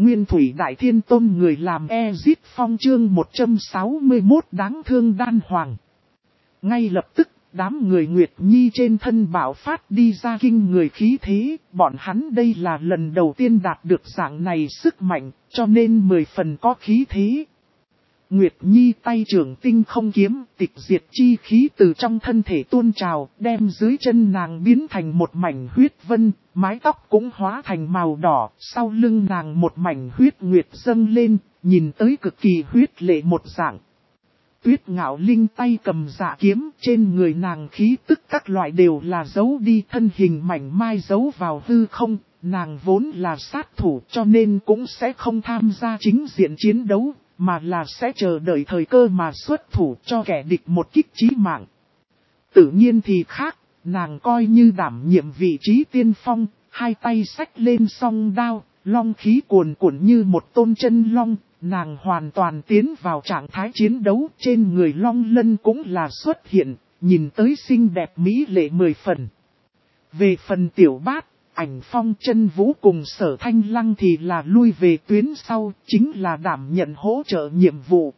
Nguyên Thủy Đại Thiên Tôn người làm Ezit Phong chương 161 đáng thương Đan Hoàng. Ngay lập tức, đám người Nguyệt Nhi trên thân bạo phát đi ra kinh người khí thế, bọn hắn đây là lần đầu tiên đạt được dạng này sức mạnh, cho nên 10 phần có khí thế. Nguyệt Nhi tay trưởng tinh không kiếm, tịch diệt chi khí từ trong thân thể tuôn trào, đem dưới chân nàng biến thành một mảnh huyết vân, mái tóc cũng hóa thành màu đỏ, sau lưng nàng một mảnh huyết nguyệt dâng lên, nhìn tới cực kỳ huyết lệ một dạng. Tuyết Ngạo Linh tay cầm dạ kiếm, trên người nàng khí tức các loại đều là giấu đi, thân hình mảnh mai giấu vào hư không, nàng vốn là sát thủ cho nên cũng sẽ không tham gia chính diện chiến đấu, mà là sẽ chờ đợi thời cơ mà xuất thủ cho kẻ địch một kích chí mạng. Tự nhiên thì khác, nàng coi như đảm nhiệm vị trí tiên phong, hai tay xách lên song đao, long khí cuồn cuộn như một tôn chân long, nàng hoàn toàn tiến vào trạng thái chiến đấu, trên người long lân cũng là xuất hiện, nhìn tới xinh đẹp mỹ lệ 10 phần. Về phần Tiểu Bát, Ảnh Phong, Chân Vũ cùng Sở Thanh Lăng thì là lui về tuyến sau, chính là đảm nhận hỗ trợ nhiệm vụ.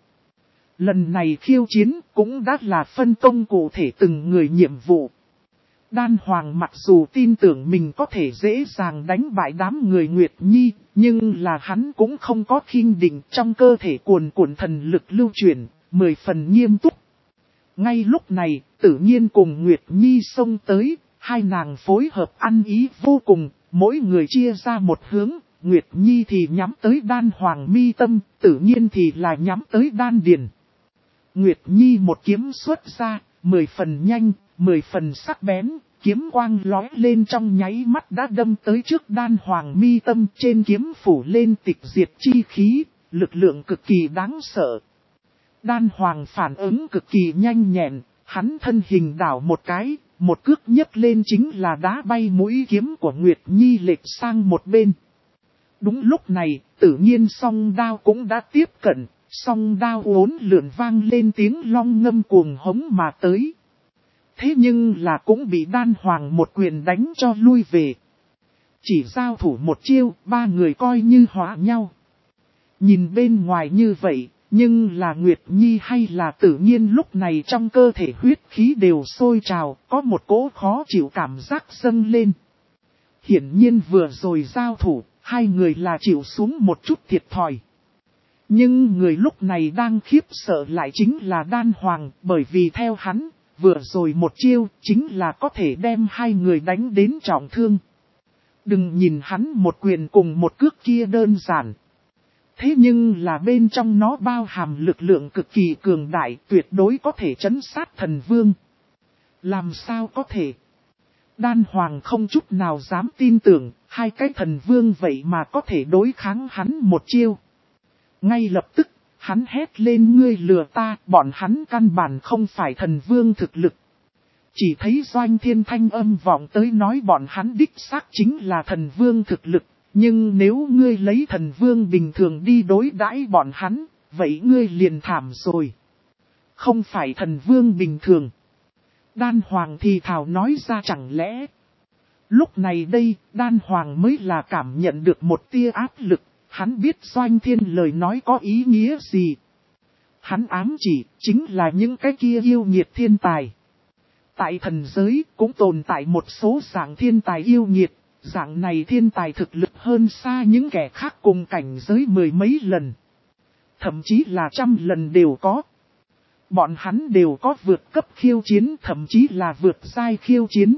Lần này khiêu chiến cũng đã là phân công cụ thể từng người nhiệm vụ. Đan Hoàng mặc dù tin tưởng mình có thể dễ dàng đánh bại đám người Nguyệt Nhi, nhưng là hắn cũng không có khinh định, trong cơ thể cuồn cuộn thần lực lưu chuyển, 10 phần nghiêm túc. Ngay lúc này, tự nhiên cùng Nguyệt Nhi xông tới, hai nàng phối hợp ăn ý vô cùng, mỗi người chia ra một hướng, Nguyệt Nhi thì nhắm tới Đan Hoàng mi tâm, tự nhiên thì là nhắm tới đan điền. Nguyệt Nhi một kiếm xuất ra, 10 phần nhanh, 10 phần sắc bén, kiếm quang lói lên trong nháy mắt đã đâm tới trước Đan Hoàng mi tâm, trên kiếm phủ lên tịch diệt chi khí, lực lượng cực kỳ đáng sợ. Đan Hoàng phản ứng cực kỳ nhanh nhẹn, hắn thân hình đảo một cái, một cước nhấc lên chính là đá bay mũi kiếm của Nguyệt Nhi lệch sang một bên. Đúng lúc này, tự nhiên song đao cũng đã tiếp cận, song đao uốn lượn vang lên tiếng long ngâm cuồng hống mà tới. Thế nhưng là cũng bị Đan Hoàng một quyền đánh cho lui về. Chỉ giao thủ một chiêu, ba người coi như hóa nhau. Nhìn bên ngoài như vậy, nhưng là Nguyệt Nhi hay là tự nhiên lúc này trong cơ thể huyết khí đều sôi trào, có một cỗ khó chịu cảm giác dâng lên. Hiển nhiên vừa rồi giao thủ, hai người là chịu xuống một chút thiệt thòi. Nhưng người lúc này đang khiếp sợ lại chính là Đan Hoàng, bởi vì theo hắn, vừa rồi một chiêu chính là có thể đem hai người đánh đến trọng thương. Đừng nhìn hắn một quyền cùng một cước kia đơn giản. Thế nhưng là bên trong nó bao hàm lực lượng cực kỳ cường đại, tuyệt đối có thể trấn sát thần vương. Làm sao có thể? Đan Hoàng không chút nào dám tin tưởng, hai cái thần vương vậy mà có thể đối kháng hắn một chiêu. Ngay lập tức, hắn hét lên ngươi lừa ta, bọn hắn căn bản không phải thần vương thực lực. Chỉ thấy Doanh Thiên thanh âm vọng tới nói bọn hắn đích xác chính là thần vương thực lực. Nhưng nếu ngươi lấy thần vương bình thường đi đối đãi bọn hắn, vậy ngươi liền thảm rồi. Không phải thần vương bình thường. Đan Hoàng thì thảo nói ra chẳng lẽ. Lúc này đây, Đan Hoàng mới là cảm nhận được một tia áp lực. Hắn biết Doanh Thiên lời nói có ý nghĩa gì. Hắn ám chỉ chính là những cái kia yêu nghiệt thiên tài. Tại thần giới cũng tồn tại một số dạng thiên tài yêu nghiệt. Dạng này thiên tài thực lực hơn xa những kẻ khác cùng cảnh giới mười mấy lần. Thậm chí là 100 lần đều có. Bọn hắn đều có vượt cấp khiêu chiến, thậm chí là vượt giai khiêu chiến.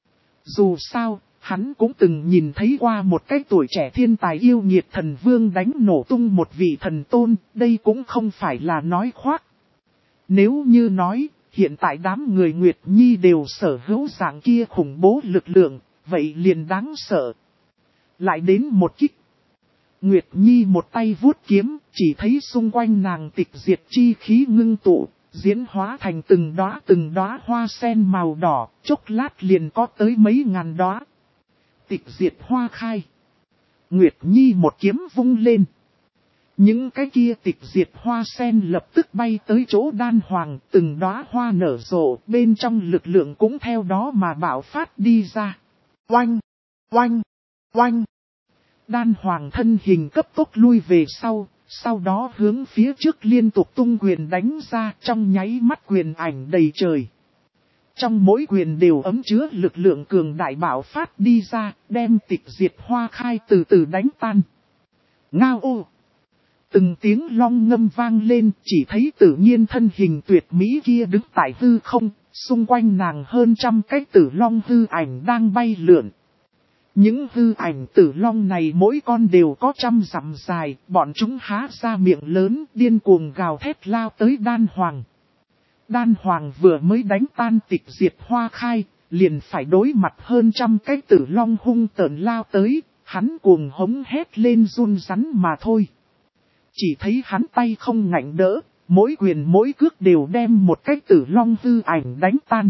Dù sao, hắn cũng từng nhìn thấy qua một cái tuổi trẻ thiên tài yêu nghiệt thần vương đánh nổ tung một vị thần tôn, đây cũng không phải là nói khoác. Nếu như nói, hiện tại đám người Nguyệt Nhi đều sở hữu dạng kia khủng bố lực lượng, vậy liền đáng sợ. Lại đến một kích. Nguyệt Nhi một tay vuốt kiếm, chỉ thấy xung quanh nàng tịch diệt chi khí ngưng tụ, diễn hóa thành từng đóa hoa sen màu đỏ, chốc lát liền có tới mấy ngàn đóa. Tịch diệt hoa khai. Nguyệt Nhi một kiếm vung lên. Những cái kia tịch diệt hoa sen lập tức bay tới chỗ Đan Hoàng, từng đóa hoa nở rộ, bên trong lực lượng cũng theo đó mà bạo phát đi ra. Oanh! Oanh! Oanh! Đan Hoàng thân hình cấp tốc lui về sau đó hướng phía trước liên tục tung quyền đánh ra, trong nháy mắt quyền ảnh đầy trời. Trong mỗi quyền đều ấm chứa lực lượng cường đại bạo phát đi ra, đem Tịch Diệt Hoa Khai từ từ đánh tan. Ngao ô! Từng tiếng long ngâm vang lên, chỉ thấy tự nhiên thân hình tuyệt mỹ kia đứng tại hư không, xung quanh nàng hơn trăm cái tử long hư ảnh đang bay lượn. Những hư ảnh tử long này mỗi con đều có trăm dặm dài, bọn chúng há ra miệng lớn, điên cuồng gào thét lao tới Đan Hoàng. Đan Hoàng vừa mới đánh tan Tịch Diệt Hoa Khai, liền phải đối mặt hơn trăm cái tử long hung tợn lao tới, hắn cuồng hống hét lên run rắn mà thôi. Chỉ thấy hắn tay không ngạnh đỡ, mỗi quyền mỗi cước đều đem một cái tử long hư ảnh đánh tan.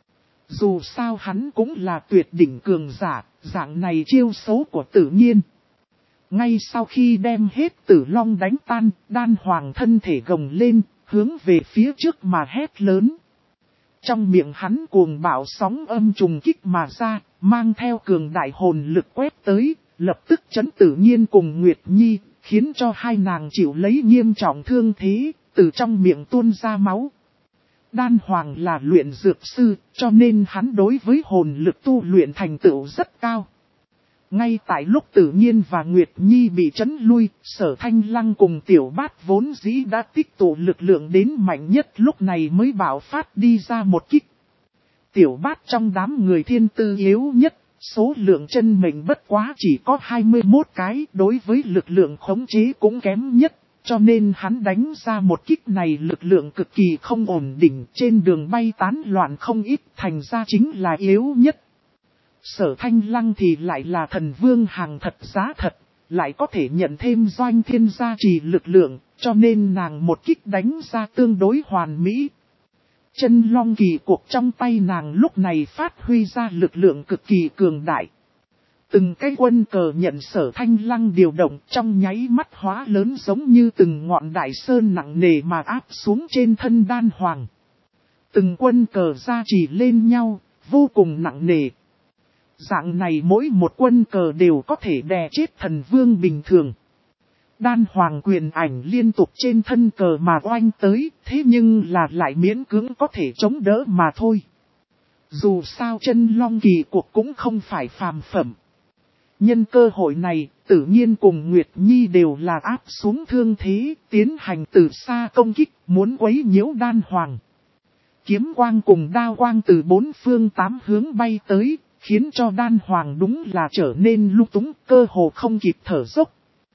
Dù sao hắn cũng là tuyệt đỉnh cường giả, dạng này chiêu số của tự nhiên. Ngay sau khi đem hết tử long đánh tan, Đan Hoàng thân thể gồng lên, hướng về phía trước mà hét lớn. Trong miệng hắn cuồng bạo sóng âm trùng kích mà ra, mang theo cường đại hồn lực quét tới, lập tức chấn tự nhiên cùng Nguyệt Nhi, khiến cho hai nàng chịu lấy nghiêm trọng thương thế, từ trong miệng tuôn ra máu. Đan Hoàng là luyện dược sư, cho nên hắn đối với hồn lực tu luyện thành tựu rất cao. Ngay tại lúc Tự Nhiên và Nguyệt Nhi bị chấn lui, Sở Thanh Lăng cùng Tiểu Bát vốn dĩ đã tích tụ lực lượng đến mạnh nhất, lúc này mới bạo phát đi ra một kích. Tiểu Bát trong đám người thiên tư yếu nhất, số lượng chân mệnh bất quá chỉ có 21 cái, đối với lực lượng khống chế cũng kém nhất. Cho nên hắn đánh ra một kích này lực lượng cực kỳ không ổn định, trên đường bay tán loạn không ít, thành ra chính là yếu nhất. Sở Thanh Lăng thì lại là thần vương hàng thật giá thật, lại có thể nhận thêm Doanh Thiên gia trì lực lượng, cho nên nàng một kích đánh ra tương đối hoàn mỹ. Chân long kỳ cuộc trong tay nàng lúc này phát huy ra lực lượng cực kỳ cường đại. Từng cái quân cờ nhận Sở Thanh Lăng điều động trong nháy mắt hóa lớn giống như từng ngọn đại sơn nặng nề mà áp xuống trên thân Đan Hoàng. Từng quân cờ gia trì lên nhau, vô cùng nặng nề. Dạng này mỗi một quân cờ đều có thể đè chết thần vương bình thường. Đan Hoàng quyền ảnh liên tục trên thân cờ mà oanh tới, thế nhưng là lại miễn cưỡng có thể chống đỡ mà thôi. Dù sao chân long kỳ cuộc cũng không phải phàm phẩm. Nhân cơ hội này, Tự Nhiên cùng Nguyệt Nhi đều là áp xuống thương thế, tiến hành từ xa công kích, muốn quấy nhiễu Đan Hoàng. Kiếm quang cùng đao quang từ bốn phương tám hướng bay tới, khiến cho Đan Hoàng đúng là trở nên lung túng, cơ hồ không kịp thở dốc.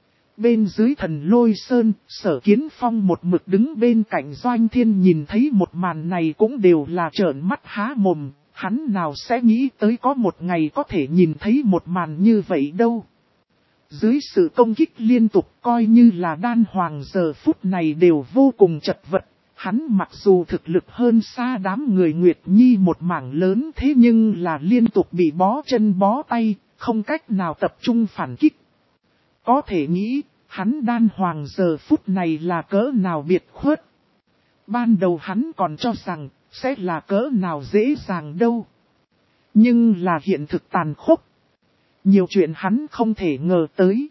Bên dưới Thần Lôi Sơn, Sở Kiến Phong một mực đứng bên cạnh Doanh Thiên nhìn thấy một màn này cũng đều là trợn mắt há mồm. Hắn nào sẽ nghĩ tới có một ngày có thể nhìn thấy một màn như vậy đâu. Dưới sự công kích liên tục coi như là Đan Hoàng giờ phút này đều vô cùng chật vật. Hắn mặc dù thực lực hơn xa đám người Nguyệt Nhi một mảng lớn thế nhưng là liên tục bị bó chân bó tay, không cách nào tập trung phản kích. Có thể nghĩ, hắn Đan Hoàng giờ phút này là cỡ nào biệt khuất. Ban đầu hắn còn cho rằng, sẽ là cỡ nào dễ dàng đâu. Nhưng là hiện thực tàn khốc. Nhiều chuyện hắn không thể ngờ tới.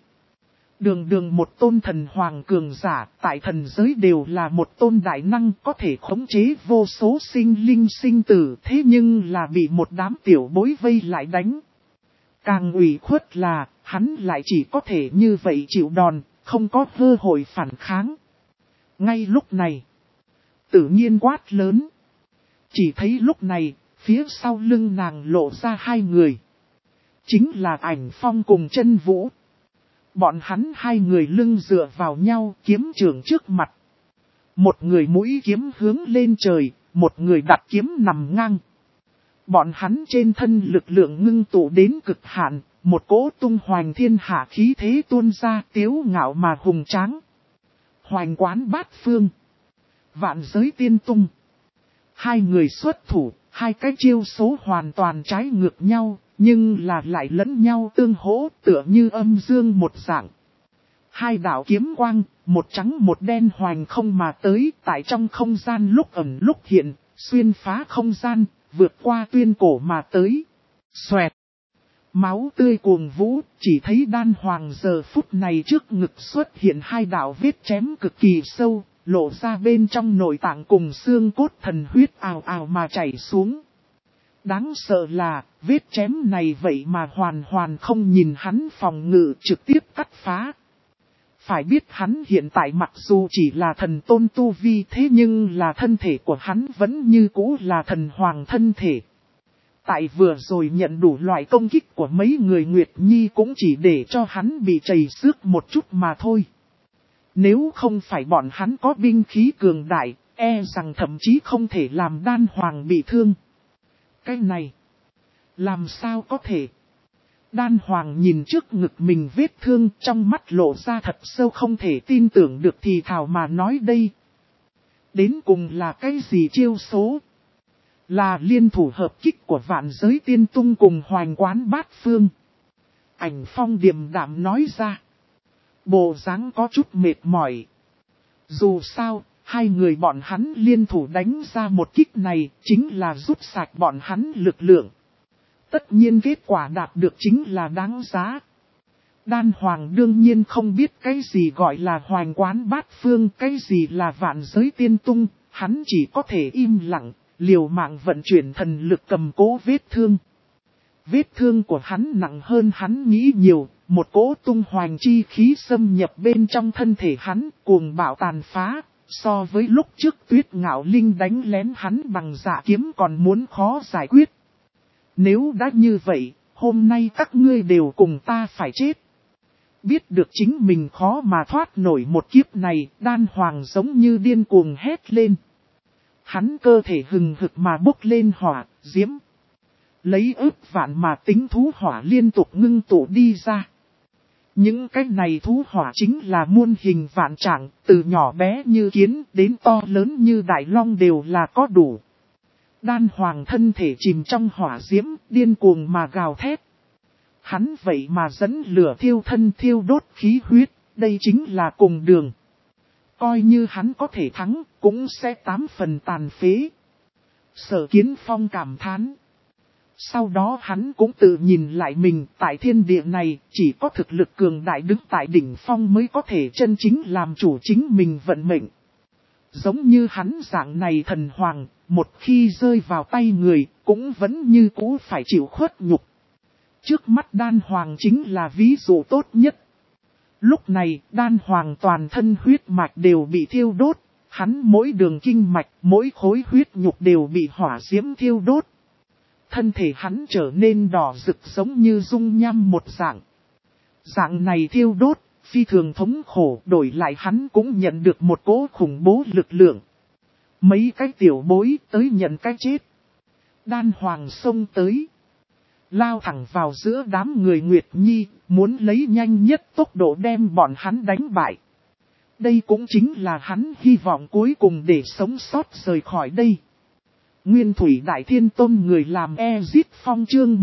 Đường một tôn thần hoàng cường giả, tại thần giới đều là một tôn đại năng có thể khống chế vô số sinh linh sinh tử, thế nhưng là bị một đám tiểu bối vây lại đánh. Càng ủy khuất là, hắn lại chỉ có thể như vậy chịu đòn, không có cơ hội phản kháng. Ngay lúc này, Tự Nhiên quát lớn. Chỉ thấy lúc này, phía sau lưng nàng lộ ra hai người. Chính là Ảnh Phong cùng Chân Vũ. Bọn hắn hai người lưng dựa vào nhau, kiếm trường trước mặt. Một người mũi kiếm hướng lên trời, một người đặt kiếm nằm ngang. Bọn hắn trên thân lực lượng ngưng tụ đến cực hạn, một cỗ tung hoành thiên hạ khí thế tuôn ra tiếu ngạo mà hùng tráng. Hoành quán bát phương. Vạn giới tiên tung. Hai người xuất thủ, hai cái chiêu số hoàn toàn trái ngược nhau, nhưng là lại lẫn nhau tương hỗ tựa như âm dương một dạng. Hai đạo kiếm quang, một trắng một đen hoành không mà tới, tại trong không gian lúc ẩn lúc hiện, xuyên phá không gian, vượt qua tuyên cổ mà tới. Xoẹt! Máu tươi cuồng vũ, chỉ thấy đan hoàng giờ phút này trước ngực xuất hiện hai đạo vết chém cực kỳ sâu, lộ ra bên trong nội tạng cùng xương cốt thần huyết ào ào mà chảy xuống. Đáng sợ là, vết chém này vậy mà hoàn không nhìn hắn phòng ngự trực tiếp cắt phá. Phải biết hắn hiện tại mặc dù chỉ là thần tôn tu vi thế nhưng là thân thể của hắn vẫn như cũ là thần hoàng thân thể. Tại vừa rồi nhận đủ loại công kích của mấy người Nguyệt Nhi cũng chỉ để cho hắn bị chảy xước một chút mà thôi. Nếu không phải bọn hắn có binh khí cường đại, e rằng thậm chí không thể làm đan hoàng bị thương. Cái này, làm sao có thể? Đan hoàng nhìn trước ngực mình vết thương trong mắt lộ ra thật sâu không thể tin tưởng được thì thào mà nói đây. Đến cùng là cái gì chiêu số? Là liên thủ hợp kích của vạn giới tiên tung cùng hoành quán bát phương. Ảnh Phong điềm đạm nói ra. Bộ dáng có chút mệt mỏi. Dù sao, hai người bọn hắn liên thủ đánh ra một kích này chính là rút sạch bọn hắn lực lượng. Tất nhiên kết quả đạt được chính là đáng giá. Đan Hoàng đương nhiên không biết cái gì gọi là hoành quán bát phương, cái gì là vạn giới tiên tung, hắn chỉ có thể im lặng, liều mạng vận chuyển thần lực cầm cố vết thương. Vết thương của hắn nặng hơn hắn nghĩ nhiều, một cỗ tung hoành chi khí xâm nhập bên trong thân thể hắn, cuồng bạo tàn phá, so với lúc trước Tuyết Ngạo Linh đánh lén hắn bằng dạ kiếm còn muốn khó giải quyết. Nếu đã như vậy, hôm nay các ngươi đều cùng ta phải chết. Biết được chính mình khó mà thoát nổi một kiếp này, Đan Hoàng giống như điên cuồng hét lên. Hắn cơ thể hừng hực mà bốc lên hỏa, diễm. Lấy ức vạn mà tính thú hỏa liên tục ngưng tụ đi ra. Những cái này thú hỏa chính là muôn hình vạn trạng, từ nhỏ bé như kiến đến to lớn như đại long đều là có đủ. Đan Hoàng thân thể chìm trong hỏa diễm, điên cuồng mà gào thét. Hắn vậy mà dẫn lửa thiêu thân thiêu đốt khí huyết, đây chính là cùng đường. Coi như hắn có thể thắng, cũng sẽ 8 phần tàn phế. Sở Kiến Phong cảm thán. Sau đó hắn cũng tự nhìn lại mình, tại thiên địa này, chỉ có thực lực cường đại đứng tại đỉnh phong mới có thể chân chính làm chủ chính mình vận mệnh. Giống như hắn dạng này thần hoàng, một khi rơi vào tay người, cũng vẫn như cũ phải chịu khuất nhục. Trước mắt Đan Hoàng chính là ví dụ tốt nhất. Lúc này, Đan Hoàng toàn thân huyết mạch đều bị thiêu đốt, hắn mỗi đường kinh mạch, mỗi khối huyết nhục đều bị hỏa diễm thiêu đốt. Thân thể hắn trở nên đỏ rực giống như dung nham một dạng. Dạng này thiêu đốt, phi thường thống khổ, đổi lại hắn cũng nhận được một cỗ khủng bố lực lượng. Mấy cái tiểu bối tới nhận cái chết. Đan Hoàng xông tới. Lao thẳng vào giữa đám người Nguyệt Nhi, muốn lấy nhanh nhất tốc độ đem bọn hắn đánh bại. Đây cũng chính là hắn hy vọng cuối cùng để sống sót rời khỏi đây. Nguyên Thủy Đại Thiên Tôn người làm Ezit Phong chương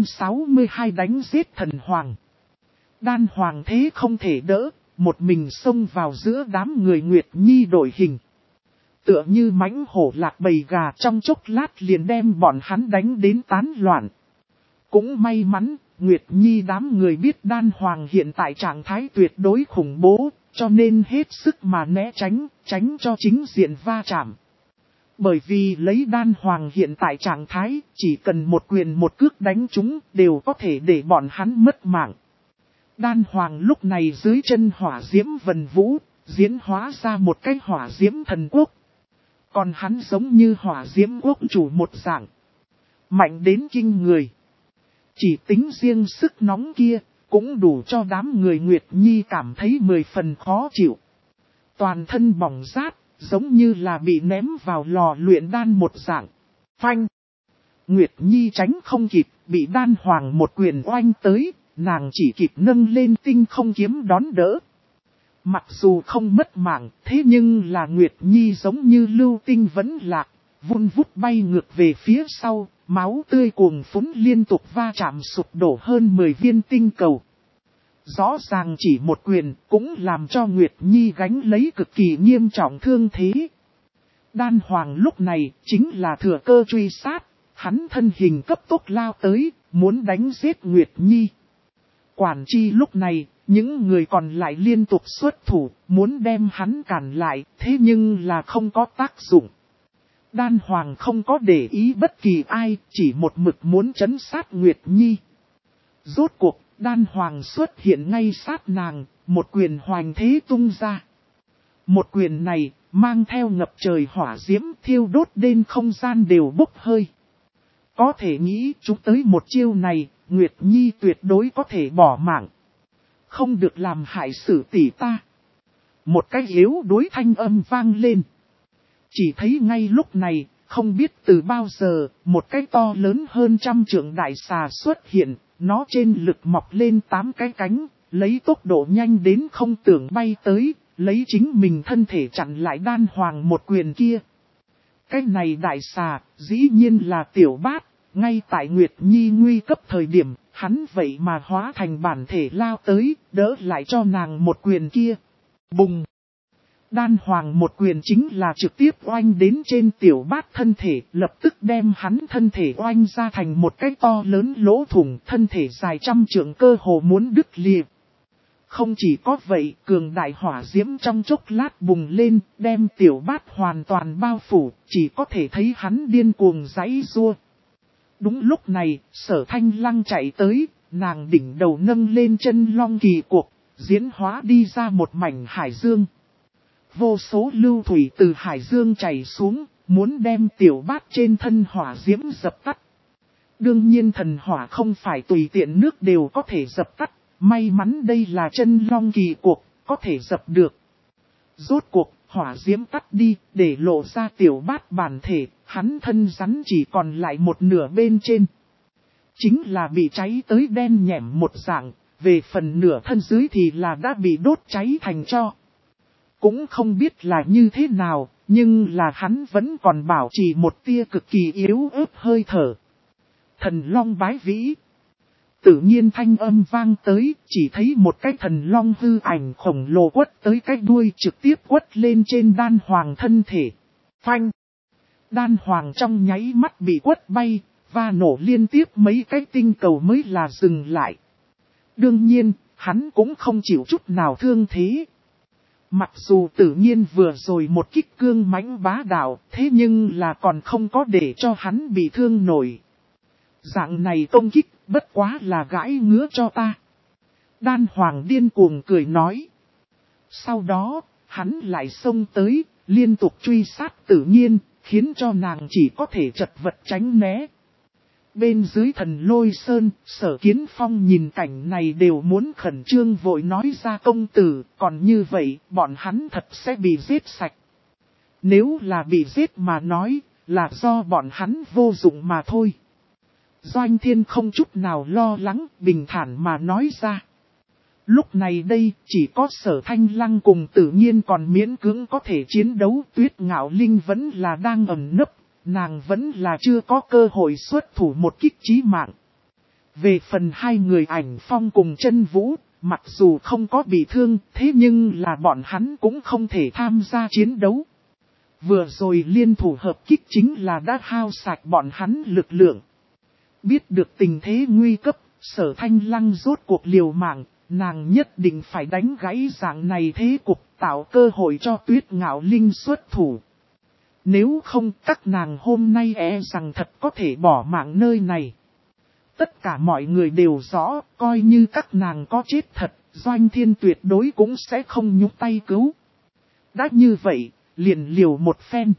162 đánh giết thần hoàng. Đan Hoàng thế không thể đỡ, một mình xông vào giữa đám người Nguyệt Nhi đổi hình. Tựa như mãnh hổ lạc bầy gà trong chốc lát liền đem bọn hắn đánh đến tán loạn. Cũng may mắn, Nguyệt Nhi đám người biết Đan Hoàng hiện tại trạng thái tuyệt đối khủng bố, cho nên hết sức mà né tránh cho chính diện va chạm. Bởi vì lấy Đan Hoàng hiện tại trạng thái, chỉ cần một quyền một cước đánh chúng đều có thể để bọn hắn mất mạng. Đan Hoàng lúc này dưới chân hỏa diễm vần vũ, diễn hóa ra một cái hỏa diễm thần quốc. Còn hắn giống như hỏa diễm quốc chủ một dạng. Mạnh đến kinh người. Chỉ tính riêng sức nóng kia, cũng đủ cho đám người Nguyệt Nhi cảm thấy 10 phần khó chịu. Toàn thân bỏng rát, giống như là bị ném vào lò luyện đan một dạng. Phanh! Nguyệt Nhi tránh không kịp, bị Đan Hoàng một quyền oanh tới, nàng chỉ kịp nâng lên tinh không kiếm đón đỡ. Mặc dù không mất mạng, thế nhưng là Nguyệt Nhi giống như lưu tinh vẫn lạc, vun vút bay ngược về phía sau, máu tươi cuồng phúng liên tục va chạm sụp đổ hơn 10 viên tinh cầu. Rõ ràng chỉ một quyền cũng làm cho Nguyệt Nhi gánh lấy cực kỳ nghiêm trọng thương thế. Đan Hoàng lúc này chính là thừa cơ truy sát, hắn thân hình cấp tốc lao tới, muốn đánh giết Nguyệt Nhi. Quản chi lúc này, những người còn lại liên tục xuất thủ, muốn đem hắn cản lại, thế nhưng là không có tác dụng. Đan Hoàng không có để ý bất kỳ ai, chỉ một mực muốn trấn sát Nguyệt Nhi. Rốt cuộc, Đan Hoàng xuất hiện ngay sát nàng, một quyền hoành thế tung ra. Một quyền này, mang theo ngập trời hỏa diễm thiêu đốt đến không gian đều bốc hơi. Có thể nghĩ chúng tới một chiêu này, Nguyệt Nhi tuyệt đối có thể bỏ mạng. Không được làm hại sử tỷ ta. Một cái yếu đối thanh âm vang lên. Chỉ thấy ngay lúc này, không biết từ bao giờ, một cái to lớn hơn 100 trượng đại xà xuất hiện, nó trên lực mọc lên 8 cái cánh, lấy tốc độ nhanh đến không tưởng bay tới, lấy chính mình thân thể chặn lại Đan Hoàng một quyền kia. Cái này đại xà, dĩ nhiên là Tiểu Bát, ngay tại Nguyệt Nhi nguy cấp thời điểm, hắn vậy mà hóa thành bản thể lao tới, đỡ lại cho nàng một quyền kia. Bùng! Đan Hoàng một quyền chính là trực tiếp oanh đến trên Tiểu Bát thân thể, lập tức đem hắn thân thể oanh ra thành một cái to lớn lỗ thủng, thân thể dài 100 trượng cơ hồ muốn đứt lìa. Không chỉ có vậy, cường đại hỏa diễm trong chốc lát bùng lên, đem Tiểu Bát hoàn toàn bao phủ, chỉ có thể thấy hắn điên cuồng giãy giụa. Đúng lúc này, Sở Thanh Lăng chạy tới, nàng đỉnh đầu nâng lên chân long kỳ cuộc, diễn hóa đi ra một mảnh hải dương. Vô số lưu thủy từ hải dương chảy xuống, muốn đem Tiểu Bát trên thân hỏa diễm dập tắt. Đương nhiên thần hỏa không phải tùy tiện nước đều có thể dập tắt, may mắn đây là chân long kỳ cuộc, có thể dập được. Rốt cuộc, hỏa diễm tắt đi, để lộ ra Tiểu Bát bản thể, hắn thân rắn chỉ còn lại một nửa bên trên. Chính là bị cháy tới đen nhẻm một dạng, về phần nửa thân dưới thì là đã bị đốt cháy thành tro. Cũng không biết là như thế nào, nhưng là hắn vẫn còn bảo trì một tia cực kỳ yếu ớt hơi thở. Thần long bái vĩ. Tự nhiên thanh âm vang tới, chỉ thấy một cái thần long hư ảnh khổng lồ quất tới cái đuôi trực tiếp quất lên trên Đan Hoàng thân thể. Phanh! Đan Hoàng trong nháy mắt bị quất bay, và nổ liên tiếp mấy cái tinh cầu mới là dừng lại. Đương nhiên, hắn cũng không chịu chút nào thương thế. Mặc dù tự nhiên vừa rồi một kích cương mãnh bá đạo, thế nhưng là còn không có để cho hắn bị thương nổi. Dạng này công kích, bất quá là gãi ngứa cho ta. Đan Hoàng điên cuồng cười nói. Sau đó, hắn lại xông tới, liên tục truy sát tự nhiên, khiến cho nàng chỉ có thể chật vật tránh né. Bên dưới Thần Lôi Sơn, Sở Kiến Phong nhìn cảnh này đều muốn khẩn trương vội nói ra công tử, còn như vậy, bọn hắn thật sẽ bị giết sạch. Nếu là bị giết mà nói, là do bọn hắn vô dụng mà thôi. Doanh Thiên không chút nào lo lắng, bình thản mà nói ra. Lúc này đây, chỉ có Sở Thanh Lăng cùng tự nhiên còn miễn cưỡng có thể chiến đấu. Tuyết Ngạo Linh vẫn là đang ẩn nấp, nàng vẫn là chưa có cơ hội xuất thủ một kích chí mạng. Về phần hai người Ảnh Phong cùng Chân Vũ, mặc dù không có bị thương, thế nhưng là bọn hắn cũng không thể tham gia chiến đấu. Vừa rồi liên thủ hợp kích chính là đã hao sạch bọn hắn lực lượng. Biết được tình thế nguy cấp, Sở Thanh Lăng rốt cuộc liều mạng, nàng nhất định phải đánh gãy dạng này thế cục, tạo cơ hội cho Tuyết Ngạo Linh xuất thủ. Nếu không các nàng hôm nay rằng thật có thể bỏ mạng nơi này. Tất cả mọi người đều rõ, coi như các nàng có chết thật, Doanh Thiên tuyệt đối cũng sẽ không nhúc tay cứu. Đã như vậy, liền liều một phen.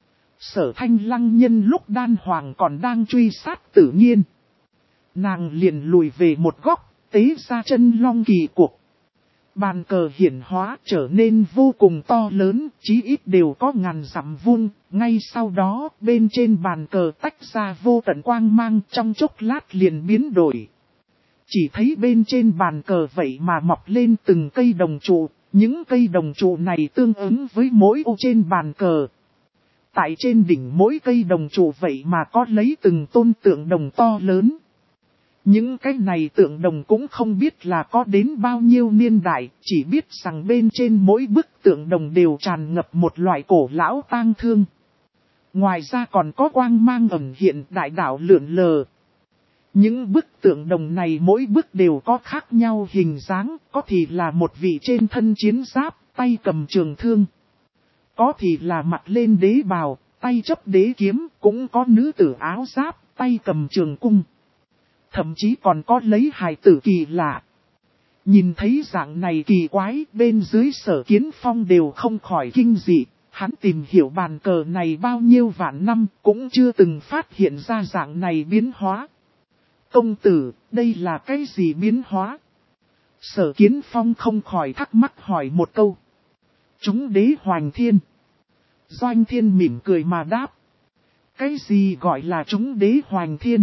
Sở Thanh Lăng nhân lúc Đan Hoàng còn đang truy sát tự nhiên. Nàng liền lùi về một góc, tế ra chân long kỳ cuộc. Bàn cờ hiển hóa trở nên vô cùng to lớn, chí ít đều có ngàn dặm vuông. Ngay sau đó, bên trên bàn cờ tách ra vô tận quang mang, trong chốc lát liền biến đổi. Chỉ thấy bên trên bàn cờ vậy mà mọc lên từng cây đồng trụ, những cây đồng trụ này tương ứng với mỗi ô trên bàn cờ. Tại trên đỉnh mỗi cây đồng trụ vậy mà có lấy từng tôn tượng đồng to lớn. Những cái này tượng đồng cũng không biết là có đến bao nhiêu niên đại, chỉ biết rằng bên trên mỗi bức tượng đồng đều tràn ngập một loại cổ lão tang thương. Ngoài ra còn có quang mang ẩn hiện đại đạo lượn lờ. Những bức tượng đồng này mỗi bức đều có khác nhau hình dáng, có thì là một vị trên thân chiến giáp, tay cầm trường thương. Có thì là mặt lên đế bào, tay chấp đế kiếm, cũng có nữ tử áo giáp, tay cầm trường cung. Thậm chí còn có lấy hài tử kỳ lạ. Nhìn thấy dạng này kỳ quái, bên dưới Sở Kiến Phong đều không khỏi kinh dị. Hắn tìm hiểu bàn cờ này bao nhiêu vạn năm, cũng chưa từng phát hiện ra dạng này biến hóa. Công tử, đây là cái gì biến hóa? Sở Kiến Phong không khỏi thắc mắc hỏi một câu. Chúng đế hoành thiên. Doanh Thiên mỉm cười mà đáp. Cái gì gọi là chúng đế hoành thiên?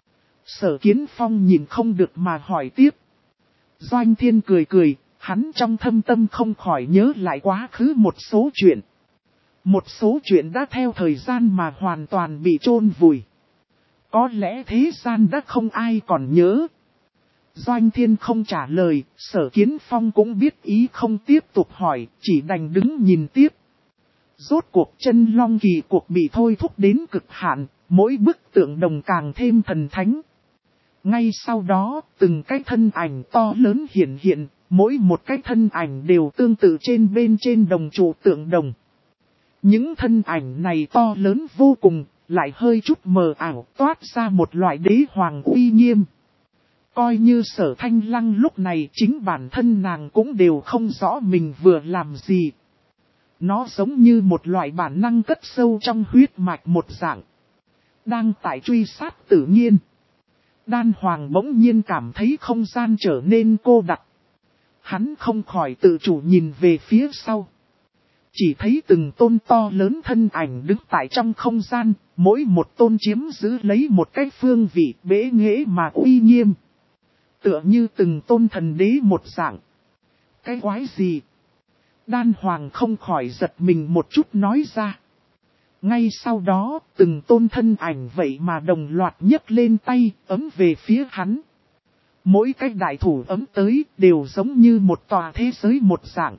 Sở Kiến Phong nhìn không được mà hỏi tiếp. Doanh Thiên cười cười, hắn trong thâm tâm không khỏi nhớ lại quá khứ một số chuyện. Một số chuyện đã theo thời gian mà hoàn toàn bị chôn vùi. Có lẽ thế gian đã không ai còn nhớ. Doanh Thiên không trả lời, Sở Kiến Phong cũng biết ý không tiếp tục hỏi, chỉ đành đứng nhìn tiếp. Rốt cuộc chân long kỳ cuộc bị thôi thúc đến cực hạn, mỗi bức tượng đồng càng thêm thần thánh. Ngay sau đó, từng cái thân ảnh to lớn hiện hiện, mỗi một cái thân ảnh đều tương tự bên trên đồng trụ tượng đồng. Những thân ảnh này to lớn vô cùng, lại hơi chút mờ ảo, toát ra một loại đế hoàng uy nghiêm. Coi như Sở Thanh Lăng lúc này chính bản thân nàng cũng đều không rõ mình vừa làm gì. Nó giống như một loại bản năng cất sâu trong huyết mạch một dạng. Đang tại truy sát tự nhiên. Đan Hoàng bỗng nhiên cảm thấy không gian trở nên cô đặc. Hắn không khỏi tự chủ nhìn về phía sau. Chỉ thấy từng tôn to lớn thân ảnh đứng tại trong không gian, mỗi một tôn chiếm giữ lấy một cái phương vị bế nghệ mà uy nghiêm. Tựa như từng tôn thần đế một dạng. Cái quái gì? Đan Hoàng không khỏi giật mình một chút nói ra. Ngay sau đó, từng tôn thân ảnh vậy mà đồng loạt nhấc lên tay, ấm về phía hắn. Mỗi cái đại thủ ấm tới, đều giống như một tòa thế giới một dạng.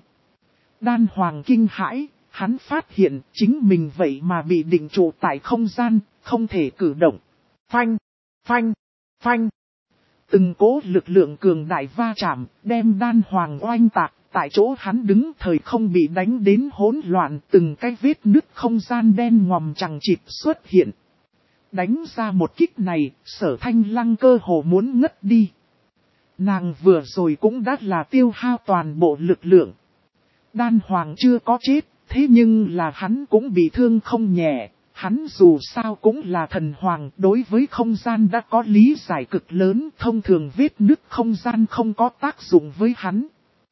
Đan Hoàng kinh hãi, hắn phát hiện chính mình vậy mà bị định trụ tại không gian, không thể cử động. Phanh, phanh, phanh. Từng cố lực lượng cường đại va chạm, đem Đan Hoàng oanh tạc. Tại chỗ hắn đứng thời không bị đánh đến hỗn loạn, từng cái vết nứt không gian đen ngòm chằng chịt xuất hiện. Đánh ra một kích này, Sở Thanh Lăng cơ hồ muốn ngất đi. Nàng vừa rồi cũng đã là tiêu hao toàn bộ lực lượng. Đan Hoàng chưa có chết, thế nhưng là hắn cũng bị thương không nhẹ. Hắn dù sao cũng là thần hoàng, đối với không gian đã có lý giải cực lớn, thông thường vết nứt không gian không có tác dụng với hắn.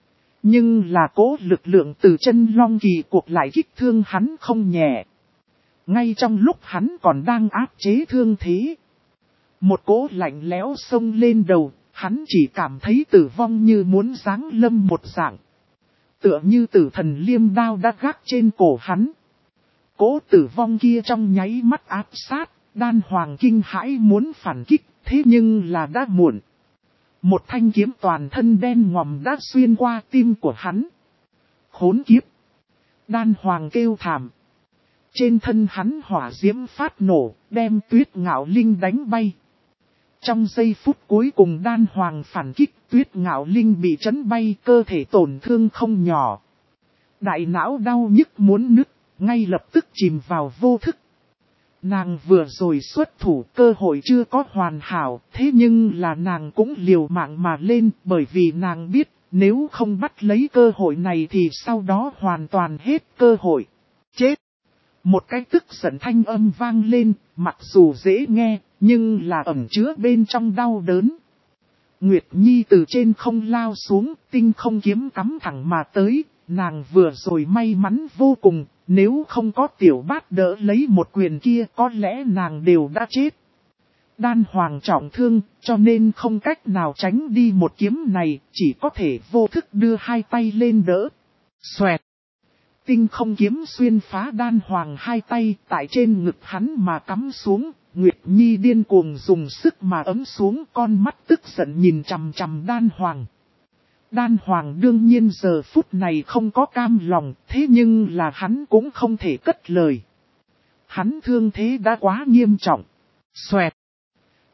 Nhưng là cố lực lượng từ chân long kỳ cuộc lại kích thương hắn không nhẹ. Ngay trong lúc hắn còn đang áp chế thương thế. Một cỗ lạnh lẽo xông lên đầu, hắn chỉ cảm thấy tử vong như muốn giáng lâm một dạng. Tựa như tử thần liêm đao đã gác trên cổ hắn. Cỗ tử vong kia trong nháy mắt áp sát, Đan Hoàng kinh hãi muốn phản kích, thế nhưng là đã muộn. Một thanh kiếm toàn thân đen ngòm đã xuyên qua tim của hắn. Khốn kiếp! Đan Hoàng kêu thảm. Trên thân hắn hỏa diễm phát nổ, đem Tuyết Ngạo Linh đánh bay. Trong giây phút cuối cùng Đan Hoàng phản kích, Tuyết Ngạo Linh bị chấn bay, cơ thể tổn thương không nhỏ. Đại não đau nhức muốn nứt, ngay lập tức chìm vào vô thức. Nàng vừa rồi xuất thủ, cơ hội chưa có hoàn hảo, thế nhưng là nàng cũng liều mạng mà lên, bởi vì nàng biết, nếu không bắt lấy cơ hội này thì sau đó hoàn toàn hết cơ hội. Chết! Một cái tức giận thanh âm vang lên, mặc dù dễ nghe, nhưng là ẩn chứa bên trong đau đớn. Nguyệt Nhi từ trên không lao xuống, tinh không kiếm cắm thẳng mà tới, nàng vừa rồi may mắn vô cùng. Nếu không có tiểu bát đỡ lấy một quyền kia có lẽ nàng đều đã chết. Đan Hoàng trọng thương cho nên không cách nào tránh đi một kiếm này, chỉ có thể vô thức đưa hai tay lên đỡ. Xoẹt! Tinh không kiếm xuyên phá Đan Hoàng hai tay tại trên ngực hắn mà cắm xuống. Nguyệt Nhi điên cuồng dùng sức mà ấm xuống, con mắt tức giận nhìn chằm chằm Đan Hoàng. Đan Hoàng đương nhiên giờ phút này không có cam lòng, thế nhưng là hắn cũng không thể cất lời. Hắn thương thế đã quá nghiêm trọng. Xoẹt.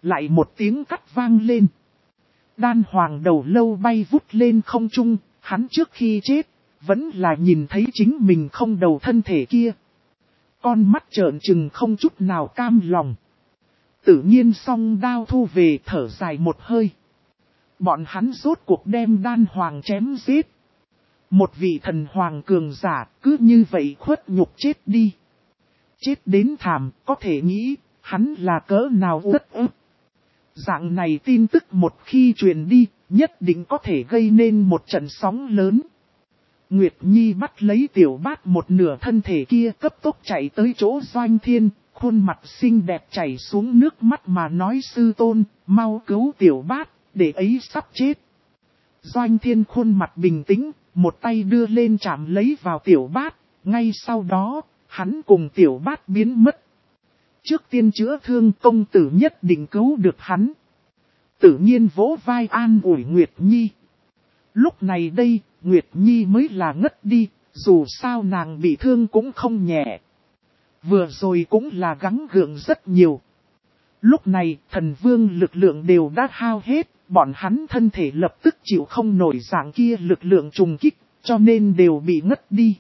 Lại một tiếng cắt vang lên. Đan hoàng đầu lâu bay vút lên không trung, hắn trước khi chết, vẫn là nhìn thấy chính mình không đầu thân thể kia. Con mắt trợn trừng không chút nào cam lòng. Tự nhiên song đao thu về thở dài một hơi. Bọn hắn rốt cuộc đem đan hoàng chém giết. Một vị thần hoàng cường giả cứ như vậy khuất nhục chết đi. Chết đến thảm, có thể nghĩ, hắn là cỡ nào rất ức. Dạng này tin tức một khi truyền đi, nhất định có thể gây nên một trận sóng lớn. Nguyệt Nhi bắt lấy tiểu bát một nửa thân thể kia cấp tốc chạy tới chỗ Doanh Thiên, khuôn mặt xinh đẹp chảy xuống nước mắt mà nói sư tôn, mau cứu tiểu bát, để ấy sắp chết. Doanh Thiên khuôn mặt bình tĩnh, một tay đưa lên chạm lấy vào tiểu bát, ngay sau đó, hắn cùng tiểu bát biến mất. Trước tiên chữa thương công tử nhất định cứu được hắn. Tự nhiên vỗ vai an ủi Nguyệt Nhi. Lúc này đây, Nguyệt Nhi mới là ngất đi, dù sao nàng bị thương cũng không nhẹ. Vừa rồi cũng là gắng gượng rất nhiều. Lúc này, thần vương lực lượng đều đã hao hết, bọn hắn thân thể lập tức chịu không nổi dạng kia lực lượng trùng kích, cho nên đều bị ngất đi.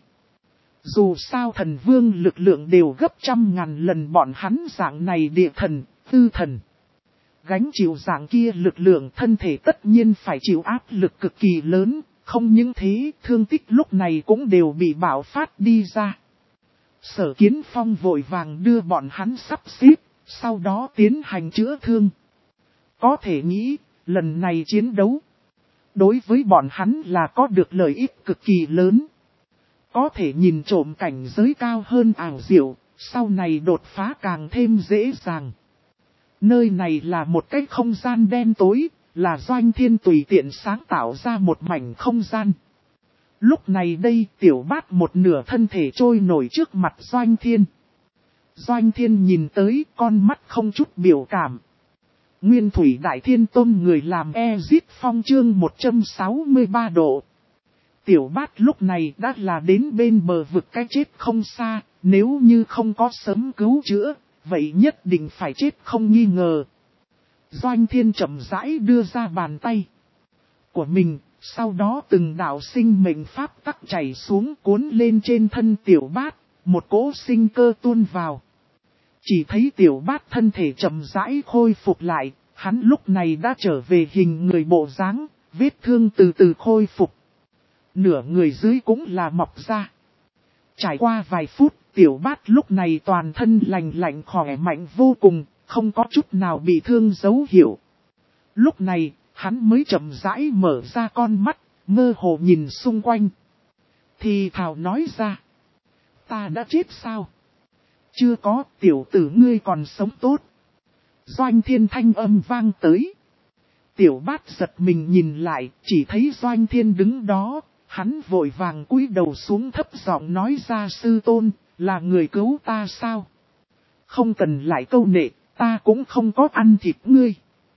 Dù sao thần vương lực lượng đều gấp 100.000 lần bọn hắn dạng này địa thần, tư thần. Gánh chịu dạng kia lực lượng thân thể tất nhiên phải chịu áp lực cực kỳ lớn, không những thế thương tích lúc này cũng đều bị bạo phát đi ra. Sở Kiến Phong vội vàng đưa bọn hắn sắp xếp, sau đó tiến hành chữa thương. Có thể nghĩ, lần này chiến đấu, đối với bọn hắn là có được lợi ích cực kỳ lớn. Có thể nhìn trộm cảnh giới cao hơn ảo diệu, sau này đột phá càng thêm dễ dàng. Nơi này là một cái không gian đen tối, là Doanh Thiên tùy tiện sáng tạo ra một mảnh không gian. Lúc này đây tiểu bát một nửa thân thể trôi nổi trước mặt Doanh Thiên. Doanh Thiên nhìn tới con mắt không chút biểu cảm. Nguyên Thủy Đại Thiên Tôn người làm Ezit Phong chương 163 độ. Tiểu bát lúc này đã là đến bên bờ vực cái chết không xa, nếu như không có sớm cứu chữa, vậy nhất định phải chết không nghi ngờ. Doanh Thiên chậm rãi đưa ra bàn tay của mình, sau đó từng đạo sinh mệnh pháp tắc chảy xuống cuốn lên trên thân tiểu bát, một cỗ sinh cơ tuôn vào. Chỉ thấy tiểu bát thân thể chậm rãi khôi phục lại, hắn lúc này đã trở về hình người bộ dáng, vết thương từ từ khôi phục. Nửa người dưới cũng là mọc ra. Trải qua vài phút, tiểu bát lúc này toàn thân lành lạnh khỏe mạnh vô cùng, không có chút nào bị thương dấu hiệu. Lúc này, hắn mới chậm rãi mở ra con mắt, mơ hồ nhìn xung quanh. Thì thào nói ra. Ta đã chết sao? Chưa có, tiểu tử ngươi còn sống tốt. Doanh Thiên thanh âm vang tới. Tiểu bát giật mình nhìn lại, chỉ thấy Doanh Thiên đứng đó. Hắn vội vàng cúi đầu xuống thấp giọng nói ra sư tôn, là người cứu ta sao? Không cần lại câu nệ, ta cũng không có ăn thịt ngươi.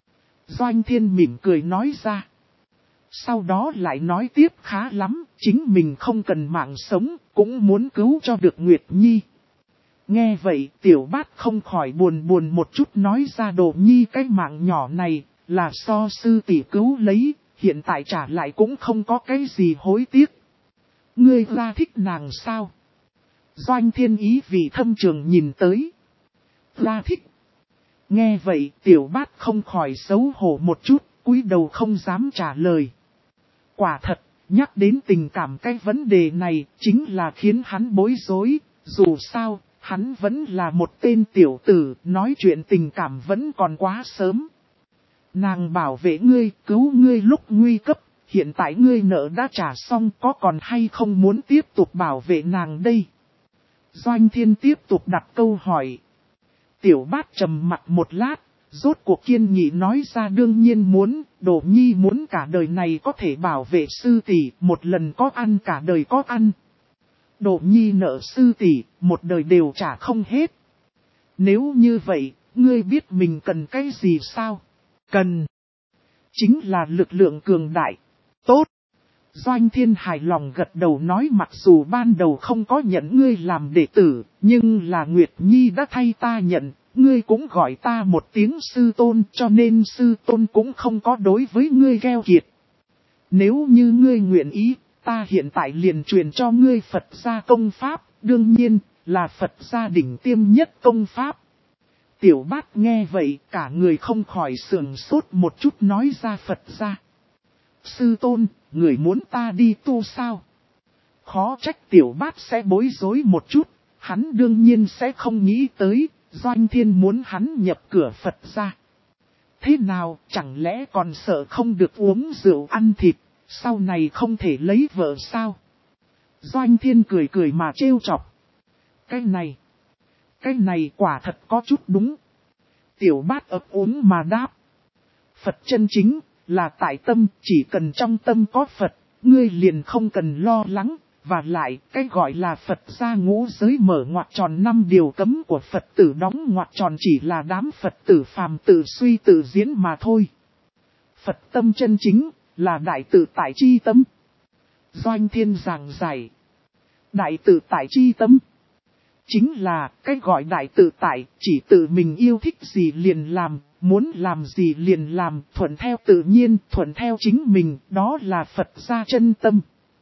Doanh Thiên mỉm cười nói ra. Sau đó lại nói tiếp khá lắm, chính mình không cần mạng sống, cũng muốn cứu cho được Nguyệt Nhi. Nghe vậy tiểu bát không khỏi buồn một chút nói ra Đồ Nhi cái mạng nhỏ này, là so sư tỷ cứu lấy. Hiện tại trả lại cũng không có cái gì hối tiếc. Ngươi ra thích nàng sao? Doanh Thiên ý vì thâm trường nhìn tới. Ra thích. Nghe vậy tiểu bát không khỏi xấu hổ một chút, cúi đầu không dám trả lời. Quả thật, nhắc đến tình cảm cái vấn đề này chính là khiến hắn bối rối. Dù sao, hắn vẫn là một tên tiểu tử, nói chuyện tình cảm vẫn còn quá sớm. Nàng bảo vệ ngươi, cứu ngươi lúc nguy cấp, hiện tại ngươi nợ đã trả xong có còn hay không muốn tiếp tục bảo vệ nàng đây? Doanh Thiên tiếp tục đặt câu hỏi. Tiểu bát trầm mặt một lát, rốt cuộc kiên nghị nói ra đương nhiên muốn, Đồ Nhi muốn cả đời này có thể bảo vệ sư tỷ, một lần có ăn cả đời có ăn. Đồ Nhi nợ sư tỷ, một đời đều trả không hết. Nếu như vậy, ngươi biết mình cần cái gì sao? Cần. Chính là lực lượng cường đại. Tốt. Doanh Thiên hài lòng gật đầu nói mặc dù ban đầu không có nhận ngươi làm đệ tử, nhưng là Nguyệt Nhi đã thay ta nhận, ngươi cũng gọi ta một tiếng sư tôn, cho nên sư tôn cũng không có đối với ngươi gheo kiệt. Nếu như ngươi nguyện ý, ta hiện tại liền truyền cho ngươi Phật gia công pháp, đương nhiên là Phật gia đỉnh tiêm nhất công pháp. Tiểu Bát nghe vậy, cả người không khỏi sườn sốt một chút, nói ra Phật gia. Sư tôn, người muốn ta đi tu sao? Khó trách Tiểu Bát sẽ bối rối một chút, hắn đương nhiên sẽ không nghĩ tới, Doanh Thiên muốn hắn nhập cửa Phật gia. Thế nào, chẳng lẽ còn sợ không được uống rượu ăn thịt, sau này không thể lấy vợ sao? Doanh Thiên cười cười mà trêu chọc. Cái này quả thật có chút đúng. Tiểu Bát ấp úng mà đáp. Phật chân chính là tại tâm, chỉ cần trong tâm có Phật, ngươi liền không cần lo lắng. Và lại, cái gọi là Phật gia ngũ giới mở ngoặc tròn 5 điều cấm của Phật tử đóng ngoặc tròn chỉ là đám Phật tử phàm tự suy tự diễn mà thôi. Phật tâm chân chính là đại tự tại chi tâm. Doanh Thiên giảng giải. Đại tự tại chi tâm chính là cái gọi đại tự tại, chỉ tự mình yêu thích gì liền làm, muốn làm gì liền làm, thuận theo tự nhiên, thuận theo chính mình, đó là Phật gia chân tâm.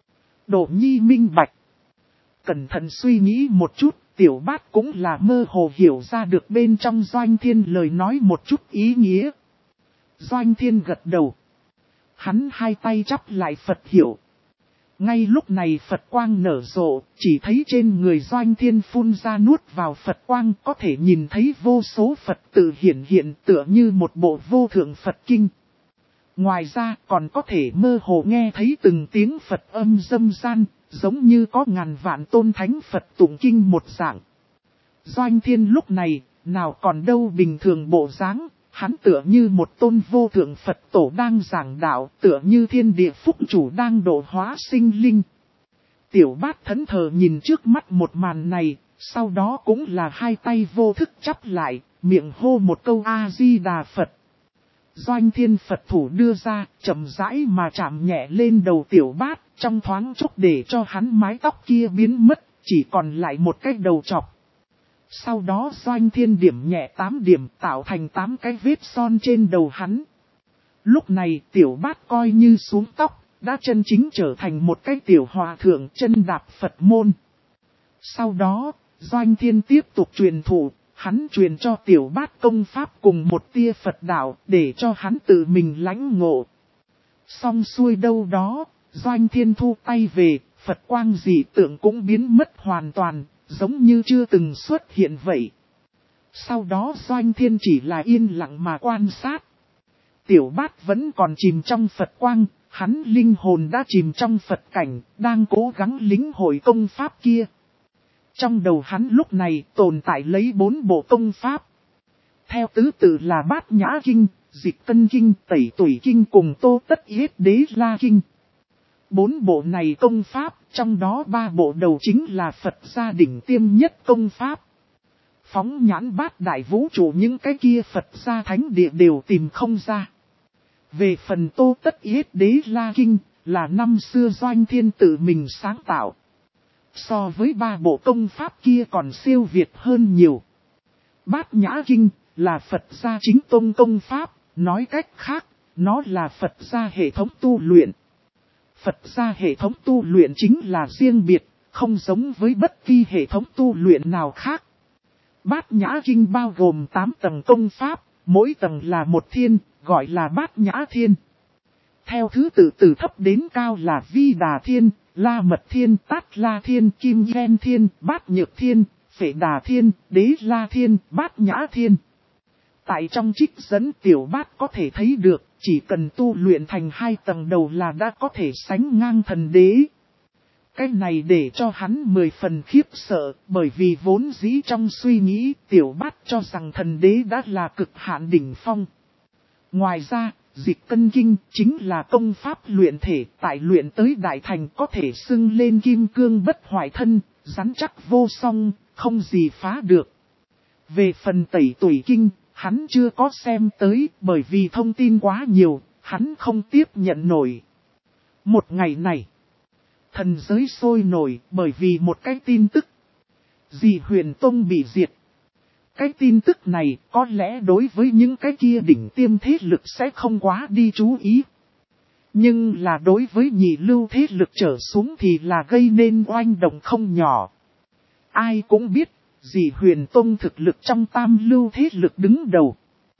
Đỗ Nhi minh bạch. Cẩn thận suy nghĩ một chút, Tiểu Bát cũng là mơ hồ hiểu ra được bên trong Doanh Thiên lời nói một chút ý nghĩa. Doanh Thiên gật đầu. Hắn hai tay chắp lại Phật hiệu. Ngay lúc này Phật quang nở rộ, chỉ thấy trên người Doanh Thiên phun ra nuốt vào Phật quang, có thể nhìn thấy vô số Phật tử hiển hiện tựa như một bộ vô thượng Phật kinh. Ngoài ra còn có thể mơ hồ nghe thấy từng tiếng Phật âm râm ran, giống như có ngàn vạn tôn thánh Phật tụng kinh một dạng. Doanh Thiên lúc này, nào còn đâu bình thường bộ dáng, hắn tựa như một tôn vô thượng Phật tổ đang giảng đạo, tựa như thiên địa phúc chủ đang độ hóa sinh linh. Tiểu Bát thẫn thờ nhìn trước mắt một màn này, sau đó cũng là hai tay vô thức chắp lại, miệng hô một câu A-di-đà Phật. Doanh Thiên Phật thủ đưa ra, chậm rãi mà chạm nhẹ lên đầu Tiểu Bát, trong thoáng chốc để cho hắn mái tóc kia biến mất, chỉ còn lại một cái đầu chọc. Sau đó Doanh Thiên điểm nhẹ 8 điểm tạo thành 8 cái vết son trên đầu hắn. Lúc này Tiểu Bát coi như xuống tóc, đã chân chính trở thành một cái tiểu hòa thượng chân đạp Phật môn. Sau đó, Doanh Thiên tiếp tục truyền thụ, hắn truyền cho Tiểu Bát công pháp cùng một tia Phật đạo để cho hắn tự mình lãnh ngộ. Xong xuôi đâu đó, Doanh Thiên thu tay về, Phật quang dị tượng cũng biến mất hoàn toàn, giống như chưa từng xuất hiện vậy. Sau đó Doanh Thiên chỉ là yên lặng mà quan sát. Tiểu Bát vẫn còn chìm trong Phật quang, hắn linh hồn đã chìm trong Phật cảnh, đang cố gắng lĩnh hội công pháp kia. Trong đầu hắn lúc này tồn tại lấy 4 bộ công pháp. Theo tứ tự là Bát Nhã Kinh, Dịch Cân Kinh, Tẩy Tủy Kinh cùng Tô Tất Yết Đế La Kinh. 4 bộ này công pháp, trong đó 3 bộ đầu chính là Phật gia đỉnh tiêm nhất công pháp. Phóng nhãn bát đại vũ trụ những cái kia Phật gia thánh địa đều tìm không ra. Về phần Tô Tất Yết Đế La Kinh, là năm xưa Doanh Thiên tự mình sáng tạo. So với 3 bộ công pháp kia còn siêu việt hơn nhiều. Bát Nhã Kinh là Phật gia chính tông công pháp, nói cách khác, nó là Phật gia hệ thống tu luyện. Phật gia hệ thống tu luyện chính là riêng biệt, không giống với bất kỳ hệ thống tu luyện nào khác. Bát Nhã Kinh bao gồm 8 tầng công pháp, mỗi tầng là một thiên, gọi là Bát Nhã Thiên. Theo thứ tự từ thấp đến cao là Vi Đà Thiên, La Mật Thiên, Tát La Thiên, Kim Yen Thiên, Bát Nhược Thiên, Phệ Đà Thiên, Đế La Thiên, Bát Nhã Thiên. Tại trong trích dẫn Tiểu Bát có thể thấy được, chỉ cần tu luyện thành 2 tầng đầu là đã có thể sánh ngang thần đế. Cái này để cho hắn 10 phần khiếp sợ, bởi vì vốn dĩ trong suy nghĩ Tiểu Bát cho rằng thần đế đã là cực hạn đỉnh phong. Ngoài ra, Dịch Cân Kinh chính là công pháp luyện thể, tại luyện tới đại thành có thể xưng lên kim cương bất hoại thân, rắn chắc vô song, không gì phá được. Về phần Tẩy Tủy Kinh, hắn chưa có xem tới, bởi vì thông tin quá nhiều, hắn không tiếp nhận nổi. Một ngày này, thần giới sôi nổi bởi vì một cái tin tức. Dị Huyền Tông bị diệt. Cái tin tức này có lẽ đối với những cái kia đỉnh tiêm thế lực sẽ không quá đi chú ý. Nhưng là đối với nhị lưu thế lực trở xuống thì là gây nên oanh động không nhỏ. Ai cũng biết, dì Huyền Tông thực lực trong tam lưu thế lực đứng đầu.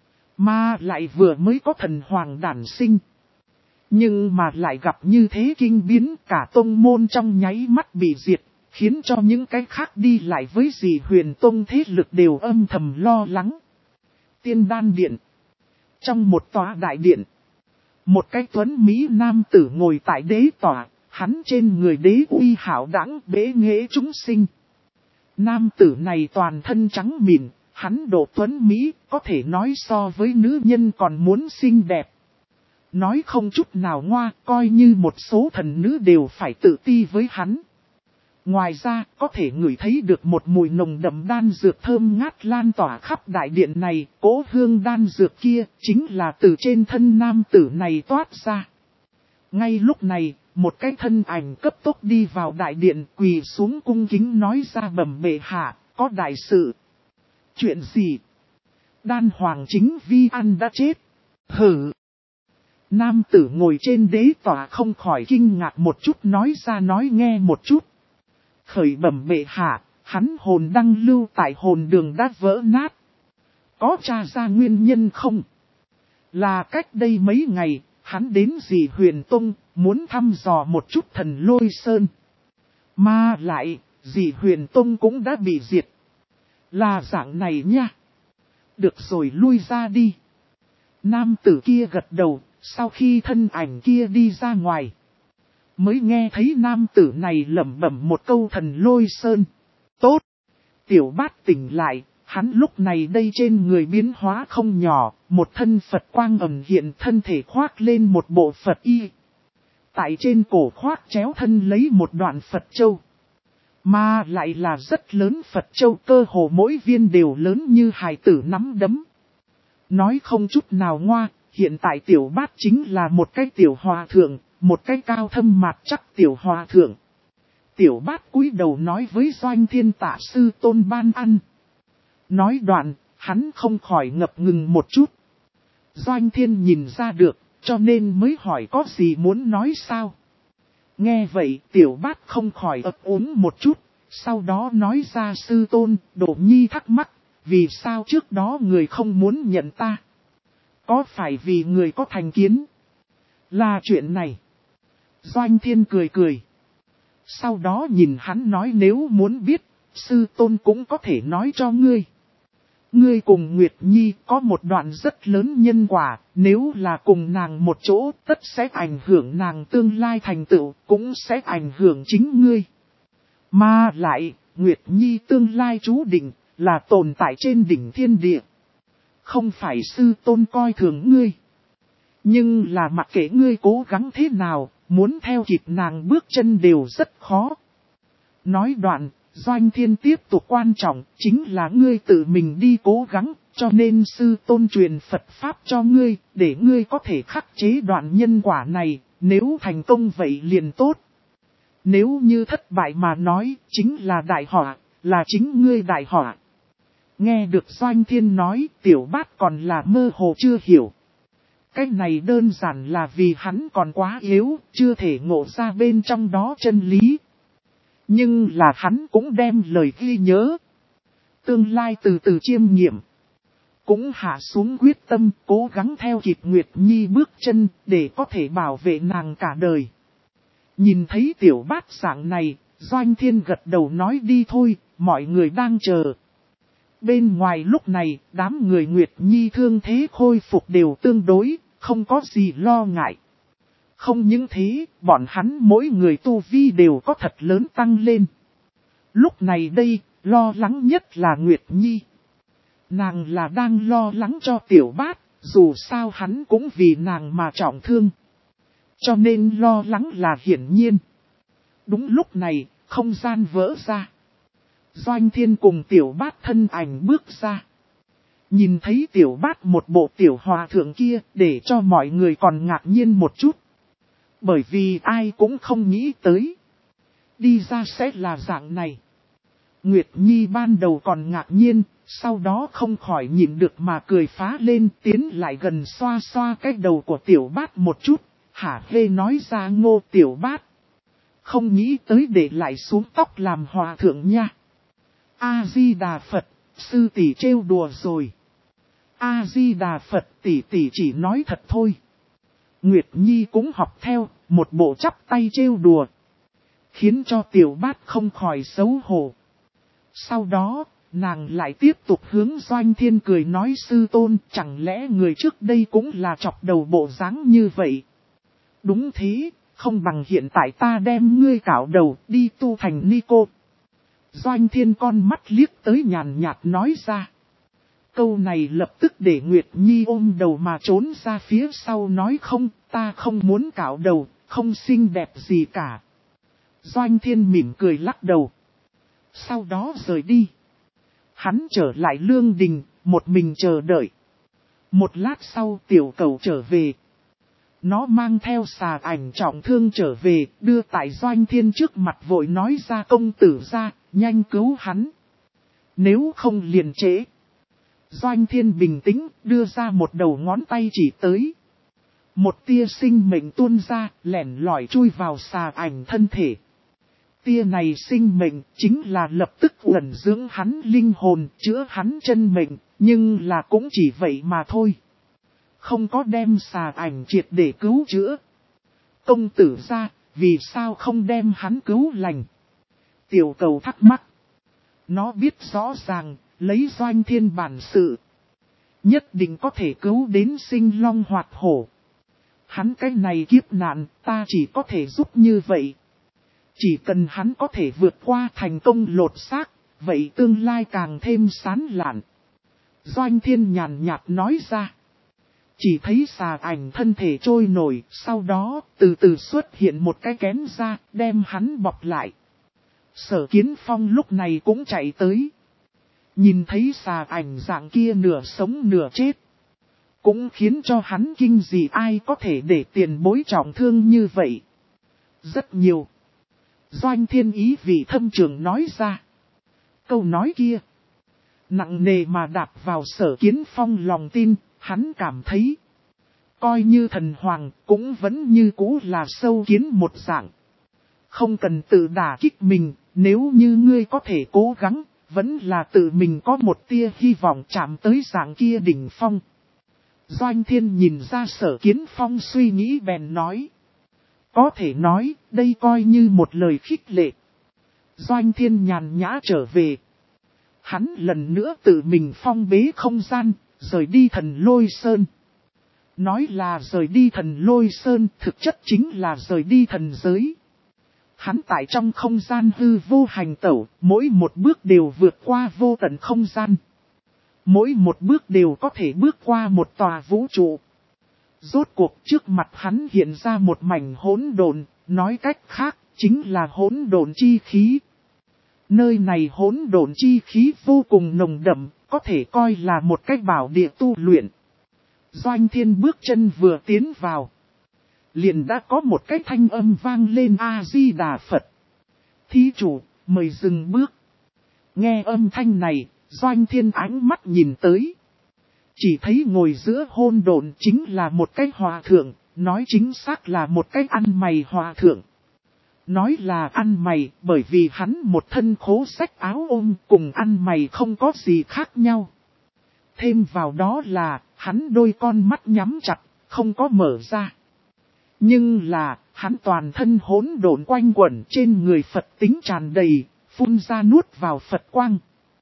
Mà lại vừa mới có thần hoàng đản sinh. Nhưng mà lại gặp như thế kinh biến, cả tông môn trong nháy mắt bị diệt, khiến cho những cái khác đi lại với dì Huyền Tông thế lực đều âm thầm lo lắng. Tiên Đan Điện. Trong một tòa đại điện, một cái tuấn Mỹ nam tử ngồi tại đế tòa, hắn trên người đế uy hảo đãng bế nghệ chúng sinh. Nam tử này toàn thân trắng mịn, hắn độ tuấn Mỹ có thể nói so với nữ nhân còn muốn xinh đẹp. Nói không chút nào ngoa, coi như một số thần nữ đều phải tự ti với hắn. Ngoài ra, có thể ngửi thấy được một mùi nồng đậm đan dược thơm ngát lan tỏa khắp đại điện này, cỗ hương đan dược kia, chính là từ trên thân nam tử này toát ra. Ngay lúc này, một cái thân ảnh cấp tốc đi vào đại điện quỳ xuống cung kính nói ra bẩm bệ hạ, có đại sự. Chuyện gì? Đan hoàng chính Vi An đã chết. Hử! Nam tử ngồi trên đế tòa không khỏi kinh ngạc một chút nói ra nói nghe một chút. Khởi bẩm bệ hạ, hắn hồn đăng lưu tại hồn đường đã vỡ nát. Có tra ra nguyên nhân không? Là cách đây mấy ngày, hắn đến dì Huyền Tông, muốn thăm dò một chút thần lôi sơn. Mà lại, dì Huyền Tông cũng đã bị diệt. Là dạng này nha. Được rồi lui ra đi. Nam tử kia gật đầu, sau khi thân ảnh kia đi ra ngoài. Mới nghe thấy nam tử này lẩm bẩm một câu thần lôi sơn. Tốt! Tiểu Bát tỉnh lại, hắn lúc này đây trên người biến hóa không nhỏ, một thân Phật quang ẩn hiện thân thể khoác lên một bộ Phật y. Tại trên cổ khoác chéo thân lấy một đoạn Phật châu. Mà lại là rất lớn Phật châu, cơ hồ mỗi viên đều lớn như hài tử nắm đấm. Nói không chút nào ngoa, hiện tại Tiểu Bát chính là một cái tiểu hòa thượng, một cái cao thâm mạt chắc tiểu hòa thượng. Tiểu Bát cúi đầu nói với Doanh Thiên Tạ sư tôn ban ăn. Nói đoạn, hắn không khỏi ngập ngừng một chút. Doanh Thiên nhìn ra được, cho nên mới hỏi có gì muốn nói sao. Nghe vậy Tiểu Bát không khỏi ấp úng một chút, sau đó nói ra sư tôn, Đỗ Nhi thắc mắc, vì sao trước đó người không muốn nhận ta? Có phải vì người có thành kiến? Là chuyện này. Doanh Thiên cười cười. Sau đó nhìn hắn nói nếu muốn biết, sư tôn cũng có thể nói cho ngươi. Ngươi cùng Nguyệt Nhi có một đoạn rất lớn nhân quả, nếu là cùng nàng một chỗ tất sẽ ảnh hưởng nàng tương lai thành tựu, cũng sẽ ảnh hưởng chính ngươi. Mà lại, Nguyệt Nhi tương lai chú định là tồn tại trên đỉnh thiên địa. Không phải sư tôn coi thường ngươi. Nhưng là mặc kệ ngươi cố gắng thế nào, muốn theo kịp nàng bước chân đều rất khó. Nói đoạn, Doanh Thiên tiếp tục quan trọng, chính là ngươi tự mình đi cố gắng, cho nên sư tôn truyền Phật Pháp cho ngươi, để ngươi có thể khắc chế đoạn nhân quả này, nếu thành công vậy liền tốt. Nếu như thất bại mà nói, chính là đại họa, là chính ngươi đại họa. Nghe được Doanh Thiên nói, Tiểu Bát còn là mơ hồ chưa hiểu. Cái này đơn giản là vì hắn còn quá yếu, chưa thể ngộ ra bên trong đó chân lý. Nhưng là hắn cũng đem lời ghi nhớ. Tương lai từ từ chiêm nghiệm. Cũng hạ xuống quyết tâm cố gắng theo kịp Nguyệt Nhi bước chân để có thể bảo vệ nàng cả đời. Nhìn thấy Tiểu Bát dạng này, Doanh Thiên gật đầu nói đi thôi, mọi người đang chờ. Bên ngoài lúc này, đám người Nguyệt Nhi thương thế khôi phục đều tương đối, không có gì lo ngại. Không những thế, bọn hắn mỗi người tu vi đều có thật lớn tăng lên. Lúc này đây, lo lắng nhất là Nguyệt Nhi. Nàng là đang lo lắng cho Tiểu Bát, dù sao hắn cũng vì nàng mà trọng thương. Cho nên lo lắng là hiển nhiên. Đúng lúc này, không gian vỡ ra. Doanh Thiên cùng Tiểu Bát thân ảnh bước ra. Nhìn thấy Tiểu Bát một bộ tiểu hòa thượng kia để cho mọi người còn ngạc nhiên một chút. Bởi vì ai cũng không nghĩ tới. Đi ra sẽ là dạng này. Nguyệt Nhi ban đầu còn ngạc nhiên, Sau đó không khỏi nhịn được mà cười phá lên, tiến lại gần xoa xoa cái đầu của Tiểu Bát một chút, hả hê nói ra: Ngô Tiểu Bát, không nghĩ tới để lại xuống tóc làm hòa thượng nha. A-di-đà Phật, sư tỷ trêu đùa rồi. A-di-đà Phật, tỷ tỷ chỉ nói thật thôi. Nguyệt Nhi cũng học theo, một bộ chắp tay trêu đùa, khiến cho Tiểu Bát không khỏi xấu hổ. Sau đó, nàng lại tiếp tục hướng Doanh Thiên cười nói: sư tôn, chẳng lẽ người trước đây cũng là chọc đầu bộ dáng như vậy? Đúng thế, không bằng hiện tại ta đem ngươi cạo đầu đi tu thành ni cô. Doanh Thiên con mắt liếc tới nhàn nhạt nói ra. Câu này lập tức để Nguyệt Nhi ôm đầu mà trốn ra phía sau nói: không, ta không muốn cạo đầu, không xinh đẹp gì cả. Doanh Thiên mỉm cười lắc đầu. Sau đó rời đi. Hắn trở lại lương đình, một mình chờ đợi. Một lát sau tiểu cầu trở về. Nó mang theo xà ảnh trọng thương trở về, đưa tại Doanh Thiên trước mặt vội nói ra: công tử ra, nhanh cứu hắn. Nếu không liền trễ. Doanh Thiên bình tĩnh, đưa ra một đầu ngón tay chỉ tới. Một tia sinh mệnh tuôn ra, lẻn lỏi chui vào xà ảnh thân thể. Tia này sinh mệnh chính là lập tức ẩn dưỡng hắn linh hồn, chữa hắn chân mệnh, nhưng là cũng chỉ vậy mà thôi. Không có đem xà ảnh triệt để cứu chữa. Công tử ra, vì sao không đem hắn cứu lành? Tiểu cầu thắc mắc. Nó biết rõ ràng, lấy Doanh Thiên bản sự, nhất định có thể cứu đến sinh long hoạt hổ. Hắn cái này kiếp nạn, ta chỉ có thể giúp như vậy. Chỉ cần hắn có thể vượt qua thành công lột xác, vậy tương lai càng thêm sán lạn. Doanh Thiên nhàn nhạt nói ra. Chỉ thấy xà ảnh thân thể trôi nổi, sau đó từ từ xuất hiện một cái kén ra, đem hắn bọc lại. Sở Kiến Phong lúc này cũng chạy tới. Nhìn thấy xà ảnh dạng kia nửa sống nửa chết, cũng khiến cho hắn kinh dị, ai có thể để tiền bối trọng thương như vậy. Rất nhiều. Doanh Thiên ý vị thâm trường nói ra. Câu nói kia nặng nề mà đạp vào Sở Kiến Phong lòng tin, hắn cảm thấy coi như thần hoàng cũng vẫn như cũ là sâu kiến một dạng. Không cần tự đả kích mình, nếu như ngươi có thể cố gắng, vẫn là tự mình có một tia hy vọng chạm tới dạng kia đỉnh phong. Doanh Thiên nhìn ra Sở Kiến Phong suy nghĩ bèn nói. Có thể nói, đây coi như một lời khích lệ. Doanh Thiên nhàn nhã trở về. Hắn lần nữa tự mình phong bế không gian, rời đi Thần Lôi Sơn. Nói là rời đi Thần Lôi Sơn, thực chất chính là rời đi thần giới. Hắn tại trong không gian hư vô hành tẩu, mỗi một bước đều vượt qua vô tận không gian. Mỗi một bước đều có thể bước qua một tòa vũ trụ. Rốt cuộc trước mặt hắn hiện ra một mảnh hỗn độn, nói cách khác, chính là hỗn độn chi khí. Nơi này hỗn độn chi khí vô cùng nồng đậm, có thể coi là một cách bảo địa tu luyện. Doanh Thiên bước chân vừa tiến vào, liền đã có một cái thanh âm vang lên: A-di-đà Phật. Thí chủ, mời dừng bước. Nghe âm thanh này, Doanh Thiên ánh mắt nhìn tới. Chỉ thấy ngồi giữa hỗn độn chính là một cái hòa thượng, nói chính xác là một cái ăn mày hòa thượng. Nói là ăn mày bởi vì hắn một thân khố sách áo ôm, cùng ăn mày không có gì khác nhau. Thêm vào đó là, hắn đôi con mắt nhắm chặt, không có mở ra. Nhưng là, hắn toàn thân hỗn độn quanh quẩn, trên người Phật tính tràn đầy, phun ra nuốt vào Phật quang.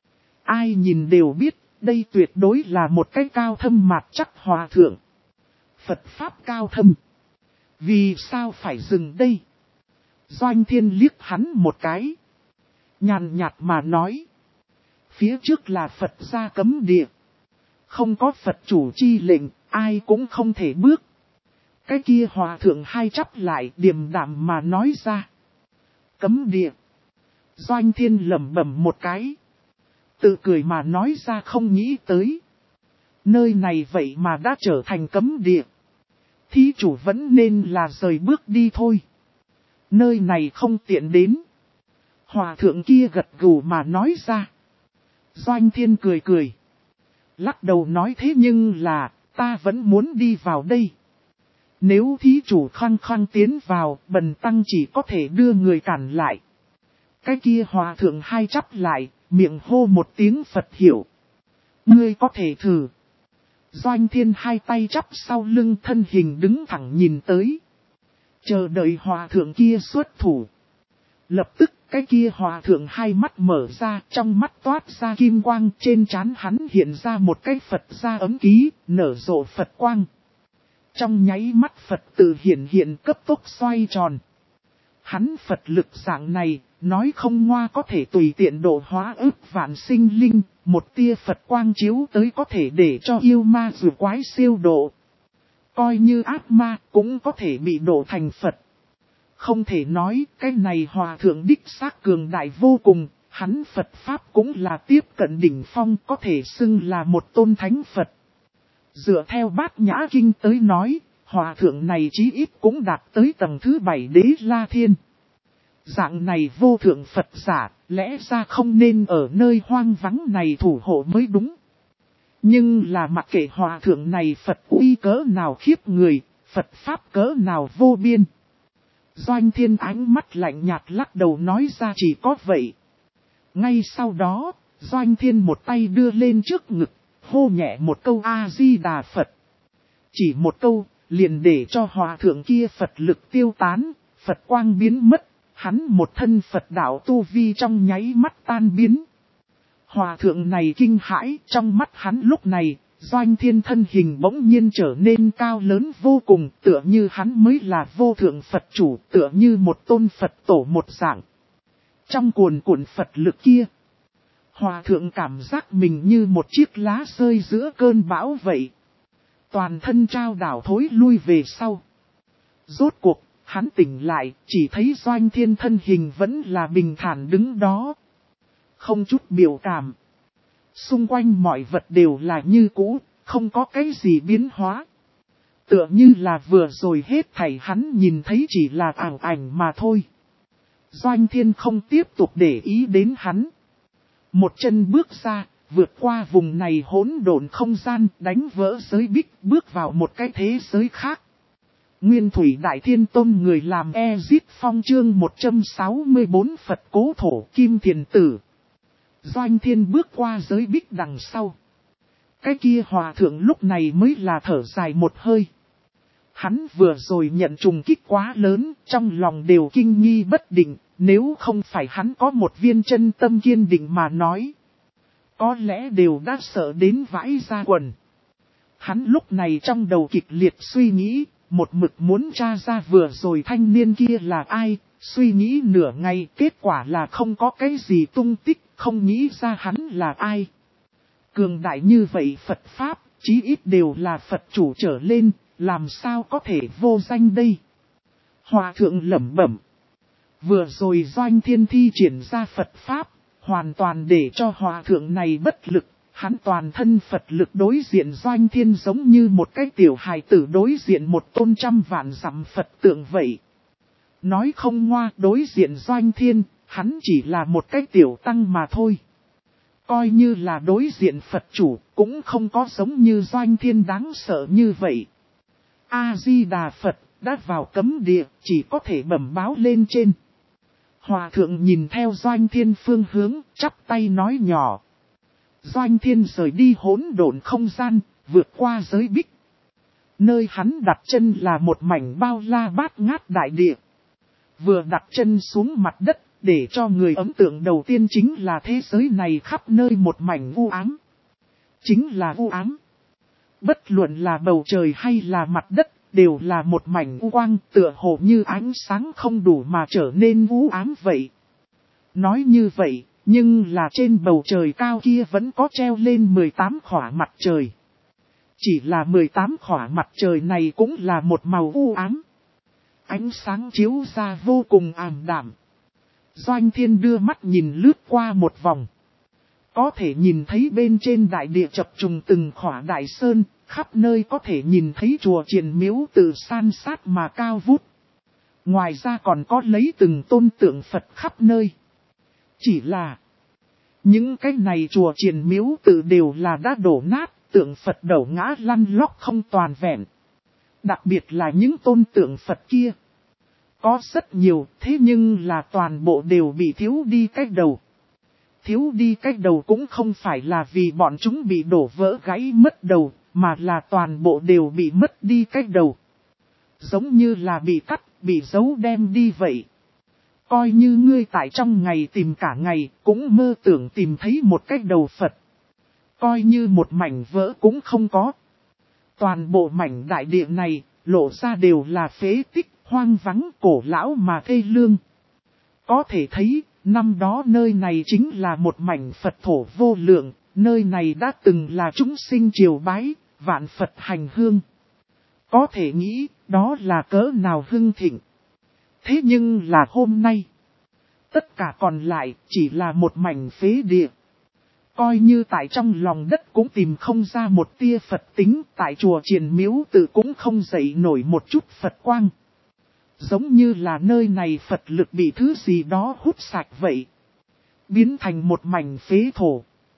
Ai nhìn đều biết, đây tuyệt đối là một cái cao thâm mạt chắc hòa thượng. Phật Pháp cao thâm. Vì sao phải dừng đây? Doanh Thiên liếc hắn một cái. Nhàn nhạt mà nói. Phía trước là Phật gia cấm địa. Không có Phật chủ chi lệnh, ai cũng không thể bước. Cái kia hòa thượng hai chắp lại điềm đạm mà nói ra. Cấm địa. Doanh Thiên lẩm bẩm một cái. Tự cười mà nói ra không nghĩ tới. Nơi này vậy mà đã trở thành cấm địa. Thí chủ vẫn nên là rời bước đi thôi. Nơi này không tiện đến. Hòa thượng kia gật gù mà nói ra. Doanh Thiên cười cười. Lắc đầu nói thế nhưng là, ta vẫn muốn đi vào đây. Nếu thí chủ khăng khăng tiến vào, bần tăng chỉ có thể đưa người cản lại. Cái kia hòa thượng hai chắp lại, miệng hô một tiếng Phật hiểu. Ngươi có thể thử. Doanh Thiên hai tay chắp sau lưng, thân hình đứng thẳng nhìn tới. Chờ đợi hòa thượng kia xuất thủ. Lập tức cái kia hòa thượng hai mắt mở ra, trong mắt toát ra kim quang, trên trán hắn hiện ra một cái Phật ra ấm ký, nở rộ Phật quang. Trong nháy mắt Phật tự hiện cấp tốc xoay tròn. Hắn Phật lực dạng này, nói không ngoa có thể tùy tiện độ hóa ức vạn sinh linh, một tia Phật quang chiếu tới có thể để cho yêu ma dù quái siêu độ. Coi như ác ma cũng có thể bị độ thành Phật. Không thể nói cái này hòa thượng đích xác cường đại vô cùng, hắn Phật Pháp cũng là tiếp cận đỉnh phong, có thể xưng là một tôn thánh Phật. Dựa theo Bát Nhã Kinh tới nói, hòa thượng này chí ít cũng đạt tới tầng thứ 7 Đế La Thiên. Dạng này vô thượng Phật giả, lẽ ra không nên ở nơi hoang vắng này thủ hộ mới đúng. Nhưng là mặc kệ hòa thượng này Phật uy cỡ nào khiếp người, Phật Pháp cỡ nào vô biên. Doanh Thiên ánh mắt lạnh nhạt lắc đầu nói ra chỉ có vậy. Ngay sau đó, Doanh Thiên một tay đưa lên trước ngực, hô nhẹ một câu A-di-đà Phật. Chỉ một câu, liền để cho hòa thượng kia Phật lực tiêu tán, Phật quang biến mất, hắn một thân Phật đạo tu vi trong nháy mắt tan biến. Hòa thượng này kinh hãi, trong mắt hắn lúc này, Doanh Thiên thân hình bỗng nhiên trở nên cao lớn vô cùng, tựa như hắn mới là vô thượng Phật chủ, tựa như một tôn Phật tổ một dạng. Trong cuồn cuộn Phật lực kia, hòa thượng cảm giác mình như một chiếc lá rơi giữa cơn bão vậy. Toàn thân trao đảo thối lui về sau. Rốt cuộc, hắn tỉnh lại, chỉ thấy Doanh Thiên thân hình vẫn là bình thản đứng đó. Không chút biểu cảm. Xung quanh mọi vật đều là như cũ, không có cái gì biến hóa. Tựa như là vừa rồi hết thảy hắn nhìn thấy chỉ là ảo ảnh mà thôi. Doanh Thiên không tiếp tục để ý đến hắn. Một chân bước ra, vượt qua vùng này hỗn độn không gian, đánh vỡ giới bích, bước vào một cái thế giới khác. Nguyên Thủy Đại Thiên Tôn người làm Ezit Phong chương 164 Phật Cố Thổ Kim Thiền Tử. Doanh Thiên bước qua giới bích đằng sau. Cái kia hòa thượng lúc này mới là thở dài một hơi. Hắn vừa rồi nhận trùng kích quá lớn, trong lòng đều kinh nghi bất định, nếu không phải hắn có một viên chân tâm kiên định mà nói. Có lẽ đều đã sợ đến vãi ra quần. Hắn lúc này trong đầu kịch liệt suy nghĩ, một mực muốn tra ra vừa rồi thanh niên kia là ai, suy nghĩ nửa ngày kết quả là không có cái gì tung tích, không nghĩ ra hắn là ai. Cường đại như vậy Phật Pháp, chí ít đều là Phật chủ trở lên, làm sao có thể vô danh đây. Hòa thượng lẩm bẩm. Vừa rồi Doanh Thiên thi triển ra Phật Pháp, hoàn toàn để cho hòa thượng này bất lực, hắn toàn thân Phật lực đối diện Doanh Thiên giống như một cái tiểu hài tử đối diện một tôn trăm vạn dặm Phật tượng vậy. Nói không ngoa đối diện Doanh Thiên, hắn chỉ là một cái tiểu tăng mà thôi. Coi như là đối diện Phật chủ, cũng không có giống như Doanh Thiên đáng sợ như vậy. A-di-đà Phật, đã vào cấm địa, chỉ có thể bẩm báo lên trên. Hòa thượng nhìn theo Doanh Thiên phương hướng, chắp tay nói nhỏ. Doanh Thiên rời đi hỗn độn không gian, vượt qua giới bích. Nơi hắn đặt chân là một mảnh bao la bát ngát đại địa. Vừa đặt chân xuống mặt đất, để cho người ấn tượng đầu tiên chính là thế giới này khắp nơi một mảnh u ám. Chính là u ám. Bất luận là bầu trời hay là mặt đất, đều là một mảnh u quang tựa hồ như ánh sáng không đủ mà trở nên u ám vậy. Nói như vậy, nhưng là trên bầu trời cao kia vẫn có treo lên 18 khỏa mặt trời. Chỉ là 18 khỏa mặt trời này cũng là một màu u ám. Ánh sáng chiếu ra vô cùng ảm đạm. Doanh Thiên đưa mắt nhìn lướt qua một vòng. Có thể nhìn thấy bên trên đại địa chập trùng từng khỏa đại sơn, khắp nơi có thể nhìn thấy chùa chiền miếu từ san sát mà cao vút. Ngoài ra còn có lấy từng tôn tượng Phật khắp nơi. Chỉ là Những cái này chùa chiền miếu tự đều là đã đổ nát, tượng Phật đầu ngã lăn lóc không toàn vẹn. Đặc biệt là những tôn tượng Phật kia. Có rất nhiều, thế nhưng là toàn bộ đều bị thiếu đi cái đầu. Thiếu đi cái đầu cũng không phải là vì bọn chúng bị đổ vỡ gãy mất đầu, mà là toàn bộ đều bị mất đi cái đầu. Giống như là bị cắt, bị giấu đem đi vậy. Coi như ngươi tại trong ngày tìm cả ngày, cũng mơ tưởng tìm thấy một cái đầu Phật. Coi như một mảnh vỡ cũng không có. Toàn bộ mảnh đại địa này, lộ ra đều là phế tích, hoang vắng, cổ lão mà thê lương. Có thể thấy, năm đó nơi này chính là một mảnh Phật thổ vô lượng, nơi này đã từng là chúng sinh triều bái, vạn Phật hành hương. Có thể nghĩ, đó là cỡ nào hưng thịnh. Thế nhưng là hôm nay, tất cả còn lại chỉ là một mảnh phế địa. Coi như tại trong lòng đất cũng tìm không ra một tia Phật tính, tại chùa chiền miếu tự cũng không dậy nổi một chút Phật quang. Giống như là nơi này Phật lực bị thứ gì đó hút sạch vậy. Biến thành một mảnh phế thổ.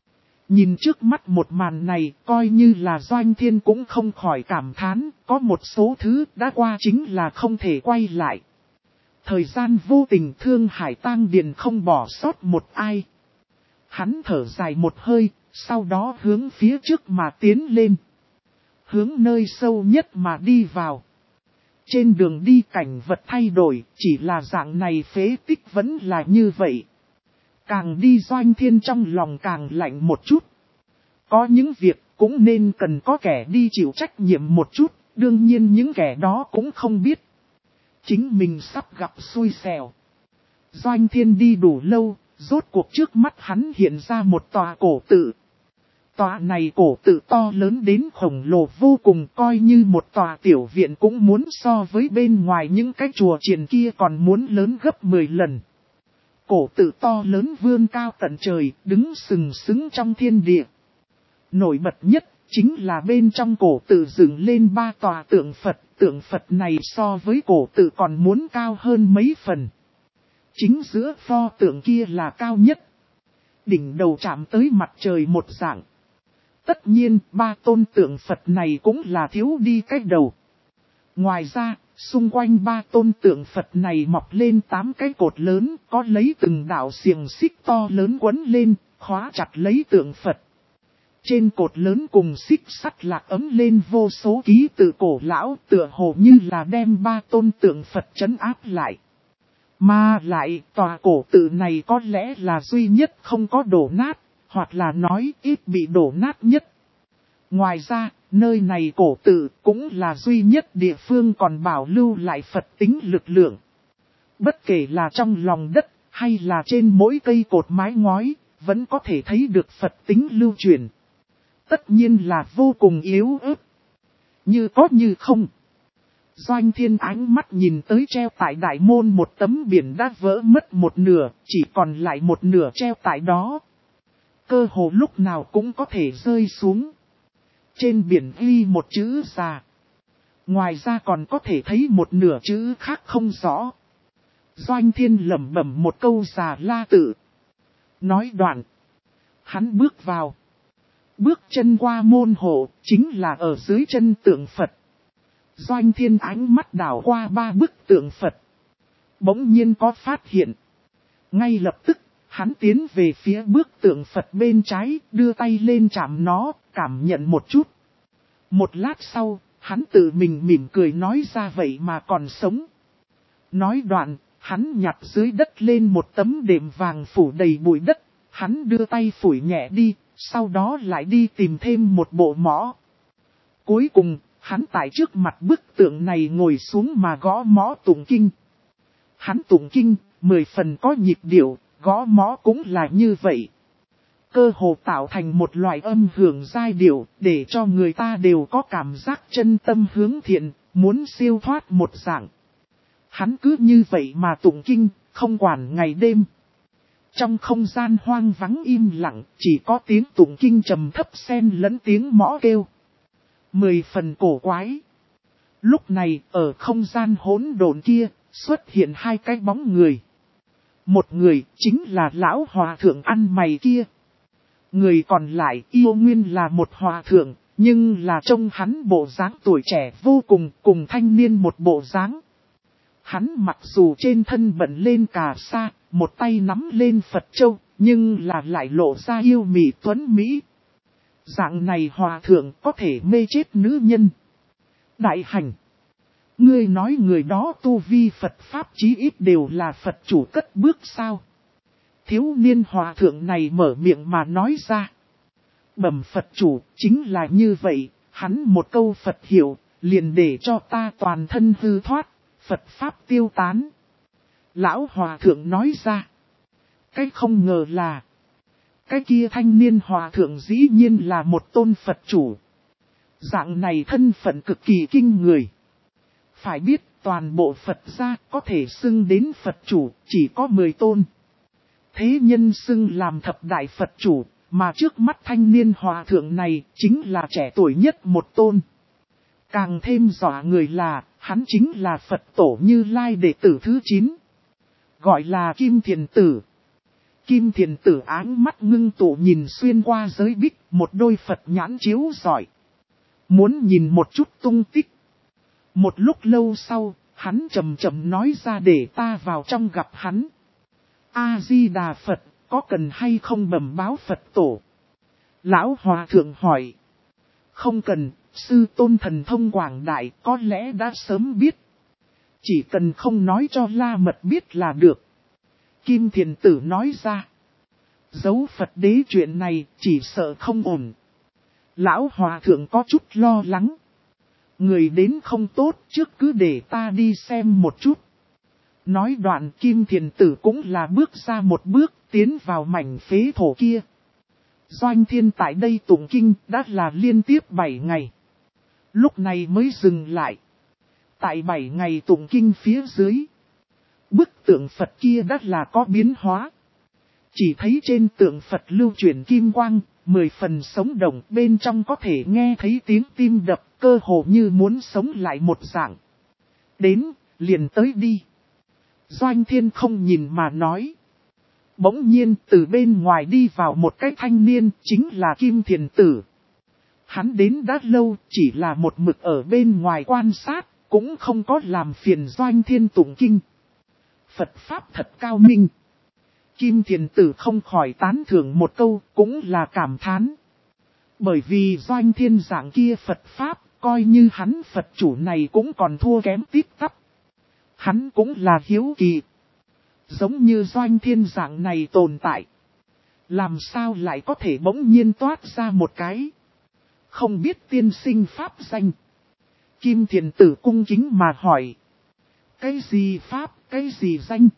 Nhìn trước mắt một màn này, coi như là Doanh Thiên cũng không khỏi cảm thán, có một số thứ đã qua chính là không thể quay lại. Thời gian vô tình thương hải tang điền không bỏ sót một ai. Hắn thở dài một hơi, sau đó hướng phía trước mà tiến lên. Hướng nơi sâu nhất mà đi vào. Trên đường đi cảnh vật thay đổi, chỉ là dạng này phế tích vẫn là như vậy. Càng đi Doanh Thiên trong lòng càng lạnh một chút. Có những việc cũng nên cần có kẻ đi chịu trách nhiệm một chút, đương nhiên những kẻ đó cũng không biết. Chính mình sắp gặp xui xẻo. Doanh Thiên đi đủ lâu, rốt cuộc trước mắt hắn hiện ra một tòa cổ tự. Tòa này cổ tự to lớn đến khổng lồ vô cùng, coi như một tòa tiểu viện cũng muốn so với bên ngoài những cái chùa chiền kia còn muốn lớn gấp 10 lần. Cổ tự to lớn vươn cao tận trời, đứng sừng sững trong thiên địa. Nổi bật nhất chính là bên trong cổ tự dựng lên 3 tòa tượng Phật này so với cổ tự còn muốn cao hơn mấy phần. Chính giữa pho tượng kia là cao nhất. Đỉnh đầu chạm tới mặt trời một dạng. Tất nhiên, 3 tôn tượng Phật này cũng là thiếu đi cái đầu. Ngoài ra, xung quanh 3 tôn tượng Phật này mọc lên 8 cái cột lớn, có lấy từng đạo xiềng xích to lớn quấn lên, khóa chặt lấy tượng Phật. Trên cột lớn cùng xích sắt lạc ấm lên vô số ký tự cổ lão, tựa hồ như là đem 3 tôn tượng Phật trấn áp lại. Mà lại, tòa cổ tự này có lẽ là duy nhất không có đổ nát, hoặc là nói ít bị đổ nát nhất. Ngoài ra, nơi này cổ tự cũng là duy nhất địa phương còn bảo lưu lại Phật tính lực lượng. Bất kể là trong lòng đất, hay là trên mỗi cây cột mái ngói, vẫn có thể thấy được Phật tính lưu truyền. Tất nhiên là vô cùng yếu ớt. Như có như không. Doanh Thiên ánh mắt nhìn tới treo tại đại môn một tấm biển đã vỡ mất một nửa, chỉ còn lại một nửa treo tại đó. Cơ hồ lúc nào cũng có thể rơi xuống. Trên biển ghi một chữ già. Ngoài ra còn có thể thấy một nửa chữ khác không rõ. Doanh Thiên lẩm bẩm một câu già la tự. Nói đoạn. Hắn bước vào. Bước chân qua môn hộ, chính là ở dưới chân tượng Phật. Doanh Thiên ánh mắt đảo qua 3 bức tượng Phật. Bỗng nhiên có phát hiện. Ngay lập tức, hắn tiến về phía bức tượng Phật bên trái, đưa tay lên chạm nó, cảm nhận một chút. Một lát sau, hắn tự mình mỉm cười nói ra vậy mà còn sống. Nói đoạn, hắn nhặt dưới đất lên một tấm đệm vàng phủ đầy bụi đất, hắn đưa tay phủi nhẹ đi, sau đó lại đi tìm thêm một bộ mõ. Cuối cùng, hắn tại trước mặt bức tượng này ngồi xuống mà gõ mõ tụng kinh. Hắn tụng kinh, 10 phần có nhịp điệu, gõ mõ cũng là như vậy. Cơ hồ tạo thành một loại âm hưởng giai điệu, để cho người ta đều có cảm giác chân tâm hướng thiện, muốn siêu thoát một dạng. Hắn cứ như vậy mà tụng kinh, không quản ngày đêm. Trong không gian hoang vắng im lặng, chỉ có tiếng tụng kinh trầm thấp xen lẫn tiếng mõ kêu. 10 phần cổ quái. Lúc này, ở không gian hỗn độn kia, xuất hiện 2 cái bóng người. Một người, chính là lão hòa thượng ăn mày kia, Người còn lại yêu nguyên là một hòa thượng, nhưng là trông hắn bộ dáng tuổi trẻ vô cùng, cùng thanh niên một bộ dáng. Hắn mặc dù trên thân bận lên cà sa, một tay nắm lên Phật châu, nhưng là lại lộ ra yêu mị tuấn Mỹ. Dạng này hòa thượng có thể mê chết nữ nhân. Đại hành. Ngươi nói người đó tu vi Phật Pháp chí ít đều là Phật chủ cất bước sao? Thiếu niên hòa thượng này mở miệng mà nói ra. Bẩm Phật chủ, chính là như vậy, hắn một câu Phật hiểu, liền để cho ta toàn thân hư thoát, Phật Pháp tiêu tán. Lão hòa thượng nói ra. Cái không ngờ là, cái kia thanh niên hòa thượng dĩ nhiên là một tôn Phật chủ. Dạng này thân phận cực kỳ kinh người. Phải biết toàn bộ Phật gia có thể xưng đến Phật chủ chỉ có 10 tôn. Thế nhân xưng làm thập đại Phật chủ, mà trước mắt thanh niên hòa thượng này chính là trẻ tuổi nhất một tôn. Càng thêm dọa người là, hắn chính là Phật tổ Như Lai đệ tử thứ 9. Gọi là Kim Thiền Tử. Kim Thiền Tử áng mắt ngưng tụ nhìn xuyên qua giới bích, một đôi Phật nhãn chiếu rọi. Muốn nhìn một chút tung tích. Một lúc lâu sau, hắn chậm chậm nói ra để ta vào trong gặp hắn. A-di-đà Phật, có cần hay không bẩm báo Phật tổ? Lão hòa thượng hỏi. Không cần, sư tôn thần thông quảng đại có lẽ đã sớm biết. Chỉ cần không nói cho La Mật biết là được. Kim Thiền Tử nói ra. Giấu Phật đế chuyện này chỉ sợ không ổn. Lão hòa thượng có chút lo lắng. Người đến không tốt, trước cứ để ta đi xem một chút. Nói đoạn Kim Thiền Tử cũng là bước ra một bước tiến vào mảnh phế thổ kia. Doanh Thiên tại đây tụng kinh đã là liên tiếp 7 ngày. Lúc này mới dừng lại. Tại 7 ngày tụng kinh phía dưới. Bức tượng Phật kia đã là có biến hóa. Chỉ thấy trên tượng Phật lưu chuyển kim quang, 10 phần sống động, bên trong có thể nghe thấy tiếng tim đập, cơ hồ như muốn sống lại một dạng. Đến, liền tới đi. Doanh Thiên không nhìn mà nói. Bỗng nhiên từ bên ngoài đi vào một cái thanh niên, chính là Kim Thiền Tử. Hắn đến đã lâu, chỉ là một mực ở bên ngoài quan sát, cũng không có làm phiền Doanh Thiên tụng kinh. Phật Pháp thật cao minh. Kim Thiền Tử không khỏi tán thưởng một câu, cũng là cảm thán. Bởi vì Doanh Thiên dạng kia Phật Pháp, coi như hắn Phật chủ này cũng còn thua kém tít tắp. Hắn cũng là hiếu kỳ. Giống như Doanh Thiên dạng này tồn tại. Làm sao lại có thể bỗng nhiên toát ra một cái. Không biết tiên sinh Pháp danh. Kim Thiền Tử cung kính mà hỏi. Cái gì Pháp, cái gì danh?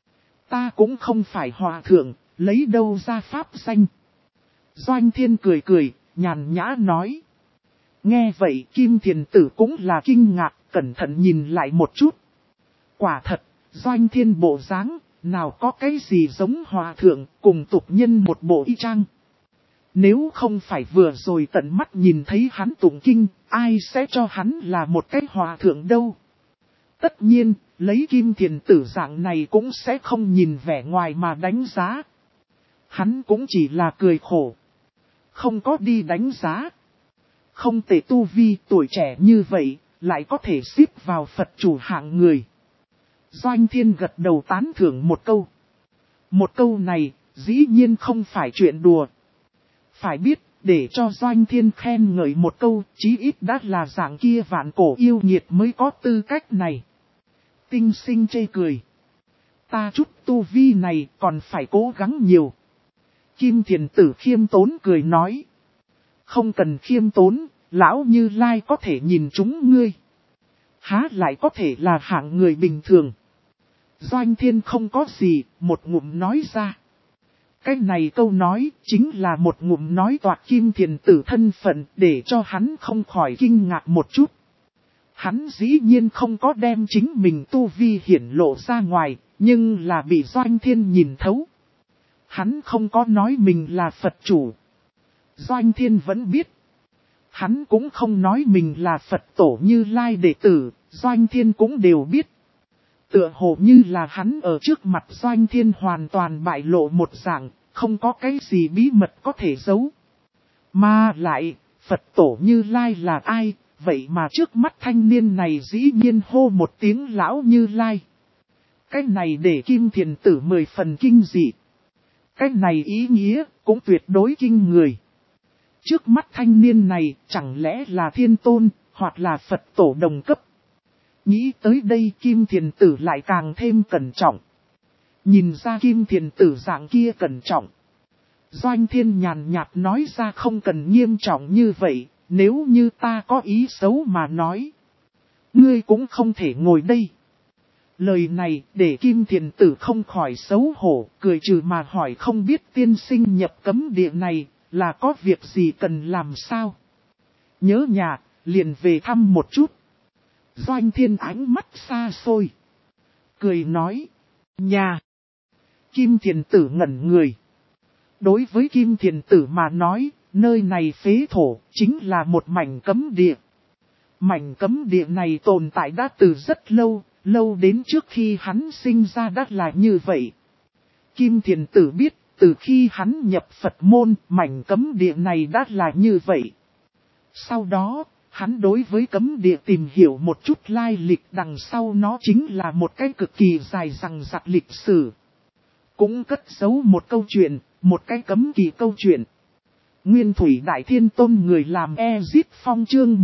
Ta cũng không phải hòa thượng, lấy đâu ra Pháp danh? Doanh Thiên cười cười, nhàn nhã nói. Nghe vậy Kim Thiền Tử cũng là kinh ngạc, cẩn thận nhìn lại một chút. Quả thật, Doanh Thiên bộ dáng, nào có cái gì giống hòa thượng, cùng tục nhân một bộ y chang. Nếu không phải vừa rồi tận mắt nhìn thấy hắn tụng kinh, ai sẽ cho hắn là một cái hòa thượng đâu. Tất nhiên, lấy Kim Thiền Tử dạng này cũng sẽ không nhìn vẻ ngoài mà đánh giá. Hắn cũng chỉ là cười khổ. Không có đi đánh giá. Không thể tu vi tuổi trẻ như vậy, lại có thể xếp vào Phật chủ hạng người. Doanh Thiên gật đầu tán thưởng một câu. Một câu này, dĩ nhiên không phải chuyện đùa. Phải biết, để cho Doanh Thiên khen ngợi một câu, chí ít đã là dạng kia vạn cổ yêu nghiệt mới có tư cách này. Tinh sinh chê cười. Ta chút tu vi này còn phải cố gắng nhiều. Kim Thiền Tử khiêm tốn cười nói. Không cần khiêm tốn, lão Như Lai có thể nhìn chúng ngươi. Há lại có thể là hạng người bình thường. Doanh Thiên không có gì, một ngụm nói ra. Cái này câu nói, chính là một ngụm nói toạc Kim Thiền Tử thân phận, để cho hắn không khỏi kinh ngạc một chút. Hắn dĩ nhiên không có đem chính mình tu vi hiển lộ ra ngoài, nhưng là bị Doanh Thiên nhìn thấu. Hắn không có nói mình là Phật chủ. Doanh Thiên vẫn biết. Hắn cũng không nói mình là Phật tổ Như Lai đệ tử, Doanh Thiên cũng đều biết. Tựa hồ như là hắn ở trước mặt Doanh Thiên hoàn toàn bại lộ một dạng, không có cái gì bí mật có thể giấu. Mà lại, Phật tổ Như Lai là ai, vậy mà trước mắt thanh niên này dĩ nhiên hô một tiếng lão Như Lai. Cái này để Kim Thiền Tử 10 phần kinh dị. Cái này ý nghĩa cũng tuyệt đối kinh người. Trước mắt thanh niên này chẳng lẽ là Thiên Tôn, hoặc là Phật tổ đồng cấp. Nghĩ tới đây Kim Thiền Tử lại càng thêm cẩn trọng. Nhìn ra Kim Thiền Tử dạng kia cẩn trọng. Doanh Thiên nhàn nhạt nói ra không cần nghiêm trọng như vậy, nếu như ta có ý xấu mà nói. Ngươi cũng không thể ngồi đây. Lời này để Kim Thiền Tử không khỏi xấu hổ, cười trừ mà hỏi không biết tiên sinh nhập cấm địa này là có việc gì cần làm sao. Nhớ nhà, liền về thăm một chút. Doanh Thiên ánh mắt xa xôi. Cười nói, nhà. Kim Thiền Tử ngẩn người. Đối với Kim Thiền Tử mà nói, nơi này phế thổ chính là một mảnh cấm địa. Mảnh cấm địa này tồn tại đã từ rất lâu, lâu đến trước khi hắn sinh ra đã là như vậy. Kim Thiền Tử biết, từ khi hắn nhập Phật môn, mảnh cấm địa này đã là như vậy. Sau đó, hắn đối với cấm địa tìm hiểu một chút lai lịch, đằng sau nó chính là một cái cực kỳ dài dằng dặc lịch sử. Cũng cất giấu một câu chuyện, một cái cấm kỳ câu chuyện. Nguyên Thủy Đại Thiên Tôn người làm Ezit Phong chương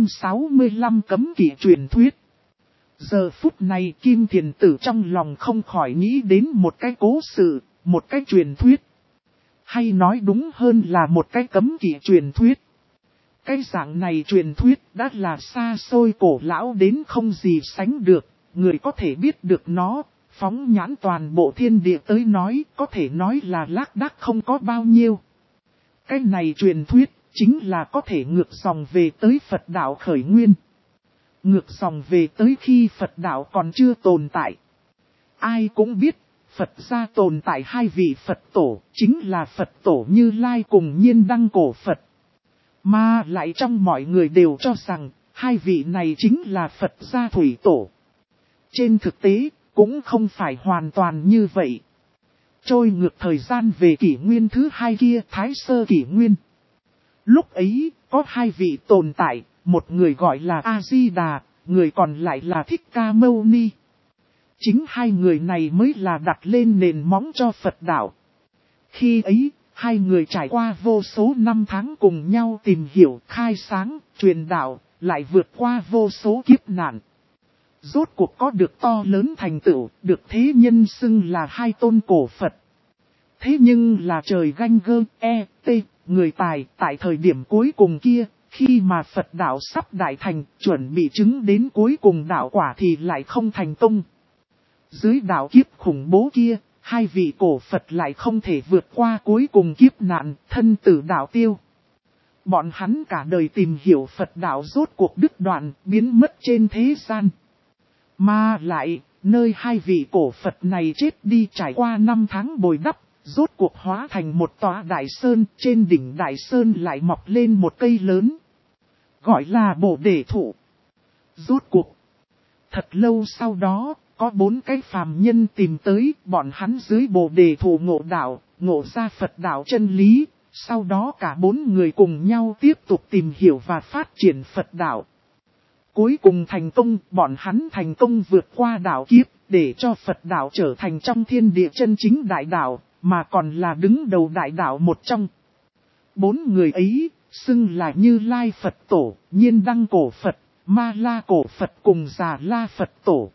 165 cấm kỵ truyền thuyết. Giờ phút này Kim Thiền Tử trong lòng không khỏi nghĩ đến một cái cố sự, một cái truyền thuyết. Hay nói đúng hơn là một cái cấm kỵ truyền thuyết. Cái dạng này truyền thuyết đã là xa xôi cổ lão đến không gì sánh được, người có thể biết được nó, phóng nhãn toàn bộ thiên địa tới nói, có thể nói là lác đác không có bao nhiêu. Cái này truyền thuyết, chính là có thể ngược dòng về tới Phật đạo khởi nguyên. Ngược dòng về tới khi Phật đạo còn chưa tồn tại. Ai cũng biết, Phật gia tồn tại hai vị Phật tổ, chính là Phật tổ Như Lai cùng Nhiên Đăng Cổ Phật. Mà lại trong mọi người đều cho rằng, hai vị này chính là Phật gia thủy tổ. Trên thực tế, cũng không phải hoàn toàn như vậy. Trôi ngược thời gian về kỷ nguyên thứ hai kia, Thái Sơ kỷ nguyên. Lúc ấy, có hai vị tồn tại, một người gọi là A-di-đà, người còn lại là Thích Ca Mâu Ni. Chính hai người này mới là đặt lên nền móng cho Phật đạo. Khi ấy, hai người trải qua vô số năm tháng cùng nhau tìm hiểu, khai sáng, truyền đạo, lại vượt qua vô số kiếp nạn. Rốt cuộc có được to lớn thành tựu, được thế nhân xưng là hai tôn cổ Phật. Thế nhưng là trời ganh gơ, người tài, tại thời điểm cuối cùng kia, khi mà Phật đạo sắp đại thành, chuẩn bị chứng đến cuối cùng đạo quả thì lại không thành công. Dưới đạo kiếp khủng bố kia, hai vị cổ Phật lại không thể vượt qua cuối cùng kiếp nạn, thân tử đạo tiêu. Bọn hắn cả đời tìm hiểu Phật đạo rốt cuộc đứt đoạn, biến mất trên thế gian. Mà lại, nơi hai vị cổ Phật này chết đi trải qua 5 tháng bồi đắp, rốt cuộc hóa thành một tòa đại sơn, trên đỉnh đại sơn lại mọc lên một cây lớn. Gọi là Bồ Đề Thụ. Rốt cuộc. Thật lâu sau đó, có 4 cái phàm nhân tìm tới, bọn hắn dưới Bồ Đề Thụ ngộ đạo, ngộ ra Phật đạo chân lý. Sau đó cả 4 người cùng nhau tiếp tục tìm hiểu và phát triển Phật đạo. Cuối cùng thành công, bọn hắn thành công vượt qua đạo kiếp, để cho Phật đạo trở thành trong thiên địa chân chính đại đạo, mà còn là đứng đầu đại đạo một trong. 4 người ấy, xưng là Như Lai Phật Tổ, Nhiên Đăng Cổ Phật, Ma La Cổ Phật cùng Già La Phật Tổ.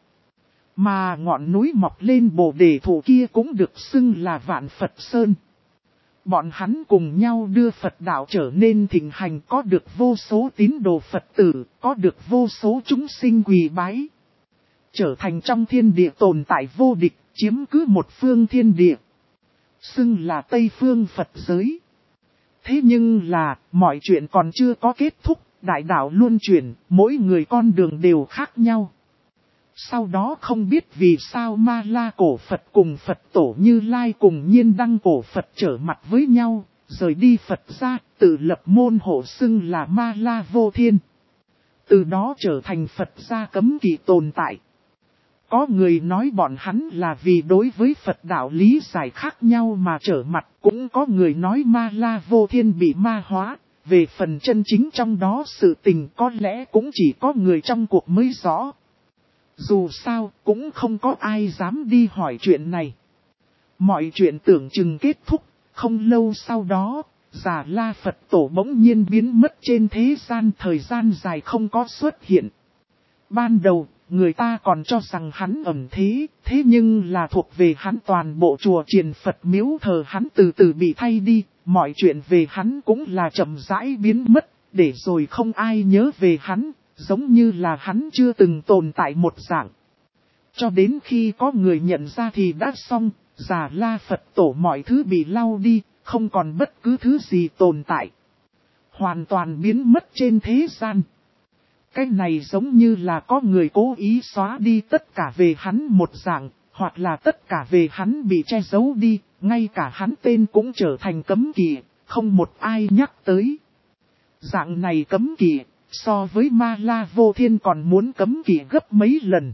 Mà ngọn núi mọc lên Bồ Đề Thụ kia cũng được xưng là Vạn Phật Sơn. Bọn hắn cùng nhau đưa Phật đạo trở nên thịnh hành, có được vô số tín đồ Phật tử, có được vô số chúng sinh quỳ bái. Trở thành trong thiên địa tồn tại vô địch, chiếm cứ một phương thiên địa. Xưng là Tây Phương Phật giới. Thế nhưng là, mọi chuyện còn chưa có kết thúc, đại đạo luân chuyển, mỗi người con đường đều khác nhau. Sau đó không biết vì sao Ma La Cổ Phật cùng Phật Tổ Như Lai cùng Nhiên Đăng Cổ Phật trở mặt với nhau, rời đi Phật ra, tự lập môn hộ xưng là Ma La Vô Thiên. Từ đó trở thành Phật gia cấm kỵ tồn tại. Có người nói bọn hắn là vì đối với Phật đạo lý giải khác nhau mà trở mặt, cũng có người nói Ma La Vô Thiên bị ma hóa. Về phần chân chính trong đó sự tình có lẽ cũng chỉ có người trong cuộc mới rõ. Dù sao cũng không có ai dám đi hỏi chuyện này. Mọi chuyện tưởng chừng kết thúc, không lâu sau đó, Già La Phật Tổ bỗng nhiên biến mất trên thế gian, thời gian dài không có xuất hiện. Ban đầu, người ta còn cho rằng hắn ẩn thế nhưng là thuộc về hắn, toàn bộ chùa chiền Phật miếu thờ hắn từ từ bị thay đi, mọi chuyện về hắn cũng là chậm rãi biến mất, để rồi không ai nhớ về hắn, giống như là hắn chưa từng tồn tại một dạng. Cho đến khi có người nhận ra thì đã xong, Già La Phật Tổ mọi thứ bị lau đi, không còn bất cứ thứ gì tồn tại. Hoàn toàn biến mất trên thế gian. Cái này giống như là có người cố ý xóa đi tất cả về hắn một dạng, hoặc là tất cả về hắn bị che giấu đi, ngay cả hắn tên cũng trở thành cấm kỵ, không một ai nhắc tới. Dạng này cấm kỵ, so với Ma La Vô Thiên còn muốn cấm kỵ gấp mấy lần.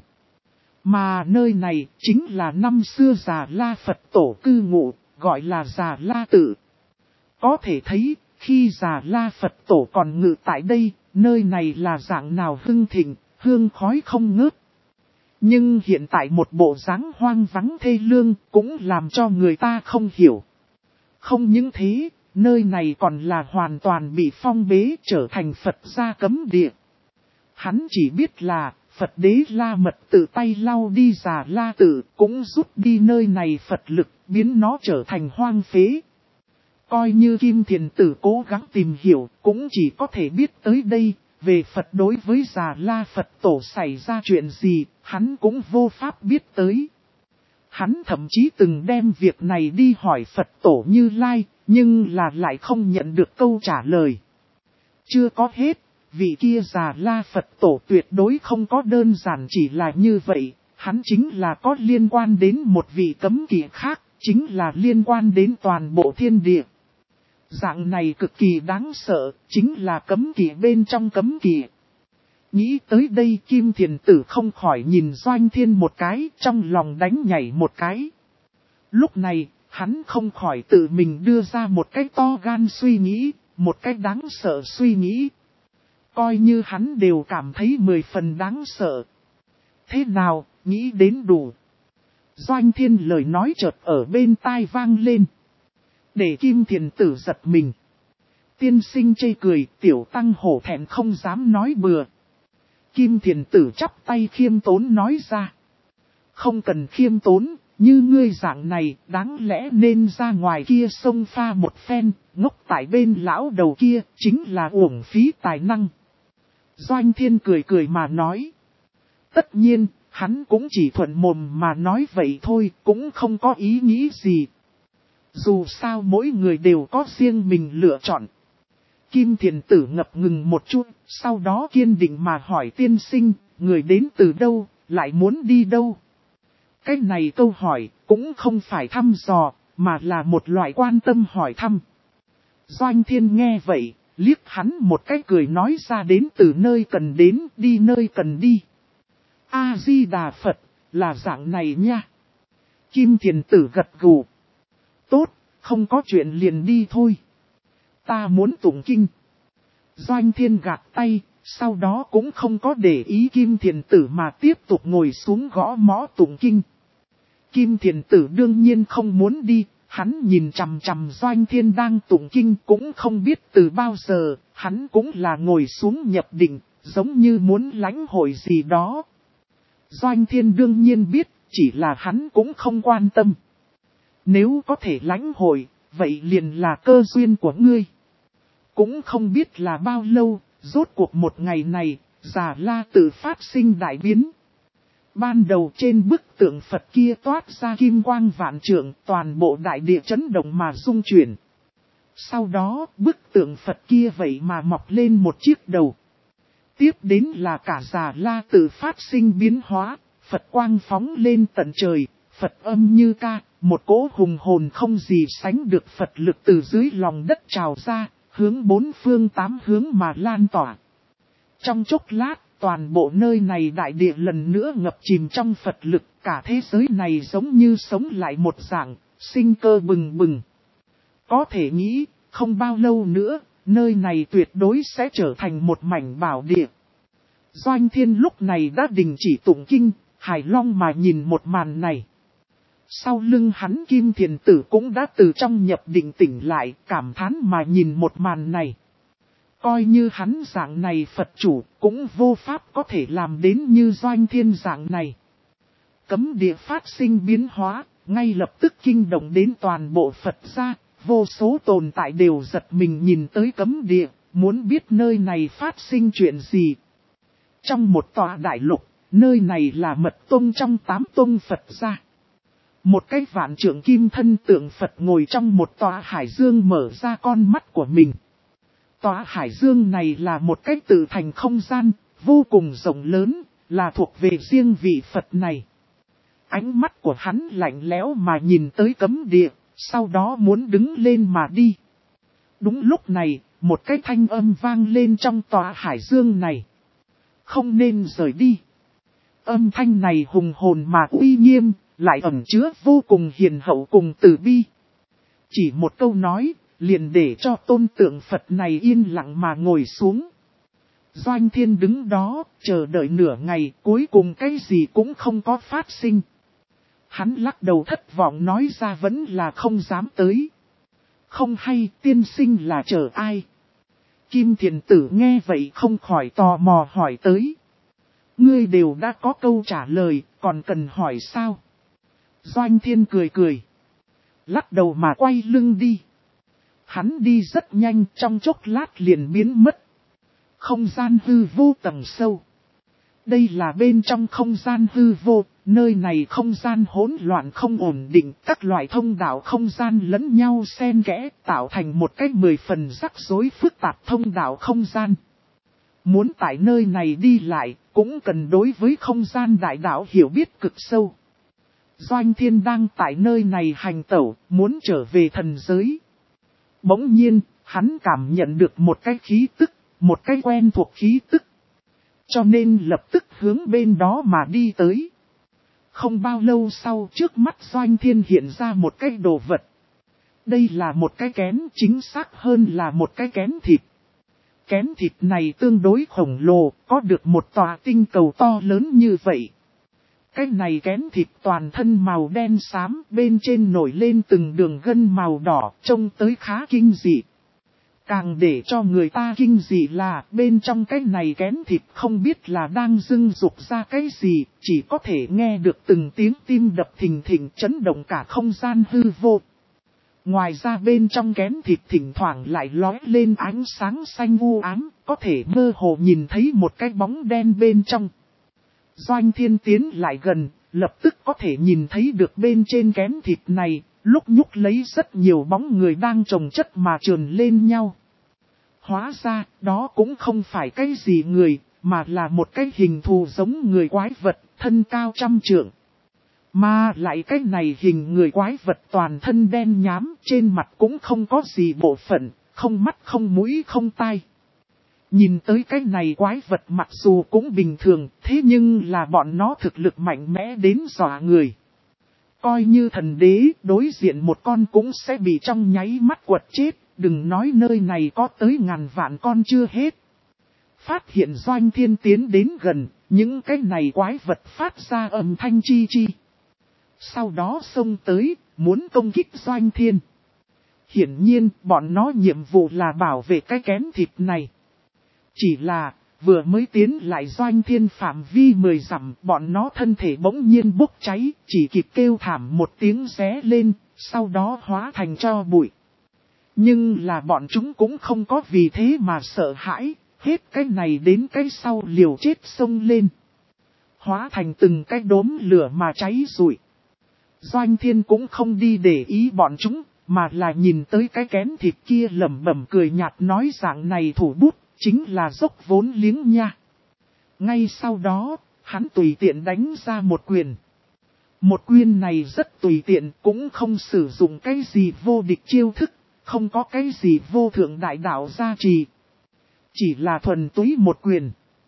Mà nơi này chính là năm xưa Già La Phật Tổ cư ngụ, gọi là Già La Tự. Có thể thấy, khi Già La Phật Tổ còn ngự tại đây, nơi này là dạng nào hưng thịnh, hương khói không ngớt. Nhưng hiện tại một bộ dáng hoang vắng thê lương cũng làm cho người ta không hiểu. Không những thế, nơi này còn là hoàn toàn bị phong bế trở thành Phật gia cấm địa. Hắn chỉ biết là Phật Đế La Mật tự tay lau đi Già La Tự, cũng rút đi nơi này Phật lực, biến nó trở thành hoang phế. Coi như Kim Thiền Tử cố gắng tìm hiểu, cũng chỉ có thể biết tới đây, về Phật đối với Già La Phật Tổ xảy ra chuyện gì, hắn cũng vô pháp biết tới. Hắn thậm chí từng đem việc này đi hỏi Phật Tổ Như Lai, nhưng là lại không nhận được câu trả lời. Chưa có hết, vị kia Già La Phật Tổ tuyệt đối không có đơn giản chỉ là như vậy, hắn chính là có liên quan đến một vị cấm kỵ khác, chính là liên quan đến toàn bộ thiên địa. Dạng này cực kỳ đáng sợ, chính là cấm kỵ bên trong cấm kỵ. Nghĩ tới đây Kim Thiền Tử không khỏi nhìn Doanh Thiên một cái, trong lòng đánh nhảy một cái. Lúc này, hắn không khỏi tự mình đưa ra một cái to gan suy nghĩ, một cái đáng sợ suy nghĩ. Coi như hắn đều cảm thấy 10 phần đáng sợ. Thế nào, nghĩ đến đủ. Doanh Thiên lời nói chợt ở bên tai vang lên. Để Kim Thiền Tử giật mình. Tiên sinh chê cười, tiểu tăng hổ thẹn không dám nói bừa. Kim Thiền Tử chắp tay khiêm tốn nói ra. Không cần khiêm tốn, như ngươi dạng này, đáng lẽ nên ra ngoài kia xông pha một phen, ngốc tại bên lão đầu kia, chính là uổng phí tài năng. Doanh Thiên cười cười mà nói. Tất nhiên, hắn cũng chỉ thuận mồm mà nói vậy thôi, cũng không có ý nghĩ gì. Dù sao mỗi người đều có riêng mình lựa chọn. Kim Thiền Tử ngập ngừng một chút, sau đó kiên định mà hỏi tiên sinh, người đến từ đâu, lại muốn đi đâu? Cái này câu hỏi, cũng không phải thăm dò, mà là một loại quan tâm hỏi thăm. Doanh Thiên nghe vậy, liếc hắn một cái cười nói ra đến từ nơi cần đến, đi nơi cần đi. A-di-đà Phật, là dạng này nha. Kim Thiền Tử gật gù. Tốt, không có chuyện liền đi thôi. Ta muốn tụng kinh. Doanh Thiên gạt tay, sau đó cũng không có để ý Kim Thiền Tử mà tiếp tục ngồi xuống gõ mõ tụng kinh. Kim Thiền Tử đương nhiên không muốn đi, hắn nhìn chằm chằm Doanh Thiên đang tụng kinh cũng không biết từ bao giờ, hắn cũng là ngồi xuống nhập định, giống như muốn lãnh hội gì đó. Doanh Thiên đương nhiên biết, chỉ là hắn cũng không quan tâm. Nếu có thể lãnh hội, vậy liền là cơ duyên của ngươi. Cũng không biết là bao lâu, rốt cuộc một ngày này, Già La Tự phát sinh đại biến. Ban đầu trên bức tượng Phật kia toát ra kim quang vạn trượng, toàn bộ đại địa chấn động mà rung chuyển. Sau đó, bức tượng Phật kia vậy mà mọc lên một chiếc đầu. Tiếp đến là cả Già La Tự phát sinh biến hóa, Phật quang phóng lên tận trời, Phật âm như ca, một cỗ hùng hồn không gì sánh được Phật lực từ dưới lòng đất trào ra, hướng bốn phương tám hướng mà lan tỏa. Trong chốc lát, toàn bộ nơi này đại địa lần nữa ngập chìm trong Phật lực, cả thế giới này giống như sống lại một dạng, sinh cơ bừng bừng. Có thể nghĩ, không bao lâu nữa, nơi này tuyệt đối sẽ trở thành một mảnh bảo địa. Doanh Thiên lúc này đã đình chỉ tụng kinh, hài long mà nhìn một màn này. Sau lưng hắn Kim Thiền Tử cũng đã từ trong nhập định tỉnh lại, cảm thán mà nhìn một màn này. Coi như hắn dạng này Phật chủ, cũng vô pháp có thể làm đến như Doanh Thiên dạng này. Cấm địa phát sinh biến hóa, ngay lập tức kinh động đến toàn bộ Phật gia, vô số tồn tại đều giật mình nhìn tới cấm địa, muốn biết nơi này phát sinh chuyện gì. Trong một tòa đại lục, nơi này là mật tông trong 8 tông Phật gia. Một cái vạn trượng kim thân tượng Phật ngồi trong một tòa hải dương mở ra con mắt của mình. Tòa hải dương này là một cái tự thành không gian, vô cùng rộng lớn, là thuộc về riêng vị Phật này. Ánh mắt của hắn lạnh lẽo mà nhìn tới cấm địa, sau đó muốn đứng lên mà đi. Đúng lúc này, một cái thanh âm vang lên trong tòa hải dương này. Không nên rời đi. Âm thanh này hùng hồn mà uy nghiêm, lại ẩn chứa vô cùng hiền hậu cùng từ bi. Chỉ một câu nói, liền để cho tôn tượng Phật này yên lặng mà ngồi xuống. Doanh Thiên đứng đó, chờ đợi nửa ngày, cuối cùng cái gì cũng không có phát sinh. Hắn lắc đầu thất vọng nói ra vẫn là không dám tới. Không hay tiên sinh là chờ ai? Kim Thiền Tử nghe vậy không khỏi tò mò hỏi tới. Ngươi đều đã có câu trả lời, còn cần hỏi sao? Doanh Thiên cười cười. Lắc đầu mà quay lưng đi. Hắn đi rất nhanh, trong chốc lát liền biến mất. Không gian hư vô tầng sâu. Đây là bên trong không gian hư vô, nơi này không gian hỗn loạn không ổn định, các loại thông đạo không gian lẫn nhau xen kẽ, tạo thành một cách 10 phần rắc rối phức tạp thông đạo không gian. Muốn tại nơi này đi lại, cũng cần đối với không gian đại đạo hiểu biết cực sâu. Doanh Thiên đang tại nơi này hành tẩu, muốn trở về thần giới. Bỗng nhiên, hắn cảm nhận được một cái khí tức, một cái quen thuộc khí tức. Cho nên lập tức hướng bên đó mà đi tới. Không bao lâu sau trước mắt Doanh Thiên hiện ra một cái đồ vật. Đây là một cái kén, chính xác hơn là một cái kén thịt. Kén thịt này tương đối khổng lồ, có được một tòa tinh cầu to lớn như vậy. Cái này kén thịt toàn thân màu đen xám, bên trên nổi lên từng đường gân màu đỏ, trông tới khá kinh dị. Càng để cho người ta kinh dị là bên trong cái này kén thịt không biết là đang dưng dục ra cái gì, chỉ có thể nghe được từng tiếng tim đập thình thình chấn động cả không gian hư vô. Ngoài ra bên trong kén thịt thỉnh thoảng lại lóe lên ánh sáng xanh u ám, có thể mơ hồ nhìn thấy một cái bóng đen bên trong. Doanh Thiên tiến lại gần, lập tức có thể nhìn thấy được bên trên kén thịt này, lúc nhúc lấy rất nhiều bóng người đang chồng chất mà trườn lên nhau. Hóa ra, đó cũng không phải cái gì người, mà là một cái hình thù giống người quái vật, thân cao 100 trượng. Mà lại cái này hình người quái vật toàn thân đen nhám, trên mặt cũng không có gì bộ phận, không mắt không mũi không tai. Nhìn tới cái này quái vật mặc dù cũng bình thường, thế nhưng là bọn nó thực lực mạnh mẽ đến dọa người. Coi như thần đế đối diện một con cũng sẽ bị trong nháy mắt quật chết, đừng nói nơi này có tới ngàn vạn con chưa hết. Phát hiện Doanh Thiên tiến đến gần, những cái này quái vật phát ra âm thanh chi chi. Sau đó xông tới, muốn công kích Doanh Thiên. Hiển nhiên, bọn nó nhiệm vụ là bảo vệ cái kén thịt này. Chỉ là, vừa mới tiến lại Doanh Thiên phạm vi 10 dặm, bọn nó thân thể bỗng nhiên bốc cháy, chỉ kịp kêu thảm một tiếng ré lên, sau đó hóa thành tro bụi. Nhưng là bọn chúng cũng không có vì thế mà sợ hãi, hết cái này đến cái sau liều chết xông lên. Hóa thành từng cái đốm lửa mà cháy rụi. Doanh Thiên cũng không đi để ý bọn chúng, mà là nhìn tới cái kén thịt kia lẩm bẩm cười nhạt nói dạng này thủ bút, chính là dốc vốn liếng nha. Ngay sau đó, hắn tùy tiện đánh ra một quyền. Một quyền này rất tùy tiện, cũng không sử dụng cái gì vô địch chiêu thức, không có cái gì vô thượng đại đạo gia trì. Chỉ là thuần túy một quyền.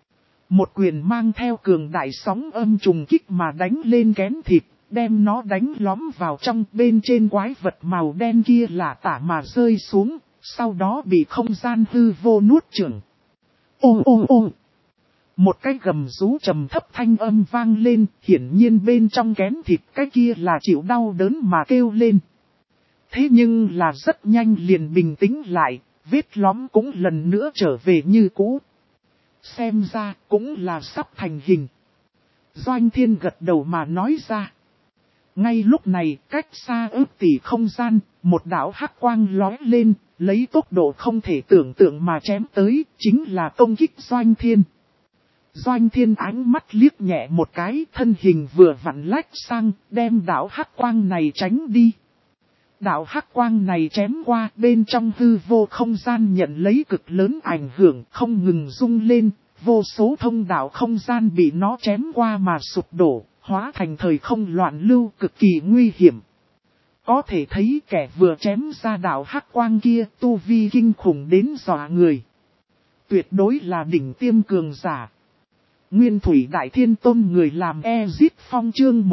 Một quyền mang theo cường đại sóng âm trùng kích mà đánh lên kén thịt, đem nó đánh lõm vào trong bên trên quái vật màu đen kia lả tả mà rơi xuống, sau đó bị không gian hư vô nuốt chửng. Ô ô ô! Một cái gầm rú trầm thấp thanh âm vang lên, hiển nhiên bên trong kén thịt cái kia là chịu đau đớn mà kêu lên. Thế nhưng là rất nhanh liền bình tĩnh lại, vết lõm cũng lần nữa trở về như cũ. Xem ra cũng là sắp thành hình. Doanh Thiên gật đầu mà nói ra. Ngay lúc này, cách xa ước tỷ không gian, một đạo hắc quang lóe lên, lấy tốc độ không thể tưởng tượng mà chém tới, chính là công kích Doanh Thiên. Doanh Thiên ánh mắt liếc nhẹ một cái, thân hình vừa vặn lách sang, đem đạo hắc quang này tránh đi. Đạo hắc quang này chém qua, bên trong hư vô không gian nhận lấy cực lớn ảnh hưởng, không ngừng rung lên, vô số thông đạo không gian bị nó chém qua mà sụp đổ, hóa thành thời không loạn lưu cực kỳ nguy hiểm. Có thể thấy kẻ vừa chém ra đạo hắc quang kia tu vi kinh khủng đến dọa người. Tuyệt đối là đỉnh tiêm cường giả. Nguyên Thủy Đại Thiên Tôn người làm Ezit Phong chương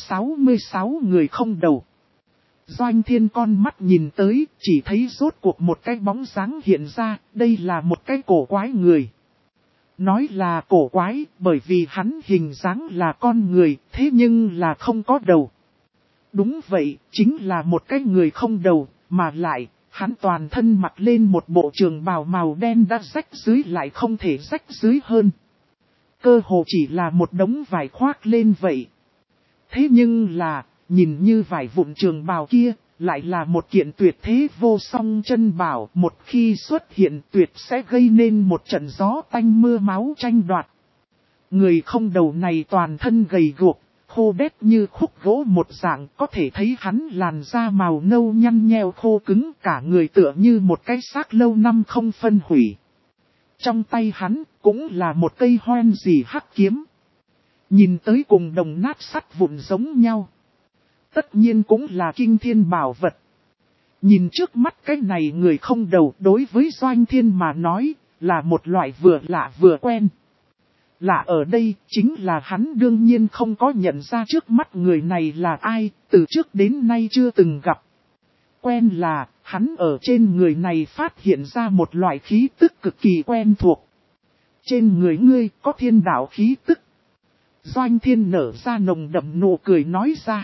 166 người không đầu. Doanh Thiên con mắt nhìn tới, chỉ thấy rốt cuộc một cái bóng dáng hiện ra, đây là một cái cổ quái người. Nói là cổ quái, bởi vì hắn hình dáng là con người, thế nhưng là không có đầu. Đúng vậy, chính là một cái người không đầu, mà lại, hắn toàn thân mặc lên một bộ trường bào màu đen đã rách dưới lại không thể rách dưới hơn. Cơ hồ chỉ là một đống vải khoác lên vậy. Thế nhưng là, nhìn như vải vụn trường bào kia, lại là một kiện tuyệt thế vô song chân bảo, một khi xuất hiện tuyệt sẽ gây nên một trận gió tanh mưa máu tranh đoạt. Người không đầu này toàn thân gầy guộc, khô đét như khúc gỗ một dạng, có thể thấy hắn làn da màu nâu nhăn nheo khô cứng, cả người tựa như một cái xác lâu năm không phân hủy. Trong tay hắn cũng là một cây hoen dì hắc kiếm. Nhìn tới cùng đồng nát sắt vụn giống nhau. Tất nhiên cũng là kinh thiên bảo vật. Nhìn trước mắt cái này người không đầu đối với Doanh Thiên mà nói là một loại vừa lạ vừa quen. Lạ ở đây chính là hắn đương nhiên không có nhận ra trước mắt người này là ai, từ trước đến nay chưa từng gặp. Quen là hắn ở trên người này phát hiện ra một loại khí tức cực kỳ quen thuộc. Trên người ngươi có thiên đạo khí tức. Doanh Thiên nở ra nồng đậm nụ cười nói ra.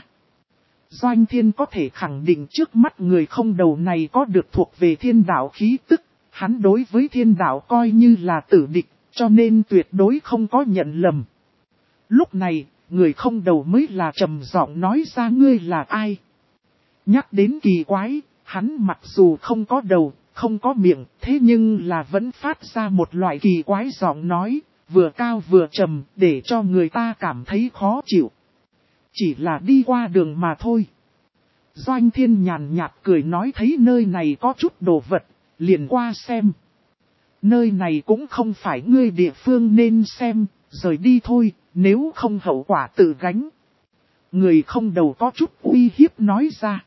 Doanh Thiên có thể khẳng định trước mắt người không đầu này có được thuộc về thiên đạo khí tức. Hắn đối với thiên đạo coi như là tử địch, cho nên tuyệt đối không có nhận lầm. Lúc này, người không đầu mới là trầm giọng nói ra ngươi là ai. Nhắc đến kỳ quái, hắn mặc dù không có đầu, không có miệng, thế nhưng là vẫn phát ra một loại kỳ quái giọng nói, vừa cao vừa trầm, để cho người ta cảm thấy khó chịu. Chỉ là đi qua đường mà thôi. Doanh Thiên nhàn nhạt cười nói thấy nơi này có chút đồ vật, liền qua xem. Nơi này cũng không phải ngươi địa phương nên xem, rời đi thôi, nếu không hậu quả tự gánh. Người không đầu có chút uy hiếp nói ra.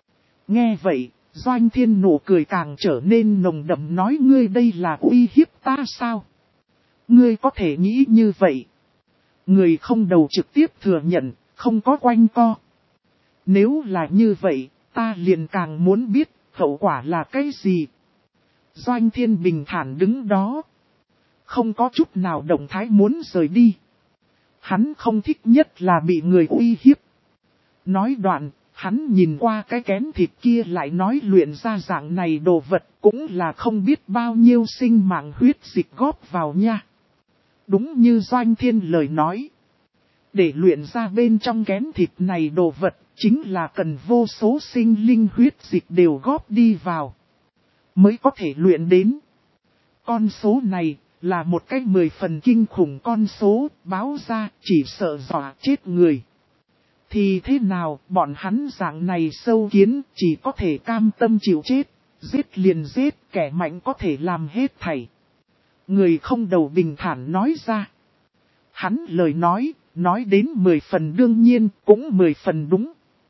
Nghe vậy, Doanh Thiên nụ cười càng trở nên nồng đậm nói ngươi đây là uy hiếp ta sao? Ngươi có thể nghĩ như vậy. Người không đầu trực tiếp thừa nhận, không có quanh co. Nếu là như vậy, ta liền càng muốn biết hậu quả là cái gì. Doanh Thiên bình thản đứng đó. Không có chút nào động thái muốn rời đi. Hắn không thích nhất là bị người uy hiếp. Nói đoạn, hắn nhìn qua cái kén thịt kia lại nói luyện ra dạng này đồ vật cũng là không biết bao nhiêu sinh mạng huyết dịch góp vào nha. Đúng như Doanh Thiên lời nói. Để luyện ra bên trong kén thịt này đồ vật chính là cần vô số sinh linh huyết dịch đều góp đi vào. Mới có thể luyện đến. Con số này là một cái 10 phần kinh khủng con số báo ra chỉ sợ dọa chết người. Thì thế nào bọn hắn dạng này sâu kiến chỉ có thể cam tâm chịu chết, giết liền giết kẻ mạnh có thể làm hết thảy. Người không đầu bình thản nói ra. Hắn lời nói đến 10 phần đương nhiên cũng 10 phần đúng.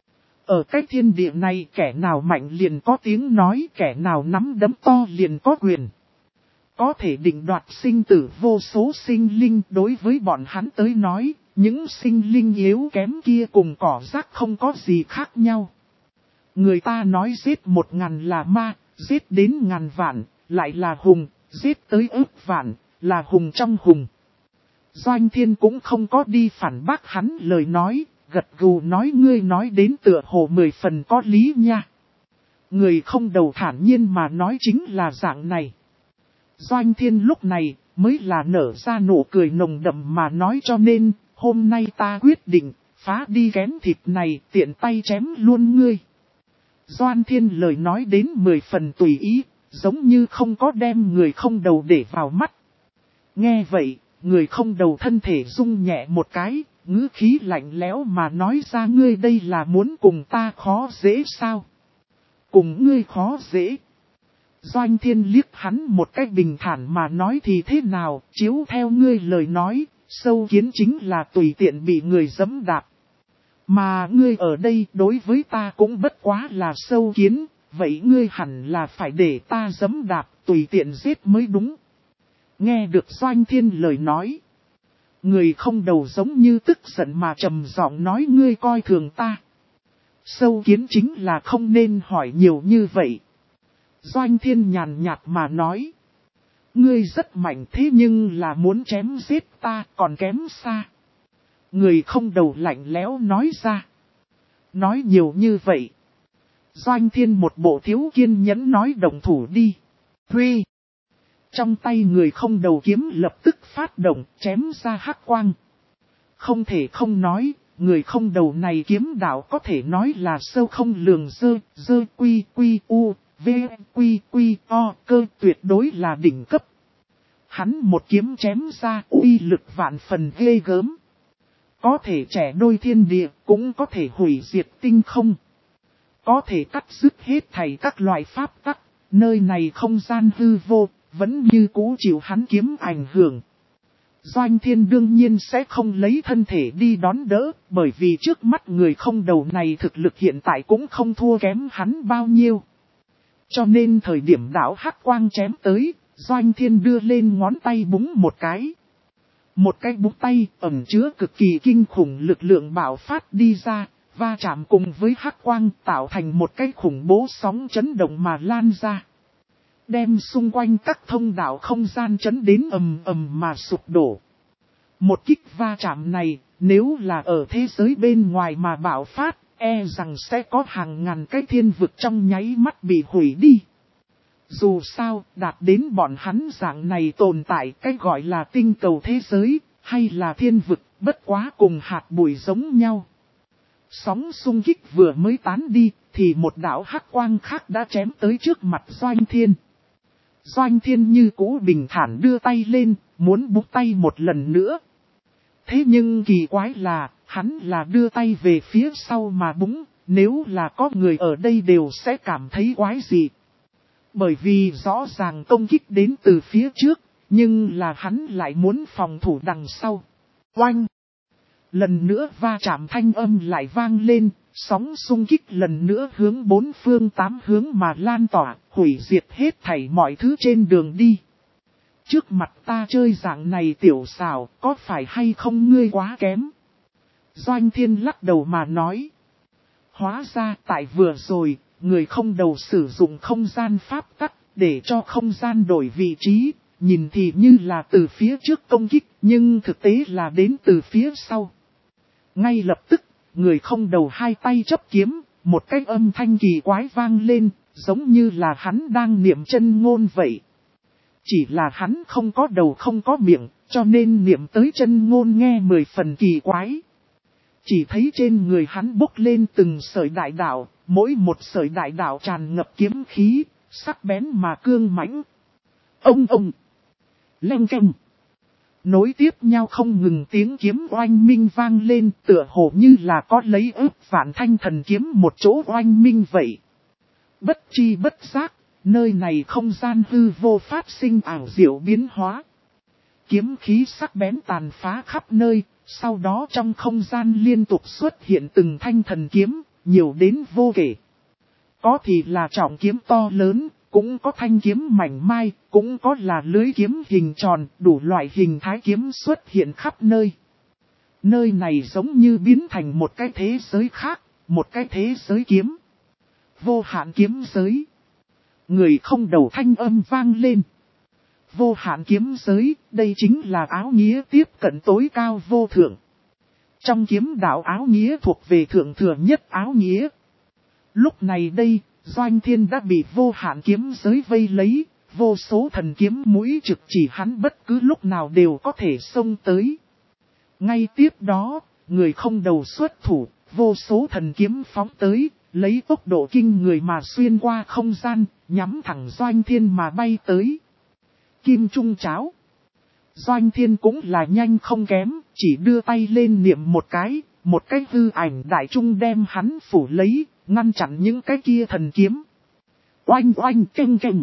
Ở cái thiên địa này kẻ nào mạnh liền có tiếng nói, kẻ nào nắm đấm to liền có quyền. Có thể định đoạt sinh tử vô số sinh linh, đối với bọn hắn tới nói, những sinh linh yếu kém kia cùng cỏ rác không có gì khác nhau. Người ta nói giết 1000 là ma, giết đến 1000 vạn, lại là hùng, giết tới ức vạn, là hùng trong hùng. Doanh Thiên cũng không có đi phản bác hắn lời nói, gật gù nói ngươi nói đến tựa hồ 10 phần có lý nha. Người không đầu thản nhiên mà nói chính là dạng này. Doanh Thiên lúc này mới là nở ra nụ cười nồng đậm mà nói cho nên, hôm nay ta quyết định, phá đi kén thịt này tiện tay chém luôn ngươi. Doanh Thiên lời nói đến 10 phần tùy ý, giống như không có đem người không đầu để vào mắt. Nghe vậy, người không đầu thân thể rung nhẹ một cái, ngữ khí lạnh lẽo mà nói ra ngươi đây là muốn cùng ta khó dễ sao? Cùng ngươi khó dễ. Doanh Thiên liếc hắn một cách bình thản mà nói thì thế nào, chiếu theo ngươi lời nói, sâu kiến chính là tùy tiện bị người giẫm đạp. Mà ngươi ở đây đối với ta cũng bất quá là sâu kiến, vậy ngươi hẳn là phải để ta giẫm đạp, tùy tiện giết mới đúng. Nghe được Doanh Thiên lời nói. Người không đầu giống như tức giận mà trầm giọng nói ngươi coi thường ta. Sâu kiến chính là không nên hỏi nhiều như vậy. Doanh Thiên nhàn nhạt mà nói. Ngươi rất mạnh thế nhưng là muốn chém giết ta còn kém xa. Người không đầu lạnh lẽo nói ra. Nói nhiều như vậy. Doanh Thiên một bộ thiếu kiên nhẫn nói đồng thủ đi. Huy. Trong tay người không đầu kiếm lập tức phát động chém ra hắc quang. Không thể không nói, người không đầu này kiếm đạo có thể nói là sâu không lường dơ quy quy u, v quy quy o, cơ tuyệt đối là đỉnh cấp. Hắn một kiếm chém ra uy lực vạn phần ghê gớm. Có thể trẻ đôi thiên địa, cũng có thể hủy diệt tinh không. Có thể cắt dứt hết thảy các loại pháp tắc, nơi này không gian hư vô, vẫn như cũ chịu hắn kiếm ảnh hưởng. Doanh Thiên đương nhiên sẽ không lấy thân thể đi đón đỡ, bởi vì trước mắt người không đầu này thực lực hiện tại cũng không thua kém hắn bao nhiêu. Cho nên thời điểm đảo hắc quang chém tới, Doanh Thiên đưa lên ngón tay búng một cái. Một cái búng tay ẩn chứa cực kỳ kinh khủng lực lượng bạo phát đi ra, va chạm cùng với hắc quang tạo thành một cái khủng bố sóng chấn động mà lan ra. Đem xung quanh các thông đạo không gian chấn đến ầm ầm mà sụp đổ. Một kích va chạm này, nếu là ở thế giới bên ngoài mà bạo phát, e rằng sẽ có hàng ngàn cái thiên vực trong nháy mắt bị hủy đi. Dù sao, đạt đến bọn hắn dạng này tồn tại cái gọi là tinh cầu thế giới, hay là thiên vực, bất quá cùng hạt bụi giống nhau. Sóng xung kích vừa mới tán đi, thì một đạo hắc quang khác đã chém tới trước mặt Doanh Thiên. Doanh Thiên như cũ bình thản đưa tay lên, muốn búng tay một lần nữa. Thế nhưng kỳ quái là, hắn là đưa tay về phía sau mà búng, nếu là có người ở đây đều sẽ cảm thấy quái dị. Bởi vì rõ ràng công kích đến từ phía trước, nhưng là hắn lại muốn phòng thủ đằng sau. Oanh! Lần nữa va chạm thanh âm lại vang lên, sóng xung kích lần nữa hướng bốn phương tám hướng mà lan tỏa, hủy diệt hết thảy mọi thứ trên đường đi. Trước mặt ta chơi dạng này tiểu xảo, có phải hay không ngươi quá kém? Doanh Thiên lắc đầu mà nói. Hóa ra tại vừa rồi, người không đầu sử dụng không gian pháp tắc, để cho không gian đổi vị trí, nhìn thì như là từ phía trước công kích, nhưng thực tế là đến từ phía sau. Ngay lập tức, người không đầu hai tay chấp kiếm, một cái âm thanh kỳ quái vang lên, giống như là hắn đang niệm chân ngôn vậy. Chỉ là hắn không có đầu không có miệng, cho nên niệm tới chân ngôn nghe 10 phần kỳ quái. Chỉ thấy trên người hắn bốc lên từng sợi đại đạo, mỗi một sợi đại đạo tràn ngập kiếm khí, sắc bén mà cương mãnh. Ông, leng keng. Nối tiếp nhau không ngừng tiếng kiếm oanh minh vang lên, tựa hồ như là có lấy ức vạn thanh thần kiếm một chỗ oanh minh vậy. Bất chi bất giác, nơi này không gian hư vô phát sinh ảo diệu biến hóa. Kiếm khí sắc bén tàn phá khắp nơi, sau đó trong không gian liên tục xuất hiện từng thanh thần kiếm, nhiều đến vô kể. Có thì là trọng kiếm to lớn, cũng có thanh kiếm mảnh mai, cũng có là lưới kiếm hình tròn, đủ loại hình thái kiếm xuất hiện khắp nơi. Nơi này giống như biến thành một cái thế giới khác, một cái thế giới kiếm. Vô hạn kiếm giới. Người không đầu thanh âm vang lên. Vô hạn kiếm giới, đây chính là áo nghĩa tiếp cận tối cao vô thượng. Trong kiếm đạo áo nghĩa thuộc về thượng thừa nhất áo nghĩa. Lúc này đây, Doanh Thiên đã bị vô hạn kiếm giới vây lấy, vô số thần kiếm mũi trực chỉ hắn bất cứ lúc nào đều có thể xông tới. Ngay tiếp đó, người không đầu xuất thủ, vô số thần kiếm phóng tới, lấy tốc độ kinh người mà xuyên qua không gian, nhắm thẳng Doanh Thiên mà bay tới. Kim Trung Cháo. Doanh Thiên cũng là nhanh không kém, chỉ đưa tay lên niệm một cái hư ảnh đại trung đem hắn phủ lấy, ngăn chặn những cái kia thần kiếm. Oanh oanh keng keng.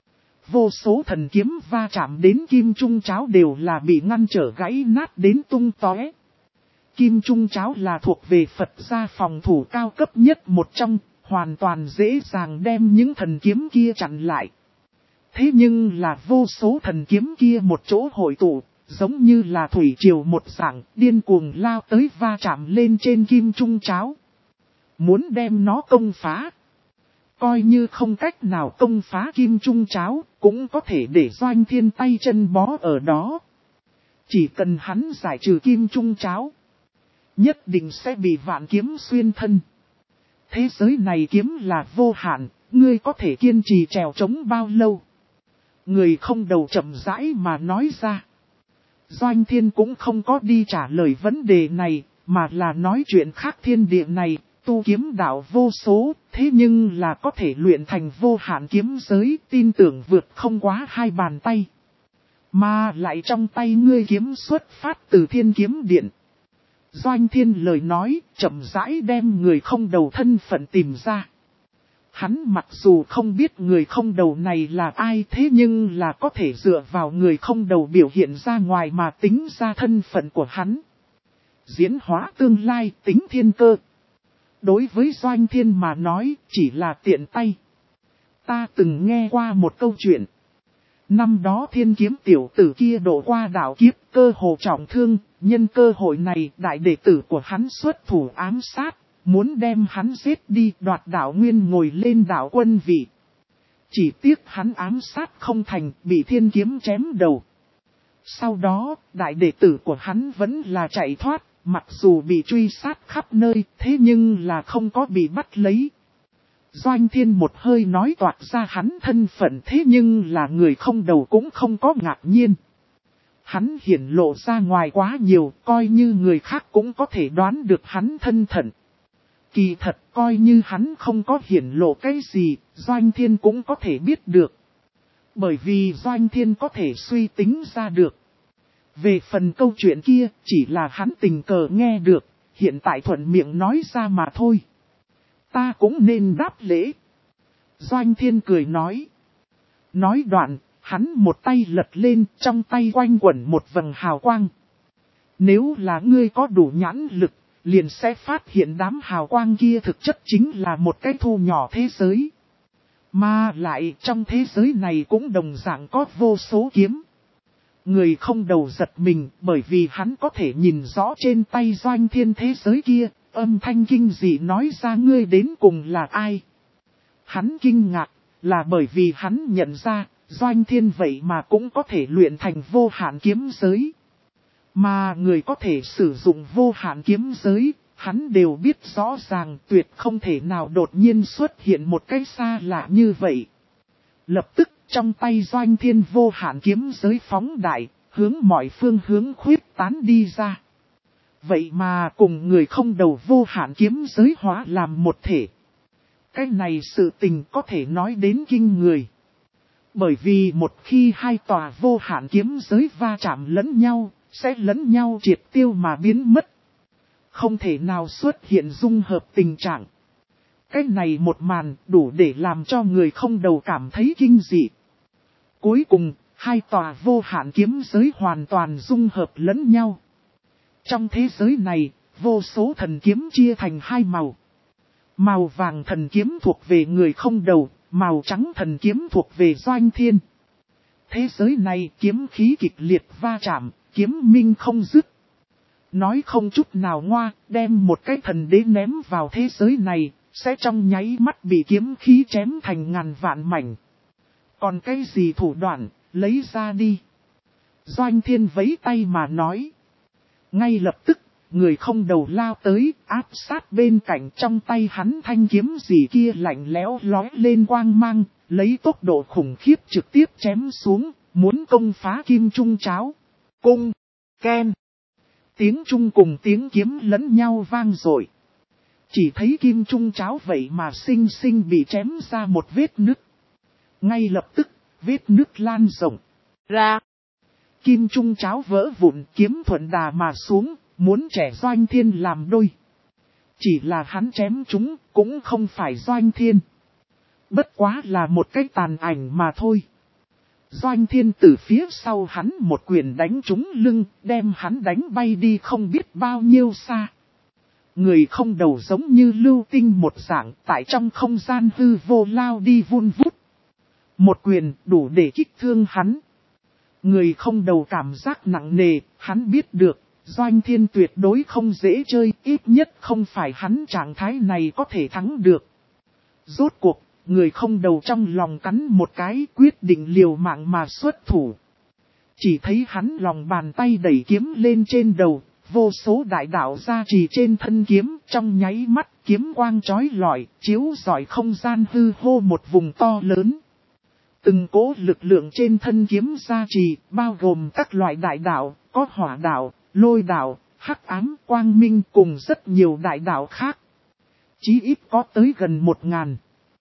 Vô số thần kiếm va chạm đến Kim Trung Cháo đều là bị ngăn trở gãy nát đến tung tóe. Kim Trung Cháo là thuộc về Phật gia phòng thủ cao cấp nhất một trong, hoàn toàn dễ dàng đem những thần kiếm kia chặn lại. Thế nhưng là vô số thần kiếm kia một chỗ hội tụ, giống như là thủy triều một dạng, điên cuồng lao tới va chạm lên trên Kim Trung Cháo. Muốn đem nó công phá. Coi như không cách nào công phá Kim Trung Cháo, cũng có thể để Doanh Thiên tay chân bó ở đó. Chỉ cần hắn giải trừ Kim Trung Cháo, nhất định sẽ bị vạn kiếm xuyên thân. Thế giới này kiếm là vô hạn, ngươi có thể kiên trì trèo chống bao lâu? Người không đầu chậm rãi mà nói ra. Doanh Thiên cũng không có đi trả lời vấn đề này, mà là nói chuyện khác. Thiên địa này, tu kiếm đạo vô số, thế nhưng là có thể luyện thành vô hạn kiếm giới, tin tưởng vượt không quá hai bàn tay. Mà lại trong tay ngươi kiếm xuất phát từ Thiên Kiếm Điện. Doanh Thiên lời nói, chậm rãi đem người không đầu thân phận tìm ra. Hắn mặc dù không biết người không đầu này là ai, thế nhưng là có thể dựa vào người không đầu biểu hiện ra ngoài mà tính ra thân phận của hắn. Diễn hóa tương lai tính thiên cơ. Đối với Doanh Thiên mà nói, chỉ là tiện tay. Ta từng nghe qua một câu chuyện. Năm đó Thiên Kiếm tiểu tử kia độ qua đạo kiếp, cơ hồ trọng thương, nhân cơ hội này đại đệ tử của hắn xuất thủ ám sát, muốn đem hắn giết đi, đoạt đạo nguyên ngồi lên đạo quân vị. Chỉ tiếc hắn ám sát không thành, bị Thiên Kiếm chém đầu. Sau đó, đại đệ tử của hắn vẫn là chạy thoát, mặc dù bị truy sát khắp nơi, thế nhưng là không có bị bắt lấy. Doanh Thiên một hơi nói toạc ra hắn thân phận, thế nhưng là người không đầu cũng không có ngạc nhiên. Hắn hiển lộ ra ngoài quá nhiều, coi như người khác cũng có thể đoán được hắn thân phận. Kỳ thật coi như hắn không có hiển lộ cái gì, Doanh Thiên cũng có thể biết được. Bởi vì Doanh Thiên có thể suy tính ra được. Về phần câu chuyện kia, chỉ là hắn tình cờ nghe được, hiện tại thuận miệng nói ra mà thôi. Ta cũng nên đáp lễ. Doanh Thiên cười nói. Nói đoạn, hắn một tay lật lên, trong tay quanh quẩn một vầng hào quang. Nếu là ngươi có đủ nhãn lực, liền sẽ phát hiện đám hào quang kia thực chất chính là một cái thu nhỏ thế giới. Mà lại trong thế giới này cũng đồng dạng có vô số kiếm. Người không đầu giật mình, bởi vì hắn có thể nhìn rõ trên tay Doanh Thiên thế giới kia, âm thanh kinh dị nói ra ngươi đến cùng là ai. Hắn kinh ngạc, là bởi vì hắn nhận ra, Doanh Thiên vậy mà cũng có thể luyện thành vô hạn kiếm giới. Mà người có thể sử dụng vô hạn kiếm giới, hắn đều biết rõ ràng tuyệt không thể nào đột nhiên xuất hiện một cái xa lạ như vậy. Lập tức trong tay Doanh Thiên vô hạn kiếm giới phóng đại, hướng mọi phương hướng khuyết tán đi ra. Vậy mà cùng người không đầu vô hạn kiếm giới hóa làm một thể. Cái này sự tình có thể nói đến kinh người. Bởi vì một khi hai tòa vô hạn kiếm giới va chạm lẫn nhau, sẽ lẫn nhau triệt tiêu mà biến mất. Không thể nào xuất hiện dung hợp tình trạng. Cái này một màn đủ để làm cho người không đầu cảm thấy kinh dị. Cuối cùng, hai tòa vô hạn kiếm giới hoàn toàn dung hợp lẫn nhau. Trong thế giới này, vô số thần kiếm chia thành hai màu. Màu vàng thần kiếm thuộc về người không đầu, màu trắng thần kiếm thuộc về Doanh Thiên. Thế giới này kiếm khí kịch liệt va chạm, kiếm minh không dứt. Nói không chút nào ngoa, đem một cái thần đế ném vào thế giới này, sẽ trong nháy mắt bị kiếm khí chém thành ngàn vạn mảnh. Còn cái gì thủ đoạn, lấy ra đi. Doanh Thiên vẫy tay mà nói. Ngay lập tức, người không đầu lao tới, áp sát bên cạnh, trong tay hắn thanh kiếm gì kia lạnh lẽo lói lên quang mang, lấy tốc độ khủng khiếp trực tiếp chém xuống, muốn công phá kim trung cháo. Cung, ken. Tiếng trung cùng tiếng kiếm lẫn nhau vang dội. Chỉ thấy kim trung cháo vậy mà xinh xinh bị chém ra một vết nứt. Ngay lập tức, vết nứt lan rộng ra. Kim trung cháo vỡ vụn, kiếm thuận đà mà xuống, muốn trẻ Doanh Thiên làm đôi. Chỉ là hắn chém chúng, cũng không phải Doanh Thiên. Bất quá là một cái tàn ảnh mà thôi. Doanh Thiên từ phía sau hắn một quyền đánh trúng lưng, đem hắn đánh bay đi không biết bao nhiêu xa. Người không đầu giống như lưu tinh một dạng, tại trong không gian hư vô lao đi vun vút. Một quyền đủ để kích thương hắn. Người không đầu cảm giác nặng nề, hắn biết được, Doanh Thiên tuyệt đối không dễ chơi, ít nhất không phải hắn trạng thái này có thể thắng được. Rốt cuộc, người không đầu trong lòng cắn một cái, quyết định liều mạng mà xuất thủ. Chỉ thấy hắn lòng bàn tay đẩy kiếm lên trên đầu, vô số đại đạo gia trì trên thân kiếm, trong nháy mắt kiếm quang chói lọi, chiếu rọi không gian hư hô một vùng to lớn. Từng cỗ lực lượng trên thân kiếm gia trì, bao gồm các loại đại đạo, có hỏa đạo, lôi đạo, hắc ám, quang minh cùng rất nhiều đại đạo khác. Chí ít có tới gần 1000.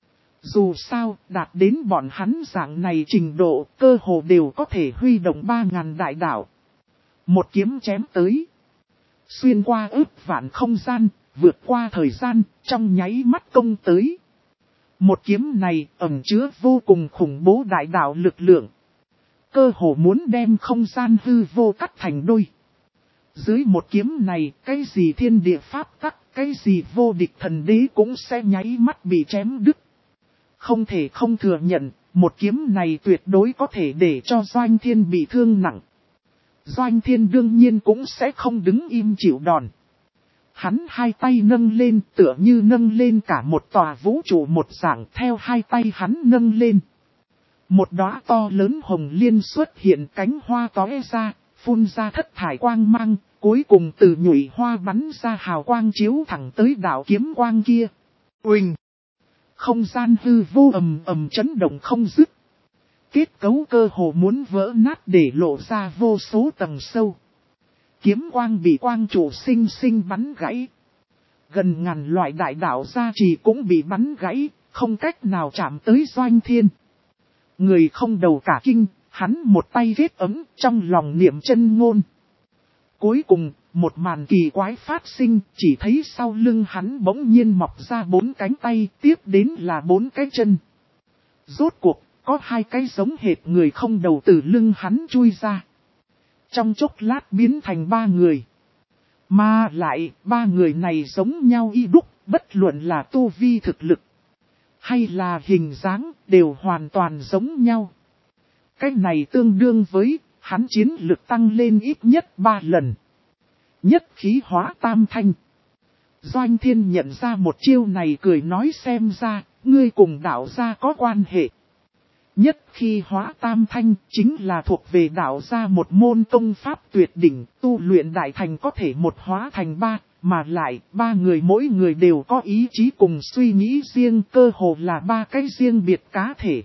Dù sao, đạt đến bọn hắn dạng này trình độ, cơ hồ đều có thể huy động 3000 đại đạo. Một kiếm chém tới. Xuyên qua ước vạn không gian, vượt qua thời gian, trong nháy mắt công tới. Một kiếm này ẩn chứa vô cùng khủng bố đại đạo lực lượng. Cơ hồ muốn đem không gian hư vô cắt thành đôi. Dưới một kiếm này, cái gì thiên địa pháp tắc, cái gì vô địch thần đế cũng sẽ nháy mắt bị chém đứt. Không thể không thừa nhận, một kiếm này tuyệt đối có thể để cho Doanh Thiên bị thương nặng. Doanh Thiên đương nhiên cũng sẽ không đứng im chịu đòn. Hắn hai tay nâng lên tựa như nâng lên cả một tòa vũ trụ một dạng, theo hai tay hắn nâng lên. Một đóa to lớn hồng liên xuất hiện, cánh hoa tóe ra, phun ra thất thải quang mang, cuối cùng từ nhụy hoa bắn ra hào quang chiếu thẳng tới đạo kiếm quang kia. Uỳnh! Không gian hư vô ầm ầm chấn động không dứt. Kết cấu cơ hồ muốn vỡ nát để lộ ra vô số tầng sâu. Kiếm quang bị quang trụ sinh sinh bắn gãy. Gần ngàn loại đại đạo gia trì cũng bị bắn gãy, không cách nào chạm tới Doanh Thiên. Người không đầu cả kinh, hắn một tay ghét ấm, trong lòng niệm chân ngôn. Cuối cùng, một màn kỳ quái phát sinh, chỉ thấy sau lưng hắn bỗng nhiên mọc ra 4 cánh tay, tiếp đến là 4 cái chân. Rốt cuộc, có 2 cái giống hệt người không đầu từ lưng hắn chui ra. Trong chốc lát biến thành 3 người. Mà lại, 3 người này giống nhau y đúc, bất luận là tu vi thực lực, hay là hình dáng, đều hoàn toàn giống nhau. Cái này tương đương với, hắn chiến lực tăng lên ít nhất 3 lần. Nhất khí hóa tam thanh. Doanh Thiên nhận ra một chiêu này cười nói xem ra, ngươi cùng đạo gia có quan hệ. Nhất khí hóa tam thanh chính là thuộc về đạo gia một môn công pháp tuyệt đỉnh, tu luyện đại thành có thể một hóa thành 3, mà lại 3 người mỗi người đều có ý chí cùng suy nghĩ riêng, cơ hồ là 3 cái riêng biệt cá thể.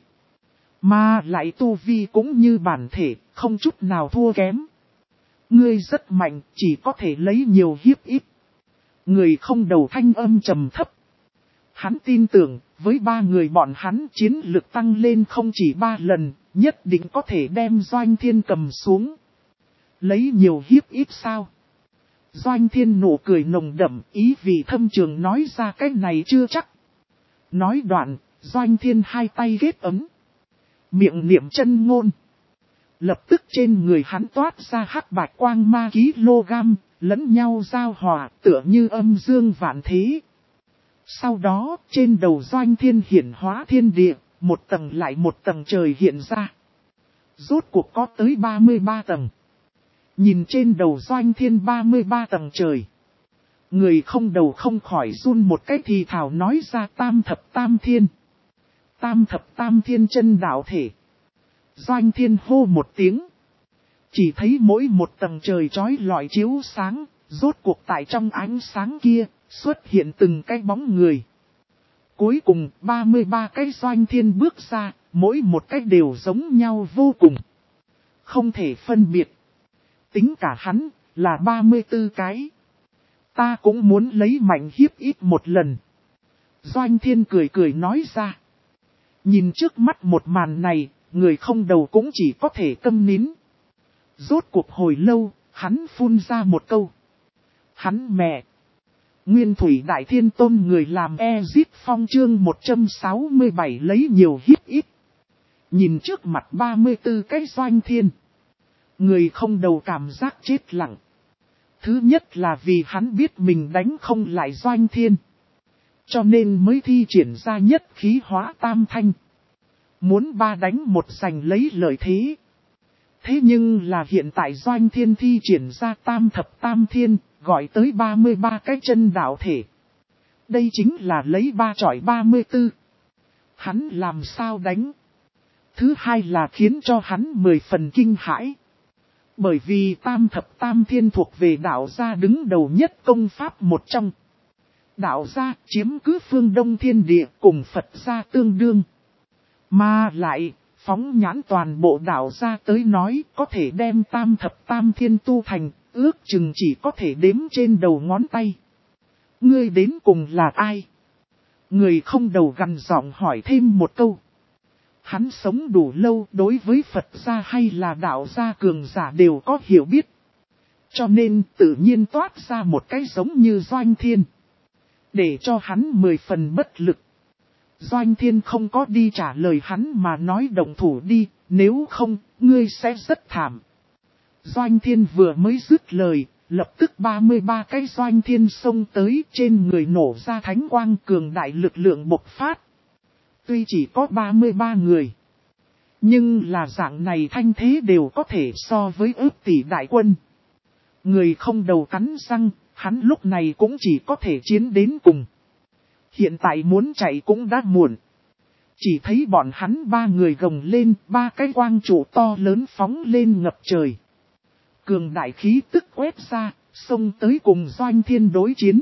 Mà lại tu vi cũng như bản thể, không chút nào thua kém. Ngươi rất mạnh, chỉ có thể lấy nhiều hiếp ít. Người không đầu thanh âm trầm thấp. Hắn tin tưởng, với 3 người bọn hắn chiến lực tăng lên không chỉ 3 lần, nhất định có thể đem Doanh Thiên cầm xuống. Lấy nhiều hiếp ít sao? Doanh Thiên nụ cười nồng đậm, ý vị thâm trường nói ra cái này chưa chắc. Nói đoạn, Doanh Thiên hai tay ghét ấm. Miệng niệm chân ngôn. Lập tức trên người hắn toát ra hắc bạch quang ma kg, lẫn nhau giao hòa, tựa như âm dương vạn thế. Sau đó, trên đầu Doanh Thiên hiển hóa thiên địa, một tầng lại một tầng trời hiện ra. Rốt cuộc có tới 33 tầng. Nhìn trên đầu Doanh Thiên 33 tầng trời. Người không đầu không khỏi run một cái thì thảo nói ra tam thập tam thiên. Tam thập tam thiên chân đạo thể. Doanh Thiên hô một tiếng. Chỉ thấy mỗi một tầng trời chói lọi chiếu sáng, rốt cuộc tại trong ánh sáng kia, xuất hiện từng cái bóng người. Cuối cùng 33 cái Doanh Thiên bước ra, mỗi một cái đều giống nhau vô cùng. Không thể phân biệt. Tính cả hắn là 34 cái. Ta cũng muốn lấy mạnh hiếp ít một lần. Doanh Thiên cười cười nói ra. Nhìn trước mắt một màn này, người không đầu cũng chỉ có thể câm nín. Rốt cuộc hồi lâu, hắn phun ra một câu. Hắn mẹ. Nguyên Thủy Đại Thiên Tôn người làm Ezit Phong chương 167 lấy nhiều hiếp ít. Nhìn trước mặt 34 cái Doanh Thiên. Người không đầu cảm giác chết lặng. Thứ nhất là vì hắn biết mình đánh không lại Doanh Thiên. Cho nên mới thi triển ra nhất khí hóa tam thanh. Muốn ba đánh một giành lấy lợi thế. Thế nhưng là hiện tại Doanh Thiên thi triển ra tam thập tam thiên, gọi tới 33 cái chân đạo thể. Đây chính là lấy 3 chọi 34. Hắn làm sao đánh? Thứ hai là khiến cho hắn 10 phần kinh hãi. Bởi vì tam thập tam thiên thuộc về đạo gia đứng đầu nhất công pháp một trong. Đạo gia chiếm cứ phương Đông thiên địa cùng Phật gia tương đương. Mà lại, phóng nhãn toàn bộ đạo gia tới nói có thể đem tam thập tam thiên tu thành, ước chừng chỉ có thể đếm trên đầu ngón tay. Ngươi đến cùng là ai? Người không đầu gằn giọng hỏi thêm một câu. Hắn sống đủ lâu đối với Phật gia hay là đạo gia cường giả đều có hiểu biết. Cho nên tự nhiên toát ra một cái giống như Doanh Thiên. Để cho hắn 10 phần bất lực. Doanh Thiên không có đi trả lời hắn mà nói động thủ đi, nếu không, ngươi sẽ rất thảm. Doanh Thiên vừa mới dứt lời, lập tức 33 cái Doanh Thiên xông tới trên người nổ ra thánh quang cường đại lực lượng bộc phát. Tuy chỉ có 33 người, nhưng là dạng này thanh thế đều có thể so với ước tỷ đại quân. Người không đầu cắn răng, hắn lúc này cũng chỉ có thể chiến đến cùng. Hiện tại muốn chạy cũng đã muộn. Chỉ thấy bọn hắn 3 người gồng lên, 3 cái quang trụ to lớn phóng lên ngập trời. Cường đại khí tức quét ra, xông tới cùng Doanh Thiên đối chiến.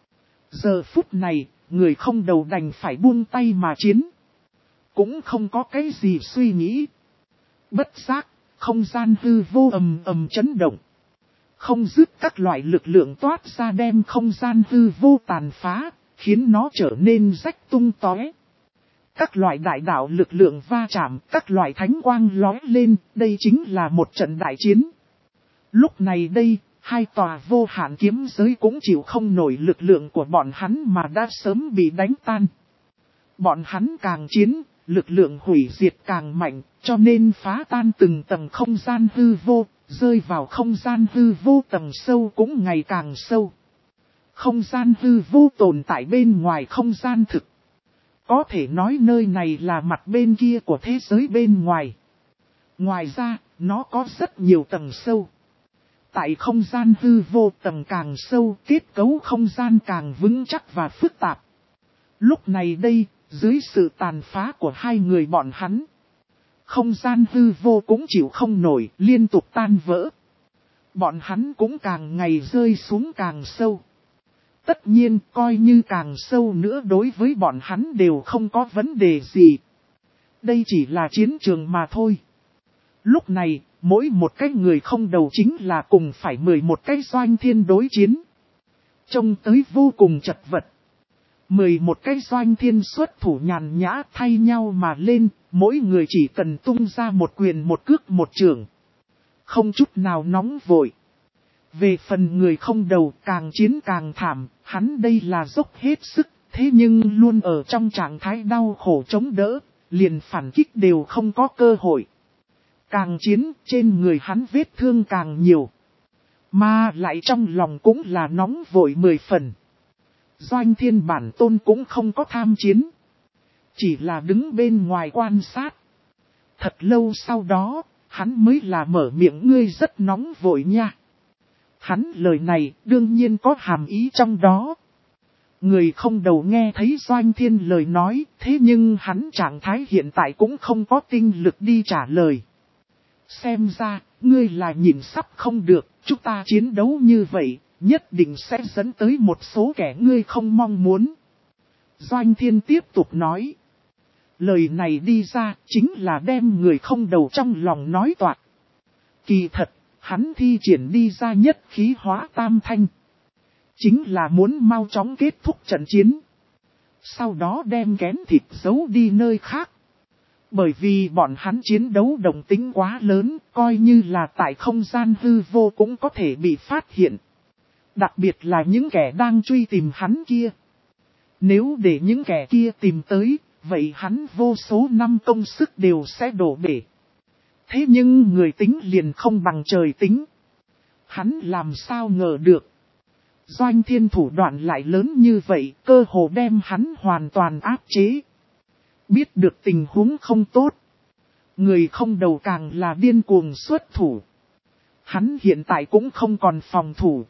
Giờ phút này, người không đầu đành phải buông tay mà chiến. Cũng không có cái gì suy nghĩ. Bất giác, không gian hư vô ầm ầm chấn động. Không dứt các loại lực lượng toát ra đem không gian hư vô tàn phá, khiến nó trở nên rách tung tóe. Các loại đại đạo lực lượng va chạm, các loại thánh quang lóe lên, đây chính là một trận đại chiến. Lúc này đây, hai tòa vô hạn kiếm giới cũng chịu không nổi lực lượng của bọn hắn mà đã sớm bị đánh tan. Bọn hắn càng chiến, lực lượng hủy diệt càng mạnh, cho nên phá tan từng tầng không gian hư vô, rơi vào không gian hư vô tầng sâu cũng ngày càng sâu. Không gian hư vô tồn tại bên ngoài không gian thực. Có thể nói nơi này là mặt bên kia của thế giới bên ngoài. Ngoài ra, nó có rất nhiều tầng sâu. Tại không gian hư vô tầng càng sâu, kết cấu không gian càng vững chắc và phức tạp. Lúc này đây, dưới sự tàn phá của hai người bọn hắn, không gian hư vô cũng chịu không nổi, liên tục tan vỡ. Bọn hắn cũng càng ngày rơi xuống càng sâu. Tất nhiên, coi như càng sâu nữa đối với bọn hắn đều không có vấn đề gì. Đây chỉ là chiến trường mà thôi. Lúc này, mỗi một cái người không đầu chính là cùng phải 11 cái Doanh Thiên đối chiến. Trông tới vô cùng chật vật. 11 cái Doanh Thiên xuất thủ nhàn nhã thay nhau mà lên, mỗi người chỉ cần tung ra một quyền một cước một chưởng. Không chút nào nóng vội. Về phần người không đầu càng chiến càng thảm, hắn đây là dốc hết sức, thế nhưng luôn ở trong trạng thái đau khổ chống đỡ, liền phản kích đều không có cơ hội. Càng chiến, trên người hắn vết thương càng nhiều. Mà lại trong lòng cũng là nóng vội 10 phần. Doanh Thiên bản tôn cũng không có tham chiến. chỉ là đứng bên ngoài quan sát. Thật lâu sau đó, hắn mới là mở miệng, ngươi rất nóng vội nha. Hắn lời này đương nhiên có hàm ý trong đó. Người không đầu nghe thấy Doanh Thiên lời nói, thế nhưng hắn trạng thái hiện tại cũng không có tinh lực đi trả lời. Xem ra, ngươi là nhìn sắp không được, chúng ta chiến đấu như vậy, nhất định sẽ dẫn tới một số kẻ ngươi không mong muốn. Doanh Thiên tiếp tục nói. Lời này đi ra, chính là đem người không đầu trong lòng nói toạc. Kỳ thật, hắn thi triển đi ra nhất khí hóa tam thanh. Chính là muốn mau chóng kết thúc trận chiến. Sau đó đem kén thịt giấu đi nơi khác. Bởi vì bọn hắn chiến đấu động tính quá lớn, coi như là tại không gian hư vô cũng có thể bị phát hiện. Đặc biệt là những kẻ đang truy tìm hắn kia. Nếu để những kẻ kia tìm tới, vậy hắn vô số năm công sức đều sẽ đổ bể. Thế nhưng người tính liền không bằng trời tính. Hắn làm sao ngờ được. Doanh Thiên thủ đoạn lại lớn như vậy, cơ hồ đem hắn hoàn toàn áp chế. Biết được tình huống không tốt. Người không đầu càng là điên cuồng xuất thủ. Hắn hiện tại cũng không còn phòng thủ,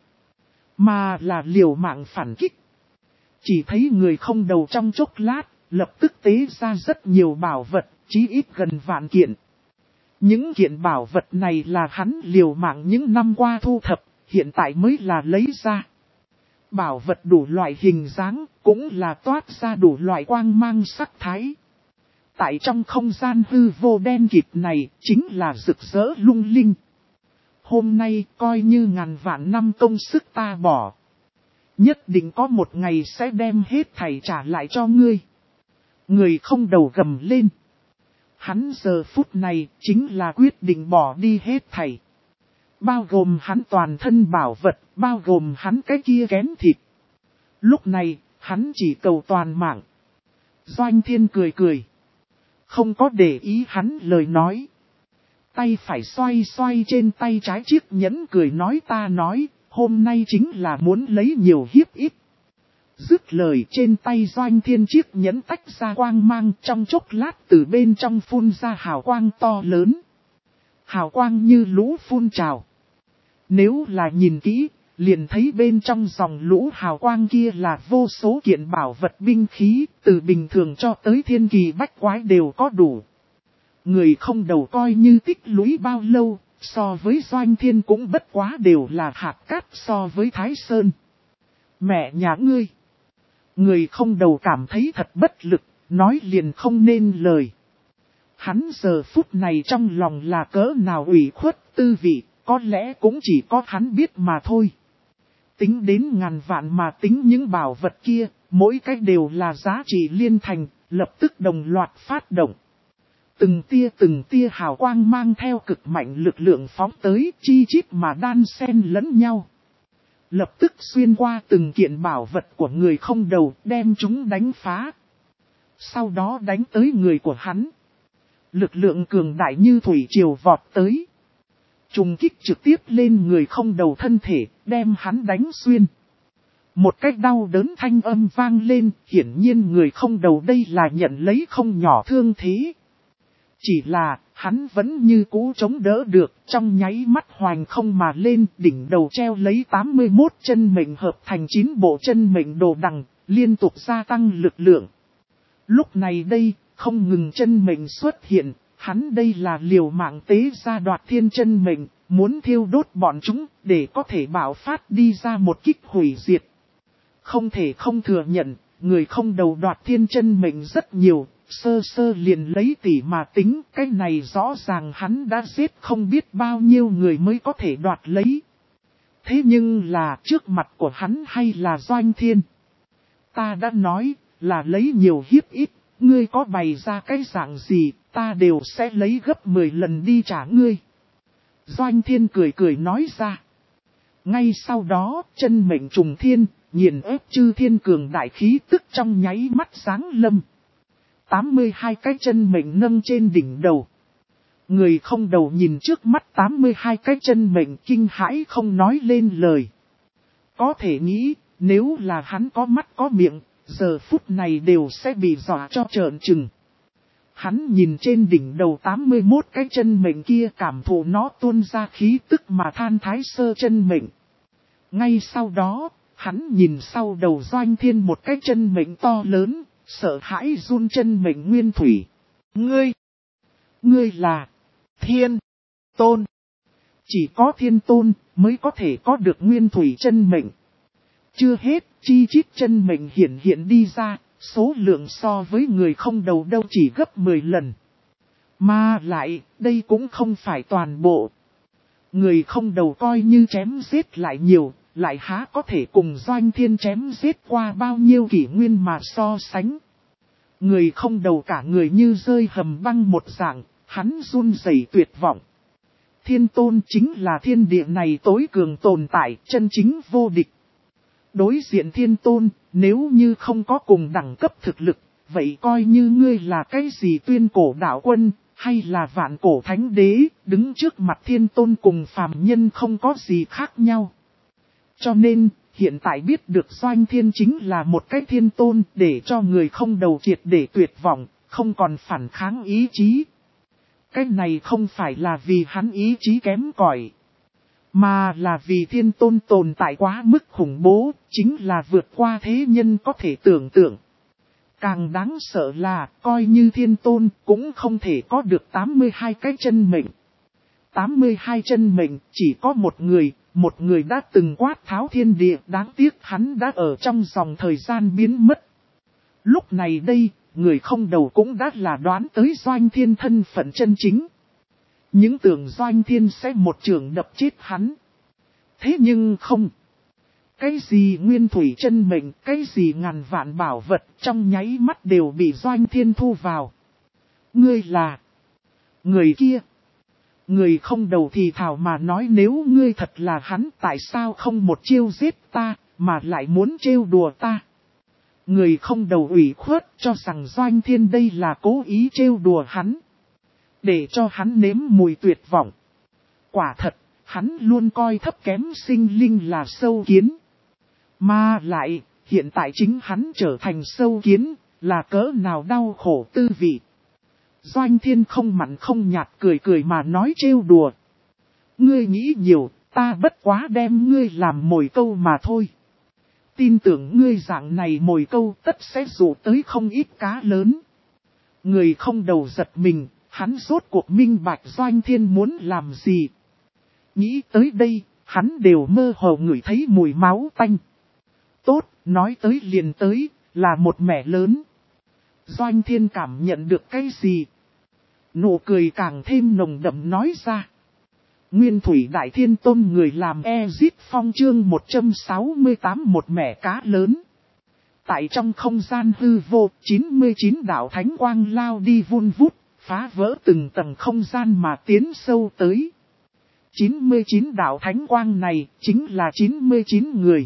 mà là liều mạng phản kích. Chỉ thấy người không đầu trong chốc lát, lập tức tế ra rất nhiều bảo vật, chí ít gần vạn kiện. Những kiện bảo vật này là hắn liều mạng những năm qua thu thập, hiện tại mới là lấy ra. Bảo vật đủ loại hình dáng, cũng là toát ra đủ loại quang mang sắc thái. Tại trong không gian hư vô đen kịt này, chính là rực rỡ lung linh. Hôm nay coi như ngàn vạn năm công sức ta bỏ. Nhất định có một ngày sẽ đem hết thảy trả lại cho ngươi. Người không đầu gầm lên. Hắn giờ phút này chính là quyết định bỏ đi hết thảy. Bao gồm hắn toàn thân bảo vật, bao gồm hắn cái kia kén thịt. Lúc này, hắn chỉ cầu toàn mạng. Doanh Thiên cười cười. Không có để ý hắn lời nói. Tay phải xoay xoay trên tay trái chiếc nhẫn cười nói, ta nói, hôm nay chính là muốn lấy nhiều hiếp ít. Dứt lời, trên tay Doanh Thiên chiếc nhẫn tách ra quang mang, trong chốc lát từ bên trong phun ra hào quang to lớn. Hào quang như lũ phun trào. Nếu là nhìn kỹ, liền thấy bên trong dòng lũ hào quang kia là vô số kiện bảo vật binh khí, từ bình thường cho tới thiên kỳ bách quái đều có đủ. Người không đầu coi như tích lũy bao lâu, so với Doanh Thiên cũng bất quá đều là hạt cát so với Thái Sơn. Mẹ nhà ngươi! Người không đầu cảm thấy thật bất lực, nói liền không nên lời. Hắn giờ phút này trong lòng là cỡ nào ủy khuất tư vị, có lẽ cũng chỉ có hắn biết mà thôi. Tính đến ngàn vạn mà tính những bảo vật kia, mỗi cách đều là giá trị liên thành, lập tức đồng loạt phát động. Từng tia hào quang mang theo cực mạnh lực lượng phóng tới, chi chít mà đan xen lẫn nhau. Lập tức xuyên qua từng kiện bảo vật của người không đầu, đem chúng đánh phá. Sau đó đánh tới người của hắn. Lực lượng cường đại như thủy triều vọt tới. Trùng kích trực tiếp lên người không đầu thân thể, đem hắn đánh xuyên. Một cách đau đớn thanh âm vang lên, hiển nhiên người không đầu đây là nhận lấy không nhỏ thương thế. Chỉ là, hắn vẫn như cũ chống đỡ được, trong nháy mắt hoành không mà lên, đỉnh đầu treo lấy 81 chân mệnh hợp thành 9 bộ chân mệnh đồ đằng, liên tục gia tăng lực lượng. Lúc này đây, không ngừng chân mệnh xuất hiện, hắn đây là liều mạng tế ra đoạt thiên chân mệnh, muốn thiêu đốt bọn chúng, để có thể bạo phát đi ra một kích hủy diệt. Không thể không thừa nhận, người không đầu đoạt thiên chân mệnh rất nhiều. Sơ liền lấy tỷ mà tính, cái này rõ ràng hắn đã giết không biết bao nhiêu người mới có thể đoạt lấy. Thế nhưng là trước mặt của hắn hay là Doanh Thiên? Ta đã nói là lấy nhiều hiếp ít, ngươi có bày ra cái dạng gì, ta đều sẽ lấy gấp 10 lần đi trả ngươi. Doanh Thiên cười cười nói ra. Ngay sau đó, chân mệnh trùng thiên, nghiền ép chư thiên cường đại khí tức trong nháy mắt sáng lâm. 82 cái chân mệnh nâng trên đỉnh đầu. Người không đầu nhìn trước mắt 82 cái chân mệnh kinh hãi không nói lên lời. Có thể nghĩ, nếu là hắn có mắt có miệng, giờ phút này đều sẽ bị dọa cho trợn trừng. Hắn nhìn trên đỉnh đầu 81 cái chân mệnh kia, cảm thụ nó tuôn ra khí tức mà than thái sơ chân mệnh. Ngay sau đó, hắn nhìn sau đầu Doanh Thiên một cái chân mệnh to lớn, sợ hãi run chân mệnh nguyên thủy. Ngươi là Thiên Tôn. Chỉ có Thiên Tôn mới có thể có được nguyên thủy chân mệnh. Chưa hết, chi chít chân mệnh hiện đi ra, số lượng so với người không đầu đâu chỉ gấp 10 lần. Mà lại, đây cũng không phải toàn bộ. Người không đầu coi như chém giết lại nhiều, lại há có thể cùng Doanh Thiên chém giết qua bao nhiêu kỷ nguyên mà so sánh. Người không đầu cả người như rơi hầm băng một dạng, hắn run rẩy tuyệt vọng. Thiên Tôn chính là thiên địa này tối cường tồn tại, chân chính vô địch. Đối diện Thiên Tôn, nếu như không có cùng đẳng cấp thực lực, vậy coi như ngươi là cái gì tuyên cổ đạo quân, hay là vạn cổ thánh đế, đứng trước mặt Thiên Tôn cùng phàm nhân không có gì khác nhau. Cho nên, hiện tại biết được Doanh Thiên chính là một cái Thiên Tôn để cho người không đầu triệt để tuyệt vọng, không còn phản kháng ý chí. Cái này không phải là vì hắn ý chí kém cỏi, mà là vì Thiên Tôn tồn tại quá mức khủng bố, chính là vượt qua thế nhân có thể tưởng tượng. Càng đáng sợ là, coi như Thiên Tôn cũng không thể có được 82 cái chân mệnh. 82 chân mệnh, chỉ có một người đã từng quát tháo thiên địa, đáng tiếc hắn đã ở trong dòng thời gian biến mất. Lúc này đây, người không đầu cũng đã là đoán tới Doanh Thiên thân phận chân chính. Những tưởng Doanh Thiên sẽ một trường đập chết hắn. Thế nhưng không. Cái gì nguyên thủy chân mệnh, cái gì ngàn vạn bảo vật trong nháy mắt đều bị Doanh Thiên thu vào. Ngươi là người kia. Người không đầu thì thảo mà nói, nếu ngươi thật là hắn, tại sao không một chiêu giết ta, mà lại muốn trêu đùa ta. Người không đầu ủy khuất cho rằng Doanh Thiên đây là cố ý trêu đùa hắn, để cho hắn nếm mùi tuyệt vọng. Quả thật, hắn luôn coi thấp kém sinh linh là sâu kiến. Mà lại, hiện tại chính hắn trở thành sâu kiến, là cỡ nào đau khổ tư vị. Doanh Thiên không mặn không nhạt cười mà nói trêu đùa. Ngươi nghĩ nhiều, ta bất quá đem ngươi làm mồi câu mà thôi. Tin tưởng ngươi dạng này mồi câu tất sẽ dụ tới không ít cá lớn. Người không đầu giật mình, hắn rốt cuộc minh bạch Doanh Thiên muốn làm gì. Nghĩ tới đây, hắn đều mơ hồ ngửi thấy mùi máu tanh. Tốt, nói tới liền tới, là một mẻ lớn. Doanh Thiên cảm nhận được cái gì? Nụ cười càng thêm nồng đậm nói ra. Nguyên thủy đại Thiên Tôn người làm Ezit Phong chương 168 một mẻ cá lớn. Tại trong không gian hư vô, 99 đạo thánh quang lao đi vun vút, phá vỡ từng tầng không gian mà tiến sâu tới. 99 đạo thánh quang này chính là 99 người.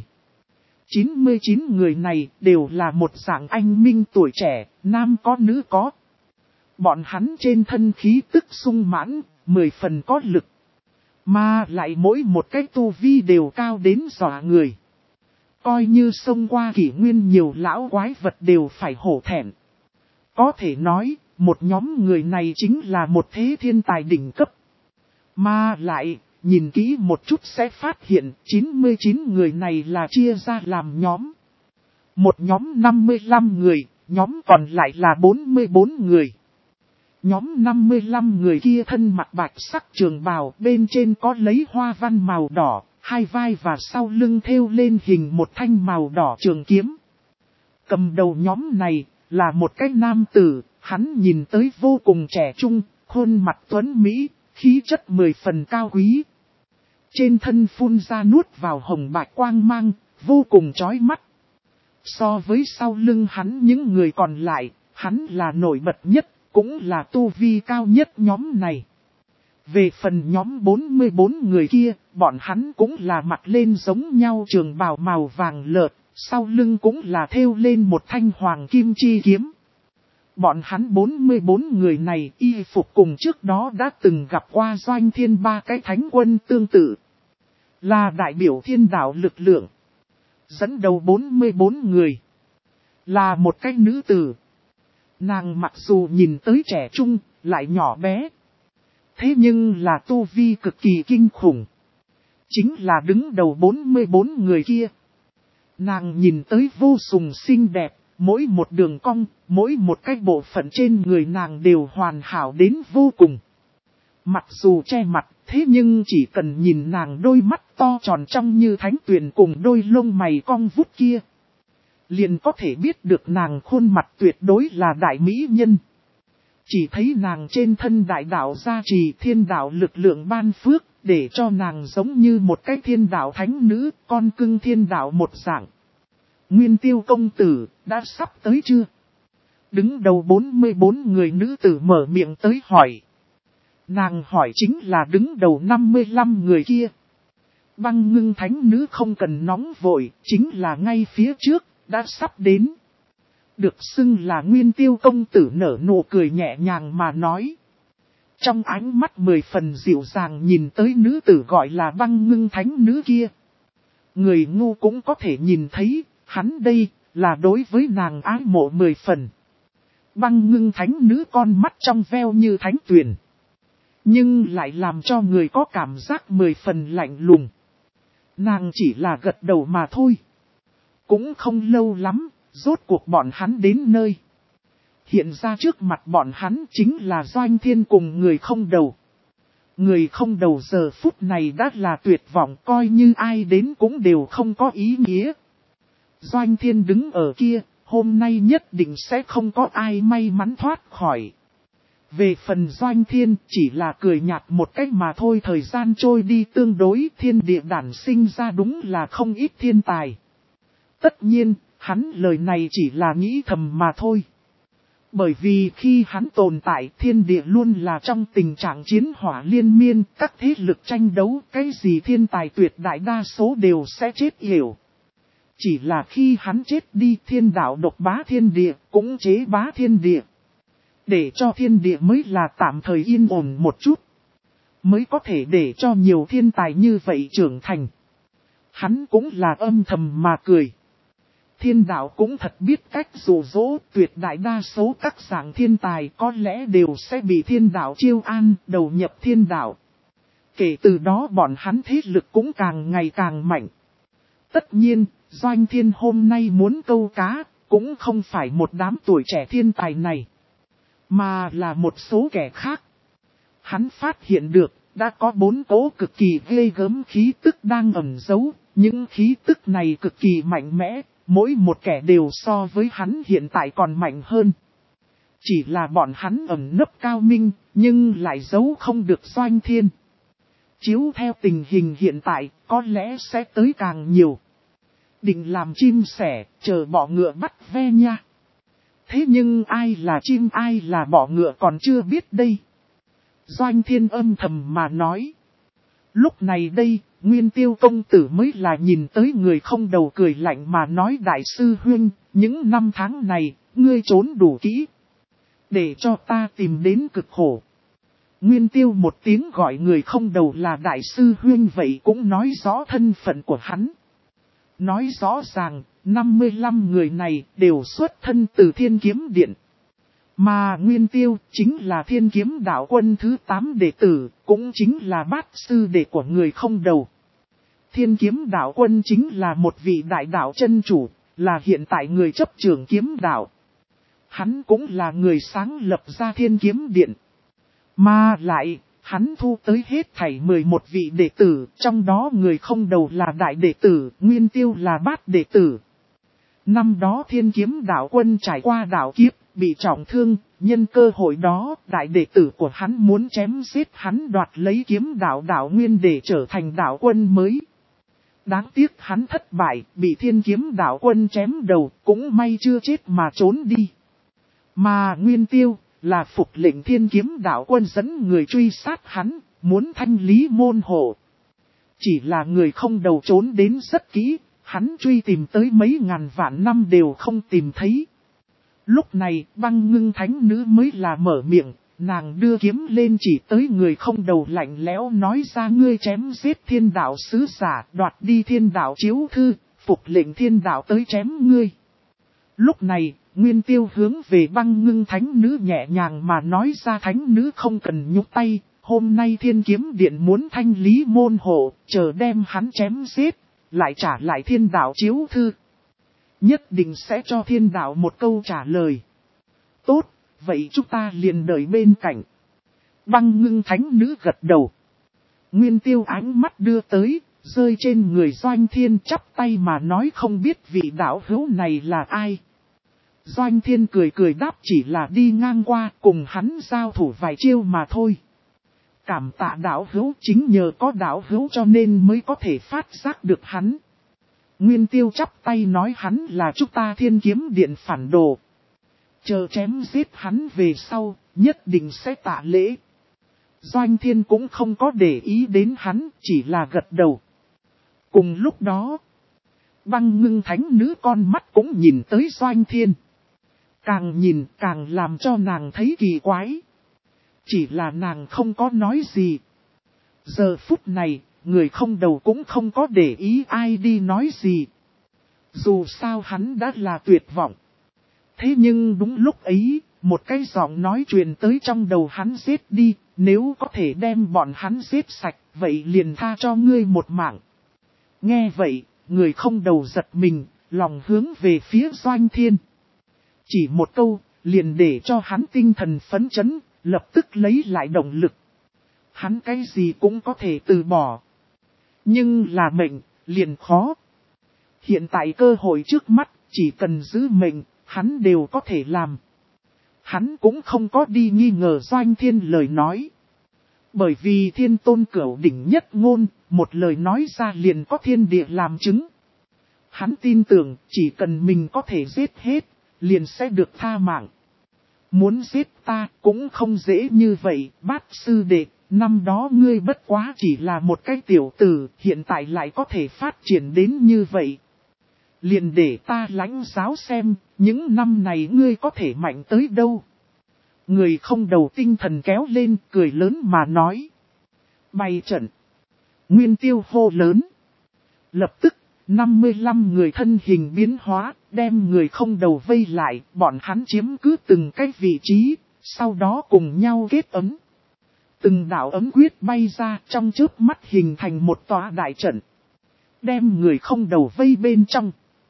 99 người này đều là một dạng anh minh tuổi trẻ, nam có nữ có. Bọn hắn trên thân khí tức sung mãn, 10 phần có lực. Mà lại mỗi một cái tu vi đều cao đến dọa người. Coi như xông qua kỷ nguyên nhiều lão quái vật đều phải hổ thẹn. Có thể nói, một nhóm người này chính là một thế thiên tài đỉnh cấp. Mà lại, nhìn kỹ một chút sẽ phát hiện 99 người này là chia ra làm nhóm. Một nhóm 55 người, nhóm còn lại là 44 người. Nhóm 55 người kia thân mặc bạch sắc trường bào, bên trên có lấy hoa văn màu đỏ, hai vai và sau lưng thêu lên hình một thanh màu đỏ trường kiếm. Cầm đầu nhóm này là một cái nam tử, hắn nhìn tới vô cùng trẻ trung, khuôn mặt tuấn mỹ, khí chất 10 phần cao quý. Trên thân phun ra nuốt vào hồng bạch quang mang, vô cùng chói mắt. So với sau lưng hắn những người còn lại, hắn là nổi bật nhất, cũng là tu vi cao nhất nhóm này. Về phần nhóm 44 người kia, bọn hắn cũng là mặc lên giống nhau trường bào màu vàng lợt, sau lưng cũng là thêu lên một thanh hoàng kim chi kiếm. Bọn hắn 44 người này y phục cùng trước đó đã từng gặp qua Doanh Thiên ba cái thánh quân tương tự. Là đại biểu thiên đạo lực lượng. Dẫn đầu 44 người. Là một cái nữ tử. Nàng mặc dù nhìn tới trẻ trung, lại nhỏ bé. Thế nhưng là tu vi cực kỳ kinh khủng. Chính là đứng đầu 44 người kia. Nàng nhìn tới vô cùng xinh đẹp, mỗi một đường cong, mỗi một cái bộ phận trên người nàng đều hoàn hảo đến vô cùng. Mặc dù che mặt, thế nhưng chỉ cần nhìn nàng đôi mắt to tròn trong như thánh tuyền cùng đôi lông mày cong vút kia. Liền có thể biết được nàng khuôn mặt tuyệt đối là đại mỹ nhân. Chỉ thấy nàng trên thân đại đạo gia trì thiên đạo lực lượng ban phước, để cho nàng giống như một cái thiên đạo thánh nữ, con cưng thiên đạo một dạng. Nguyên Tiêu công tử, đã sắp tới chưa? Đứng đầu 44 người nữ tử mở miệng tới hỏi. Nàng hỏi chính là đứng đầu 55 người kia. Băng Ngưng thánh nữ không cần nóng vội, chính là ngay phía trước, đã sắp đến. Được xưng là Nguyên Tiêu công tử nở nụ cười nhẹ nhàng mà nói. Trong ánh mắt 10 phần dịu dàng nhìn tới nữ tử gọi là Băng Ngưng thánh nữ kia. Người ngu cũng có thể nhìn thấy, hắn đây là đối với nàng ái mộ 10 phần. Băng Ngưng thánh nữ con mắt trong veo như thánh tuyền. Nhưng lại làm cho người có cảm giác 10 phần lạnh lùng. Nàng chỉ là gật đầu mà thôi. Cũng không lâu lắm, rốt cuộc bọn hắn đến nơi. Hiện ra trước mặt bọn hắn chính là Doanh Thiên cùng người không đầu. Người không đầu giờ phút này đã là tuyệt vọng, coi như ai đến cũng đều không có ý nghĩa. Doanh Thiên đứng ở kia, hôm nay nhất định sẽ không có ai may mắn thoát khỏi. Về phần Doanh Thiên chỉ là cười nhạt một cách mà thôi, thời gian trôi đi tương đối, thiên địa đản sinh ra đúng là không ít thiên tài. Tất nhiên, hắn lời này chỉ là nghĩ thầm mà thôi. Bởi vì khi hắn tồn tại, thiên địa luôn là trong tình trạng chiến hỏa liên miên, các thế lực tranh đấu, cái gì thiên tài tuyệt đại đa số đều sẽ chết yểu. Chỉ là khi hắn chết đi, thiên đạo độc bá thiên địa, cũng chế bá thiên địa. Để cho thiên địa mới là tạm thời yên ổn một chút. Mới có thể để cho nhiều thiên tài như vậy trưởng thành. Hắn cũng là âm thầm mà cười. Thiên đạo cũng thật biết cách dụ dỗ, tuyệt đại đa số các dạng thiên tài có lẽ đều sẽ bị thiên đạo chiêu an, đầu nhập thiên đạo. Kể từ đó bọn hắn thế lực cũng càng ngày càng mạnh. Tất nhiên, Doanh Thiên hôm nay muốn câu cá, cũng không phải một đám tuổi trẻ thiên tài này, mà là một số kẻ khác. Hắn phát hiện được, đã có 4 cỗ cực kỳ ghê gớm khí tức đang ẩn giấu, những khí tức này cực kỳ mạnh mẽ. Mỗi một kẻ đều so với hắn hiện tại còn mạnh hơn. Chỉ là bọn hắn ẩn nấp cao minh, nhưng lại giấu không được Doanh Thiên. Chiếu theo tình hình hiện tại, có lẽ sẽ tới càng nhiều. Định làm chim sẻ, chờ bọ ngựa bắt ve nha. Thế nhưng ai là chim ai là bọ ngựa còn chưa biết đây. Doanh Thiên âm thầm mà nói. Lúc này đây, Nguyên Tiêu công tử mới là nhìn tới người không đầu cười lạnh mà nói đại sư huynh, những năm tháng này, ngươi trốn đủ kỹ. Để cho ta tìm đến cực khổ. Nguyên Tiêu một tiếng gọi người không đầu là đại sư huynh vậy cũng nói rõ thân phận của hắn. Nói rõ ràng, 55 người này đều xuất thân từ Thiên Kiếm Điện. Mà Nguyên Tiêu chính là Thiên Kiếm Đạo Quân thứ 8 đệ tử, cũng chính là bát sư đệ của người không đầu. Thiên Kiếm Đạo Quân chính là một vị đại đạo chân chủ, là hiện tại người chấp trưởng kiếm đạo. Hắn cũng là người sáng lập ra Thiên Kiếm Điện. Mà lại, hắn thu tới hết thảy 11 vị đệ tử, trong đó người không đầu là đại đệ tử, Nguyên Tiêu là bát đệ tử. Năm đó Thiên Kiếm Đạo Quân trải qua đạo kiếp, bị trọng thương, nhân cơ hội đó, đại đệ tử của hắn muốn chém giết hắn đoạt lấy kiếm đạo đạo nguyên để trở thành đạo quân mới. Đáng tiếc hắn thất bại, bị Thiên Kiếm Đạo Quân chém đầu, cũng may chưa chết mà trốn đi. Mà Nguyên Tiêu, là phục lệnh Thiên Kiếm Đạo Quân dẫn người truy sát hắn, muốn thanh lý môn hộ. Chỉ là người không đầu trốn đến rất kỹ, hắn truy tìm tới mấy ngàn vạn năm đều không tìm thấy. Lúc này, Băng Ngưng thánh nữ mới là mở miệng, nàng đưa kiếm lên chỉ tới người không đầu lạnh lẽo nói ra ngươi chém giết thiên đạo sứ giả, đoạt đi thiên đạo chiếu thư, phục lệnh thiên đạo tới chém ngươi. Lúc này, Nguyên Tiêu hướng về Băng Ngưng thánh nữ nhẹ nhàng mà nói ra, thánh nữ không cần nhúc tay, hôm nay Thiên Kiếm Điện muốn thanh lý môn hộ, chờ đem hắn chém giết, lại trả lại Thiên Đạo chiếu thư. Nhất định sẽ cho Thiên Đạo một câu trả lời. Tốt, vậy chúng ta liền đợi bên cạnh. Băng Ngưng thánh nữ gật đầu. Nguyên Tiêu ánh mắt đưa tới, rơi trên người Doanh Thiên, chắp tay mà nói, không biết vị đạo hữu này là ai. Doanh Thiên cười cười đáp, chỉ là đi ngang qua, cùng hắn giao thủ vài chiêu mà thôi. Cảm tạ đạo hữu, chính nhờ có đạo hữu cho nên mới có thể phát giác được hắn. Nguyên Tiêu chắp tay nói, hắn là chúng ta Thiên Kiếm Điện phản đồ. Chờ chém giết hắn về sau, nhất định sẽ tạ lễ. Doanh Thiên cũng không có để ý đến hắn, chỉ là gật đầu. Cùng lúc đó, Băng Ngưng thánh nữ con mắt cũng nhìn tới Doanh Thiên. Càng nhìn càng làm cho nàng thấy kỳ quái. Chỉ là nàng không có nói gì. Giờ phút này, người không đầu cũng không có để ý ai đi nói gì. Dù sao hắn đã là tuyệt vọng. Thế nhưng đúng lúc ấy, một cái giọng nói truyền tới trong đầu hắn, giết đi, nếu có thể đem bọn hắn giết sạch, vậy liền tha cho ngươi một mạng. Nghe vậy, người không đầu giật mình, lòng hướng về phía Doanh Thiên. Chỉ một câu, liền để cho hắn tinh thần phấn chấn, lập tức lấy lại động lực. Hắn cái gì cũng có thể từ bỏ. Nhưng là mệnh, liền khó. Hiện tại cơ hội trước mắt, chỉ cần giữ mệnh, hắn đều có thể làm. Hắn cũng không có đi nghi ngờ Doanh Thiên lời nói. Bởi vì Thiên Tôn Cửu đỉnh nhất ngôn, một lời nói ra liền có thiên địa làm chứng. Hắn tin tưởng, chỉ cần mình có thể giết hết, liền sẽ được tha mạng. Muốn giết ta cũng không dễ như vậy, Bát sư đệ, năm đó ngươi bất quá chỉ là một cái tiểu tử, hiện tại lại có thể phát triển đến như vậy. Liền để ta lãnh giáo xem, những năm này ngươi có thể mạnh tới đâu. Người không đầu tinh thần kéo lên, cười lớn mà nói. Bày trận. Nguyên Tiêu hô lớn. Lập tức, 55 người thân hình biến hóa, đem người không đầu vây lại, bọn hắn chiếm cứ từng cái vị trí, sau đó cùng nhau kết ấm. Từng đạo ấm quyết bay ra, trong chớp mắt hình thành một tòa đại trận. Đem người không đầu vây bên trong.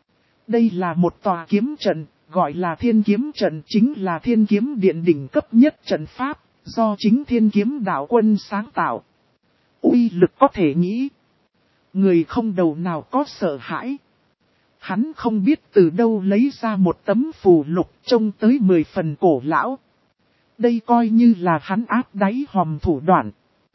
Đây là một tòa kiếm trận, gọi là Thiên Kiếm trận, chính là Thiên Kiếm Điện đỉnh cấp nhất trận pháp, do chính Thiên Kiếm đạo quân sáng tạo. Uy lực có thể nghĩ. Người không đầu nào có sợ hãi. Hắn không biết từ đâu lấy ra một tấm phù lục trông tới 10 phần cổ lão. Đây coi như là hắn áp đáy hòm thủ đoạn.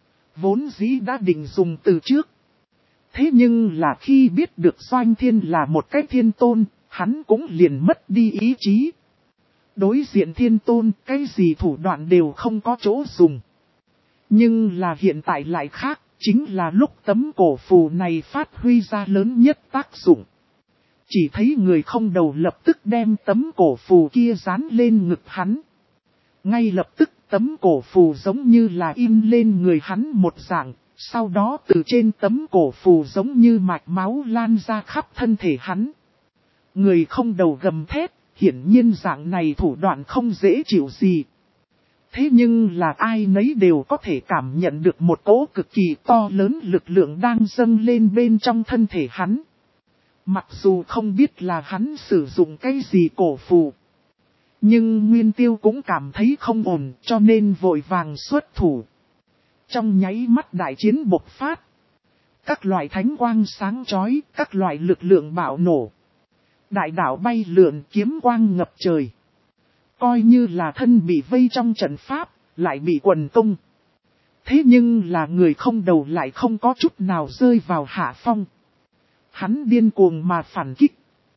Vốn dĩ đã định dùng từ trước. Thế nhưng là khi biết được Doanh Thiên là một cái thiên tôn, hắn cũng liền mất đi ý chí. Đối diện thiên tôn, cái gì thủ đoạn đều không có chỗ dùng. Nhưng là hiện tại lại khác, chính là lúc tấm cổ phù này phát huy ra lớn nhất tác dụng. Chỉ thấy người không đầu lập tức đem tấm cổ phù kia dán lên ngực hắn. Ngay lập tức tấm cổ phù giống như là in lên người hắn một dạng, sau đó từ trên tấm cổ phù giống như mạch máu lan ra khắp thân thể hắn. Người không đầu gầm thét, hiển nhiên dạng này thủ đoạn không dễ chịu gì. Thế nhưng là ai nấy đều có thể cảm nhận được một cỗ cực kỳ to lớn lực lượng đang dâng lên bên trong thân thể hắn. Mặc dù không biết là hắn sử dụng cái gì cổ phù. Nhưng Nguyên Tiêu cũng cảm thấy không ổn cho nên vội vàng xuất thủ. Trong nháy mắt đại chiến bộc phát. Các loại thánh quang sáng chói, các loại lực lượng bạo nổ. Đại đạo bay lượn, kiếm quang ngập trời. Coi như là thân bị vây trong trận pháp, lại bị quần tung. Thế nhưng là người không đầu lại không có chút nào rơi vào hạ phong. Hắn điên cuồng mà phản kích.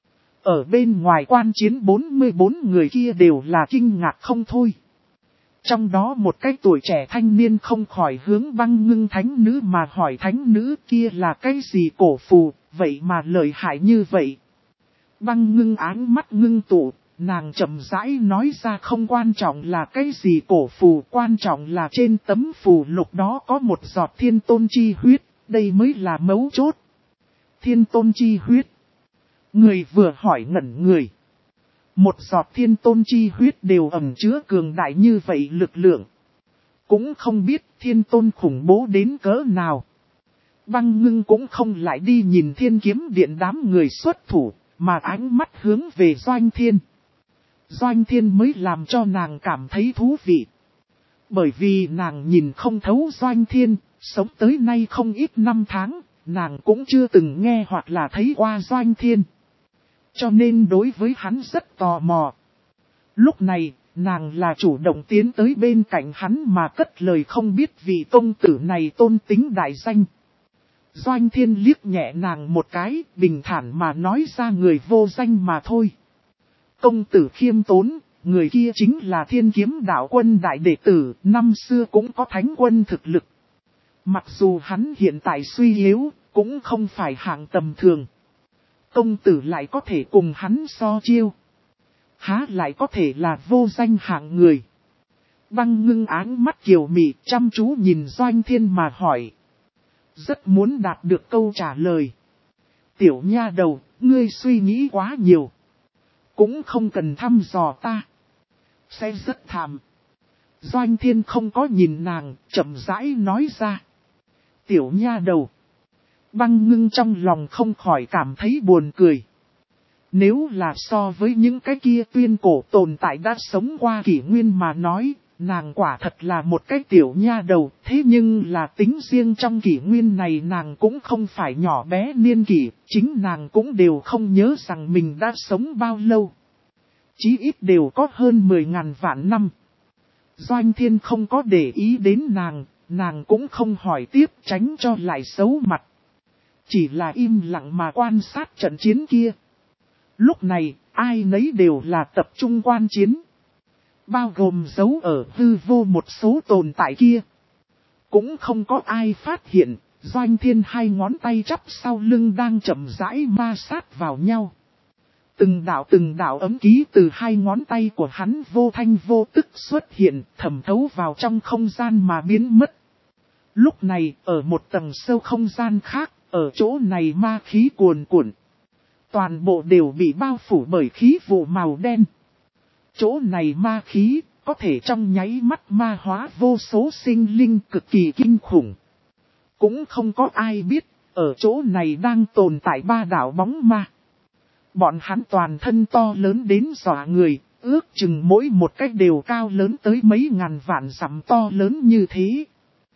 Ở bên ngoài quan chiến 44 người kia đều là kinh ngạc không thôi. Trong đó một cái tuổi trẻ thanh niên không khỏi hướng Băng Ngưng thánh nữ mà hỏi, thánh nữ kia là cái gì cổ phù, vậy mà lợi hại như vậy. Băng Ngưng áng mắt ngưng tụ, nàng chậm rãi nói ra, không quan trọng là cái gì cổ phù, quan trọng là trên tấm phù lục đó có một giọt thiên tôn chi huyết, đây mới là mấu chốt. Thiên tôn chi huyết. Người vừa hỏi ngẩn người. Một giọt thiên tôn chi huyết đều ẩn chứa cường đại như vậy lực lượng. Cũng không biết thiên tôn khủng bố đến cỡ nào. Băng Ngưng cũng không lại đi nhìn Thiên Kiếm Điện đám người xuất thủ, mà ánh mắt hướng về Doanh Thiên. Doanh Thiên mới làm cho nàng cảm thấy thú vị. Bởi vì nàng nhìn không thấu Doanh Thiên, sống tới nay không ít năm tháng, nàng cũng chưa từng nghe hoặc là thấy qua Doanh Thiên. Cho nên đối với hắn rất tò mò. Lúc này, nàng là chủ động tiến tới bên cạnh hắn mà cất lời không biết vì công tử này tôn tính đại danh. Doanh Thiên liếc nhẹ nàng một cái, bình thản mà nói ra người vô danh mà thôi. Công tử khiêm tốn, người kia chính là Thiên Kiếm Đạo Quân đại đệ tử, năm xưa cũng có thánh quân thực lực. Mặc dù hắn hiện tại suy yếu, cũng không phải hạng tầm thường. Công tử lại có thể cùng hắn so chiêu. Há lại có thể là vô danh hạng người. Băng Ngưng áng mắt kiều mị chăm chú nhìn Doanh Thiên mà hỏi. Rất muốn đạt được câu trả lời. Tiểu nha đầu, ngươi suy nghĩ quá nhiều. Cũng không cần thăm dò ta. Sẽ rất thảm. Doanh Thiên không có nhìn nàng, chậm rãi nói ra. Tiểu nha đầu. Băng Ngưng trong lòng không khỏi cảm thấy buồn cười. Nếu là so với những cái kia tuyên cổ tồn tại đã sống qua kỷ nguyên mà nói, nàng quả thật là một cái tiểu nha đầu, thế nhưng là tính riêng trong kỷ nguyên này nàng cũng không phải nhỏ bé niên kỷ, chính nàng cũng đều không nhớ rằng mình đã sống bao lâu. Chí ít đều có hơn 10.000 vạn năm. Doanh Thiên không có để ý đến nàng cũng không hỏi tiếp tránh cho lại xấu mặt. Chỉ là im lặng mà quan sát trận chiến kia. Lúc này, ai nấy đều là tập trung quan chiến. Bao gồm dấu ở hư vô một số tồn tại kia. Cũng không có ai phát hiện, Doanh Thiên hai ngón tay chắp sau lưng đang chậm rãi ma sát vào nhau. Từng đạo ấm ký từ hai ngón tay của hắn vô thanh vô tức xuất hiện, thẩm thấu vào trong không gian mà biến mất. Lúc này, ở một tầng sâu không gian khác, ở chỗ này ma khí cuồn cuộn. Toàn bộ đều bị bao phủ bởi khí vụ màu đen. Chỗ này ma khí, có thể trong nháy mắt ma hóa vô số sinh linh cực kỳ kinh khủng. Cũng không có ai biết, ở chỗ này đang tồn tại ba đạo bóng ma. Bọn hắn toàn thân to lớn đến dọa người, ước chừng mỗi một cách đều cao lớn tới mấy ngàn vạn dặm to lớn như thế.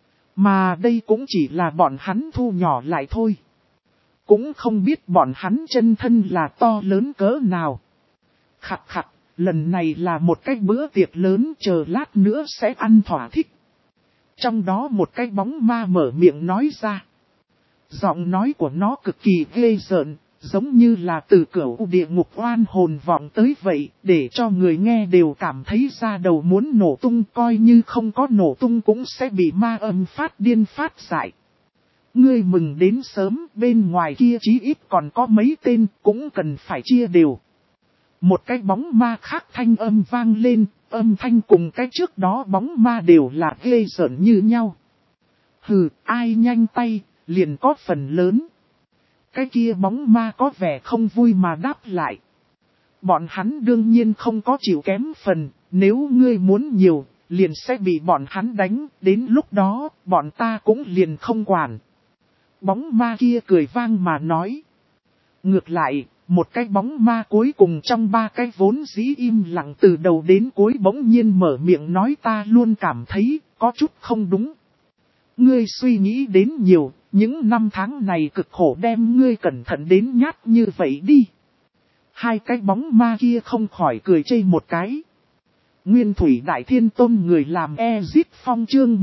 Mà đây cũng chỉ là bọn hắn thu nhỏ lại thôi. Cũng không biết bọn hắn chân thân là to lớn cỡ nào. Khặt khặt, lần này là một cái bữa tiệc lớn chờ lát nữa sẽ ăn thỏa thích. Trong đó một cái bóng ma mở miệng nói ra. Giọng nói của nó cực kỳ ghê rợn, giống như là từ cửu địa ngục oan hồn vọng tới vậy, để cho người nghe đều cảm thấy da đầu muốn nổ tung, coi như không có nổ tung cũng sẽ bị ma âm phát điên phát dại. Ngươi mừng đến sớm, bên ngoài kia chí ít còn có mấy tên, cũng cần phải chia đều. Một cái bóng ma khác thanh âm vang lên, âm thanh cùng cái trước đó bóng ma đều là ghê rợn như nhau. Hừ, ai nhanh tay, liền có phần lớn. Cái kia bóng ma có vẻ không vui mà đáp lại. Bọn hắn đương nhiên không có chịu kém phần, nếu ngươi muốn nhiều, liền sẽ bị bọn hắn đánh, đến lúc đó, bọn ta cũng liền không quản. Bóng ma kia cười vang mà nói. Ngược lại, một cái bóng ma cuối cùng trong ba cái vốn dĩ im lặng từ đầu đến cuối bỗng nhiên mở miệng nói ta luôn cảm thấy có chút không đúng. Ngươi suy nghĩ đến nhiều, những năm tháng này cực khổ đem ngươi cẩn thận đến nhát như vậy đi. Hai cái bóng ma kia không khỏi cười chê một cái. Nguyên Thủy Đại Thiên Tôn người làm Ezit Phong chương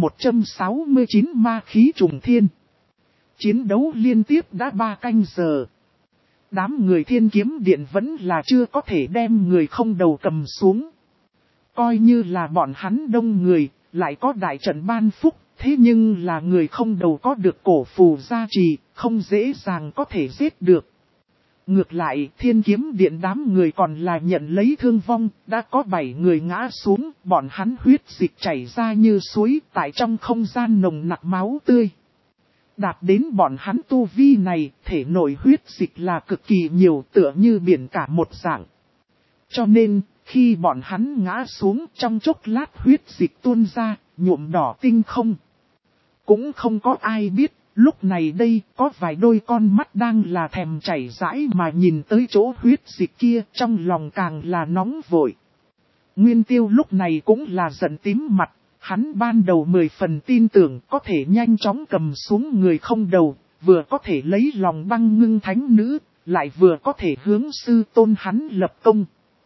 169 ma khí trùng thiên. Chiến đấu liên tiếp đã 3 canh giờ. Đám người Thiên Kiếm Điện vẫn là chưa có thể đem người không đầu cầm xuống. Coi như là bọn hắn đông người, lại có đại trận ban phúc, thế nhưng là người không đầu có được cổ phù gia trì, không dễ dàng có thể giết được. Ngược lại, Thiên Kiếm Điện đám người còn là nhận lấy thương vong, đã có 7 người ngã xuống, bọn hắn huyết dịch chảy ra như suối tại trong không gian nồng nặc máu tươi. Đạt đến bọn hắn tu vi này, thể nội huyết dịch là cực kỳ nhiều tựa như biển cả một dạng. Cho nên, khi bọn hắn ngã xuống trong chốc lát huyết dịch tuôn ra, nhuộm đỏ tinh không. Cũng không có ai biết, lúc này đây có vài đôi con mắt đang là thèm chảy rãi mà nhìn tới chỗ huyết dịch kia, trong lòng càng là nóng vội. Nguyên Tiêu lúc này cũng là giận tím mặt, hắn ban đầu 10 phần tin tưởng có thể nhanh chóng cầm xuống người không đầu, vừa có thể lấy lòng Băng Ngưng thánh nữ, lại vừa có thể hướng sư tôn hắn lập công.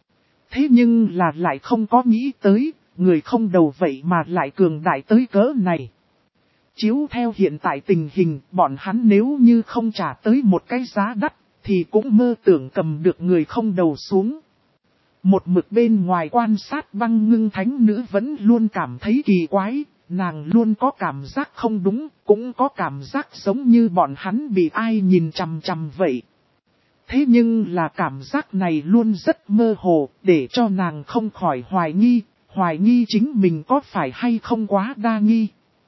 Thế nhưng là lại không có nghĩ tới, người không đầu vậy mà lại cường đại tới cỡ này. Chiếu theo hiện tại tình hình, bọn hắn nếu như không trả tới một cái giá đắt, thì cũng mơ tưởng cầm được người không đầu xuống. Một mực bên ngoài quan sát Băng Ngưng thánh nữ vẫn luôn cảm thấy kỳ quái, nàng luôn có cảm giác không đúng, cũng có cảm giác giống như bọn hắn bị ai nhìn chằm chằm vậy. Thế nhưng là cảm giác này luôn rất mơ hồ, để cho nàng không khỏi hoài nghi chính mình có phải hay không quá đa nghi.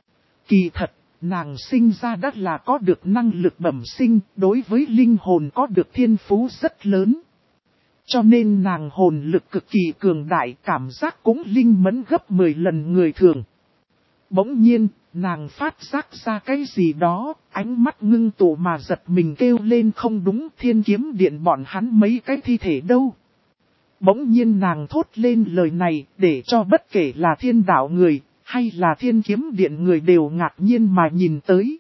Kỳ thật, nàng sinh ra đã là có được năng lực bẩm sinh, đối với linh hồn có được thiên phú rất lớn. Cho nên nàng hồn lực cực kỳ cường đại, cảm giác cũng linh mẫn gấp 10 lần người thường. Bỗng nhiên, nàng phát giác ra cái gì đó, ánh mắt ngưng tụ mà giật mình kêu lên không đúng, Thiên Kiếm Điện bọn hắn mấy cái thi thể đâu. Bỗng nhiên nàng thốt lên lời này, để cho bất kể là Thiên Đạo người, hay là Thiên Kiếm Điện người đều ngạc nhiên mà nhìn tới.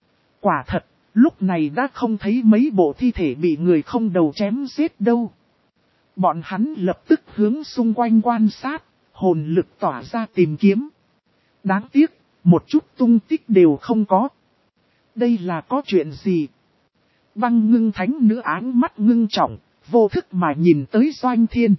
Quả thật, lúc này đã không thấy mấy bộ thi thể bị người không đầu chém giết đâu. Bọn hắn lập tức hướng xung quanh quan sát, hồn lực tỏa ra tìm kiếm. Đáng tiếc, một chút tung tích đều không có. Đây là có chuyện gì? Băng Ngưng thánh nữ áng mắt ngưng trọng, vô thức mà nhìn tới Doanh Thiên.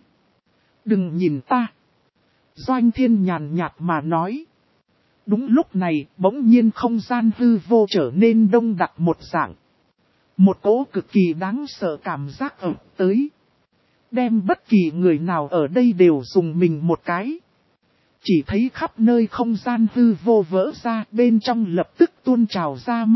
Đừng nhìn ta. Doanh Thiên nhàn nhạt mà nói. Đúng lúc này, bỗng nhiên không gian hư vô trở nên đông đặc một dạng. Một cỗ cực kỳ đáng sợ cảm giác ập tới. Đem bất kỳ người nào ở đây đều dùng mình một cái. Chỉ thấy khắp nơi không gian hư vô vỡ ra, bên trong lập tức tuôn trào ra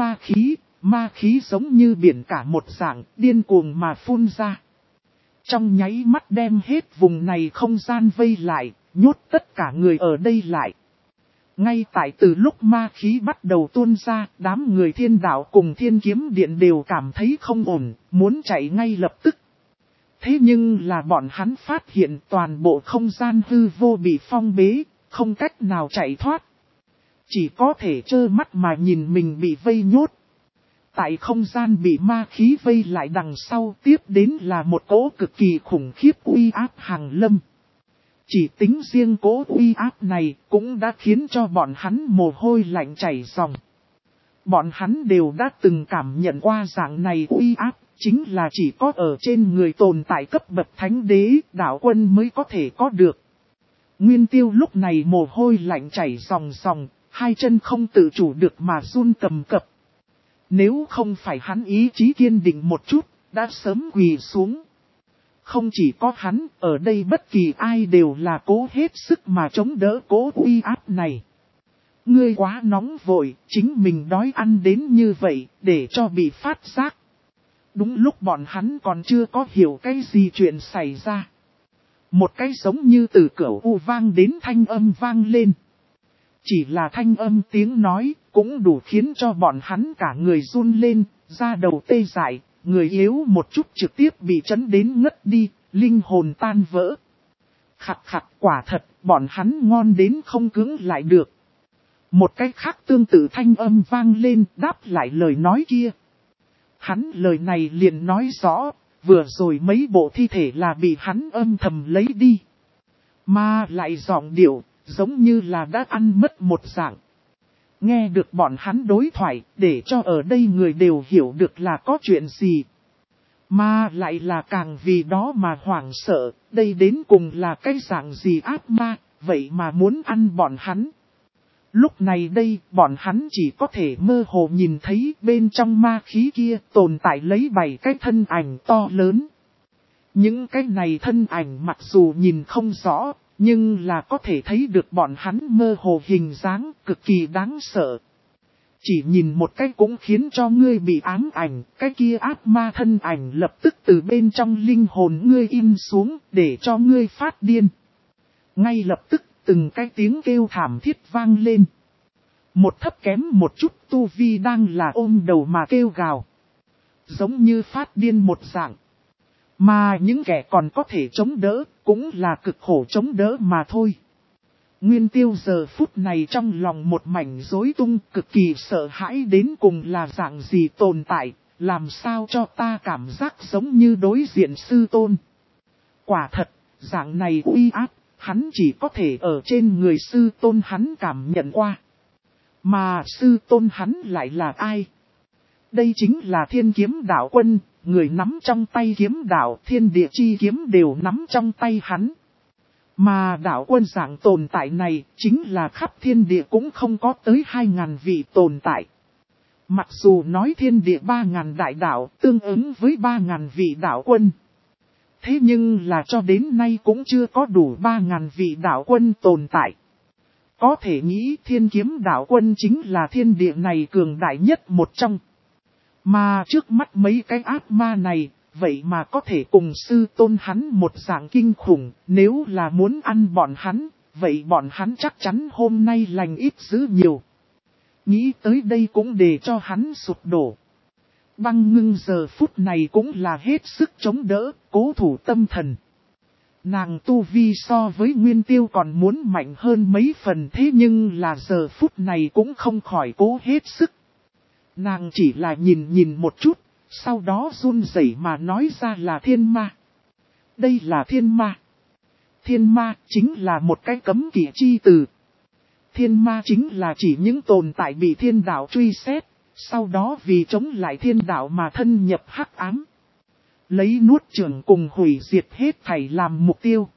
ma khí giống như biển cả một dạng, điên cuồng mà phun ra. Trong nháy mắt đem hết vùng này không gian vây lại, nhốt tất cả người ở đây lại. Ngay tại từ lúc ma khí bắt đầu tuôn ra, đám người Thiên Đạo cùng Thiên Kiếm Điện đều cảm thấy không ổn, muốn chạy ngay lập tức. Thế nhưng là bọn hắn phát hiện toàn bộ không gian hư vô bị phong bế, không cách nào chạy thoát. Chỉ có thể trơ mắt mà nhìn mình bị vây nhốt. Tại không gian bị ma khí vây lại đằng sau tiếp đến là một cỗ cực kỳ khủng khiếp uy áp hàng lâm. Chỉ tính riêng cỗ uy áp này cũng đã khiến cho bọn hắn mồ hôi lạnh chảy ròng. Bọn hắn đều đã từng cảm nhận qua dạng này uy áp, chính là chỉ có ở trên người tồn tại cấp bậc thánh đế, đạo quân mới có thể có được. Nguyên Tiêu lúc này mồ hôi lạnh chảy ròng ròng, hai chân không tự chủ được mà run cầm cập. Nếu không phải hắn ý chí kiên định một chút, đã sớm quỳ xuống. Không chỉ có hắn, ở đây bất kỳ ai đều là cố hết sức mà chống đỡ cố uy áp này. Ngươi quá nóng vội, chính mình đói ăn đến như vậy, để cho bị phát giác. Đúng lúc bọn hắn còn chưa có hiểu cái gì chuyện xảy ra. Một cái giống như từ cửu u vang đến thanh âm vang lên. Chỉ là thanh âm tiếng nói, cũng đủ khiến cho bọn hắn cả người run lên, da đầu tê dại, người yếu một chút trực tiếp bị chấn đến ngất đi, linh hồn tan vỡ. Khặt khặt quả thật, bọn hắn ngon đến không cứng lại được. Một cái khác tương tự thanh âm vang lên đáp lại lời nói kia. Hắn lời này liền nói rõ, vừa rồi mấy bộ thi thể là bị hắn âm thầm lấy đi. Mà lại giọng điệu, giống như là đã ăn mất một dạng. Nghe được bọn hắn đối thoại, để cho ở đây người đều hiểu được là có chuyện gì. Mà lại là càng vì đó mà hoảng sợ, đây đến cùng là cái dạng gì ác ma, vậy mà muốn ăn bọn hắn. Lúc này đây, bọn hắn chỉ có thể mơ hồ nhìn thấy bên trong ma khí kia tồn tại lấy 7 cái thân ảnh to lớn. Những cái này thân ảnh mặc dù nhìn không rõ, nhưng là có thể thấy được bọn hắn mơ hồ hình dáng cực kỳ đáng sợ. Chỉ nhìn một cái cũng khiến cho ngươi bị ám ảnh, cái kia ác ma thân ảnh lập tức từ bên trong linh hồn ngươi in xuống để cho ngươi phát điên. Ngay lập tức từng cái tiếng kêu thảm thiết vang lên. Một thấp kém một chút tu vi đang là ôm đầu mà kêu gào. Giống như phát điên một dạng. Mà những kẻ còn có thể chống đỡ cũng là cực khổ chống đỡ mà thôi. Nguyên Tiêu giờ phút này trong lòng một mảnh rối tung, cực kỳ sợ hãi đến cùng là dạng gì tồn tại, làm sao cho ta cảm giác giống như đối diện sư tôn. Quả thật, dạng này uy áp, hắn chỉ có thể ở trên người sư tôn hắn cảm nhận qua. Mà sư tôn hắn lại là ai? Đây chính là Thiên Kiếm Đạo Quân, người nắm trong tay kiếm đạo, thiên địa chi kiếm đều nắm trong tay hắn. Mà đạo quân dạng tồn tại này chính là khắp thiên địa cũng không có tới 2.000 vị tồn tại. Mặc dù nói thiên địa 3.000 đại đạo tương ứng với 3.000 vị đạo quân. Thế nhưng là cho đến nay cũng chưa có đủ 3.000 vị đạo quân tồn tại. Có thể nghĩ Thiên Kiếm Đạo Quân chính là thiên địa này cường đại nhất một trong. Mà trước mắt mấy cái ác ma này, vậy mà có thể cùng sư tôn hắn một dạng kinh khủng, nếu là muốn ăn bọn hắn, vậy bọn hắn chắc chắn hôm nay lành ít dữ nhiều. Nghĩ tới đây cũng để cho hắn sụp đổ. Băng Ngưng giờ phút này cũng là hết sức chống đỡ, cố thủ tâm thần. Nàng tu vi so với Nguyên Tiêu còn muốn mạnh hơn mấy phần, thế nhưng là giờ phút này cũng không khỏi cố hết sức. Nàng chỉ là nhìn một chút, sau đó run rẩy mà nói ra là thiên ma. Đây là thiên ma. Thiên ma chính là một cái cấm kỵ chi từ. Thiên ma chính là chỉ những tồn tại bị thiên đạo truy xét, sau đó vì chống lại thiên đạo mà thân nhập hắc ám. Lấy nuốt chửng cùng hủy diệt hết thảy làm mục tiêu.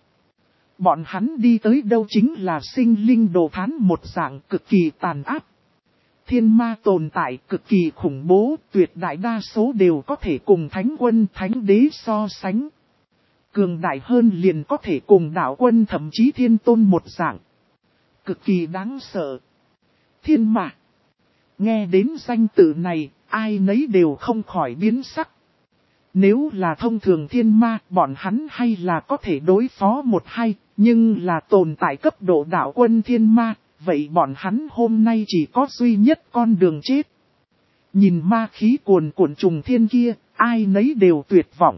Bọn hắn đi tới đâu chính là sinh linh đồ thán một dạng cực kỳ tàn ác. Thiên ma tồn tại cực kỳ khủng bố, tuyệt đại đa số đều có thể cùng thánh quân thánh đế so sánh. Cường đại hơn liền có thể cùng đạo quân thậm chí thiên tôn một dạng. Cực kỳ đáng sợ. Thiên ma. Nghe đến danh tự này, ai nấy đều không khỏi biến sắc. Nếu là thông thường thiên ma, bọn hắn hay là có thể đối phó một hai, nhưng là tồn tại cấp độ đạo quân thiên ma, vậy bọn hắn hôm nay chỉ có duy nhất con đường chết. Nhìn ma khí cuồn cuộn trùng thiên kia, ai nấy đều tuyệt vọng.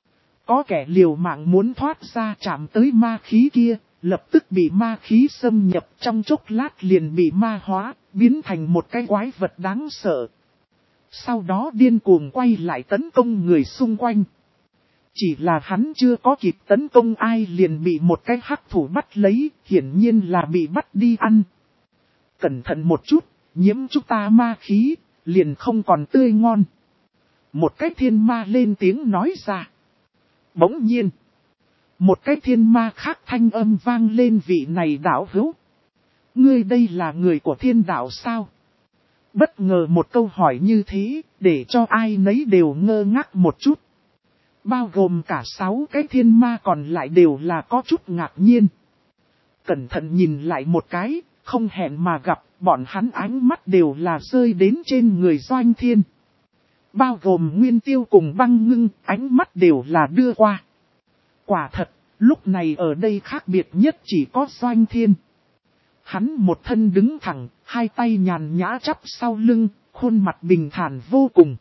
Có kẻ liều mạng muốn thoát ra chạm tới ma khí kia, lập tức bị ma khí xâm nhập trong chốc lát liền bị ma hóa, biến thành một cái quái vật đáng sợ. Sau đó điên cuồng quay lại tấn công người xung quanh. Chỉ là hắn chưa có kịp tấn công ai liền bị một cái hắc thủ bắt lấy, hiển nhiên là bị bắt đi ăn. Cẩn thận một chút, nhiễm chúng ta ma khí, liền không còn tươi ngon. Một cái thiên ma lên tiếng nói ra. Bỗng nhiên, một cái thiên ma khác thanh âm vang lên vị này đạo hữu. Ngươi đây là người của thiên đạo sao? Bất ngờ một câu hỏi như thế, để cho ai nấy đều ngơ ngác một chút. Bao gồm cả 6 cái thiên ma còn lại đều là có chút ngạc nhiên. Cẩn thận nhìn lại một cái, không hẹn mà gặp, bọn hắn ánh mắt đều là rơi đến trên người Doanh Thiên. Bao gồm Nguyên Tiêu cùng Băng Ngưng, ánh mắt đều là đưa qua. Quả thật, lúc này ở đây khác biệt nhất chỉ có Doanh Thiên. Hắn một thân đứng thẳng, hai tay nhàn nhã chắp sau lưng, khuôn mặt bình thản vô cùng.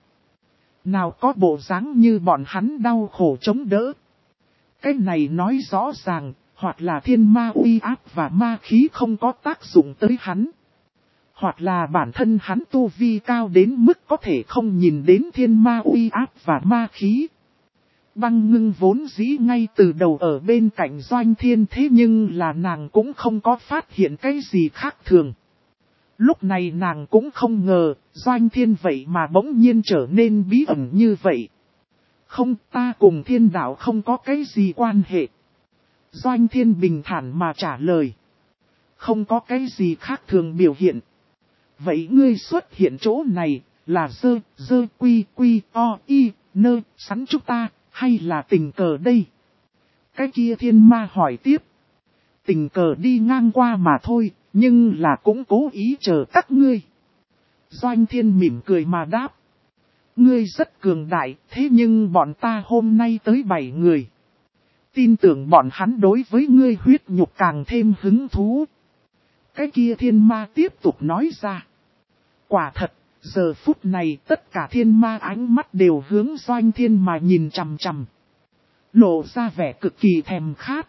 Nào có bộ dáng như bọn hắn đau khổ chống đỡ. Cái này nói rõ ràng, hoặc là thiên ma uy áp và ma khí không có tác dụng tới hắn. Hoặc là bản thân hắn tu vi cao đến mức có thể không nhìn đến thiên ma uy áp và ma khí. Băng Ngưng vốn dĩ ngay từ đầu ở bên cạnh Doanh Thiên, thế nhưng là nàng cũng không có phát hiện cái gì khác thường. Lúc này nàng cũng không ngờ, Doanh Thiên vậy mà bỗng nhiên trở nên bí ẩn như vậy. Không, ta cùng thiên đạo không có cái gì quan hệ. Doanh Thiên bình thản mà trả lời. Không có cái gì khác thường biểu hiện. Vậy ngươi xuất hiện chỗ này, là dơ quy o y, nơ, sắn chúng ta, hay là tình cờ đây? Cái kia thiên ma hỏi tiếp. Tình cờ đi ngang qua mà thôi, nhưng là cũng cố ý chờ các ngươi. Doanh Thiên mỉm cười mà đáp. Ngươi rất cường đại, thế nhưng bọn ta hôm nay tới 7 người. Tin tưởng bọn hắn đối với ngươi huyết nhục càng thêm hứng thú. Cái kia thiên ma tiếp tục nói ra. Quả thật, giờ phút này tất cả thiên ma ánh mắt đều hướng Doanh Thiên mà nhìn chằm chằm. Lộ ra vẻ cực kỳ thèm khát.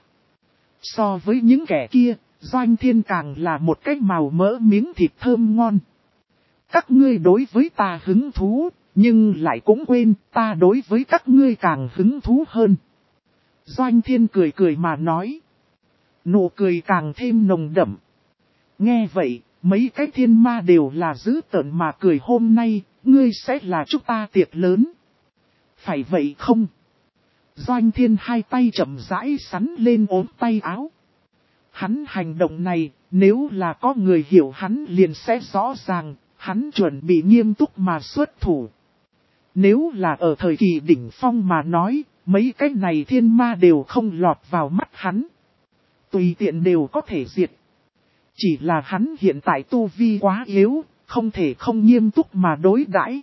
So với những kẻ kia, Doanh Thiên càng là một cái màu mỡ miếng thịt thơm ngon. Các ngươi đối với ta hứng thú, nhưng lại cũng quên ta đối với các ngươi càng hứng thú hơn. Doanh Thiên cười cười mà nói. Nụ cười càng thêm nồng đậm. Nghe vậy, mấy cái thiên ma đều là dữ tợn mà cười hôm nay, ngươi sẽ là chúng ta tiệc lớn. Phải vậy không? Doanh Thiên hai tay chậm rãi sắn lên ốm tay áo. Hắn hành động này, nếu là có người hiểu hắn liền sẽ rõ ràng, hắn chuẩn bị nghiêm túc mà xuất thủ. Nếu là ở thời kỳ đỉnh phong mà nói, mấy cái này thiên ma đều không lọt vào mắt hắn. Tùy tiện đều có thể diệt. Chỉ là hắn hiện tại tu vi quá yếu, không thể không nghiêm túc mà đối đãi.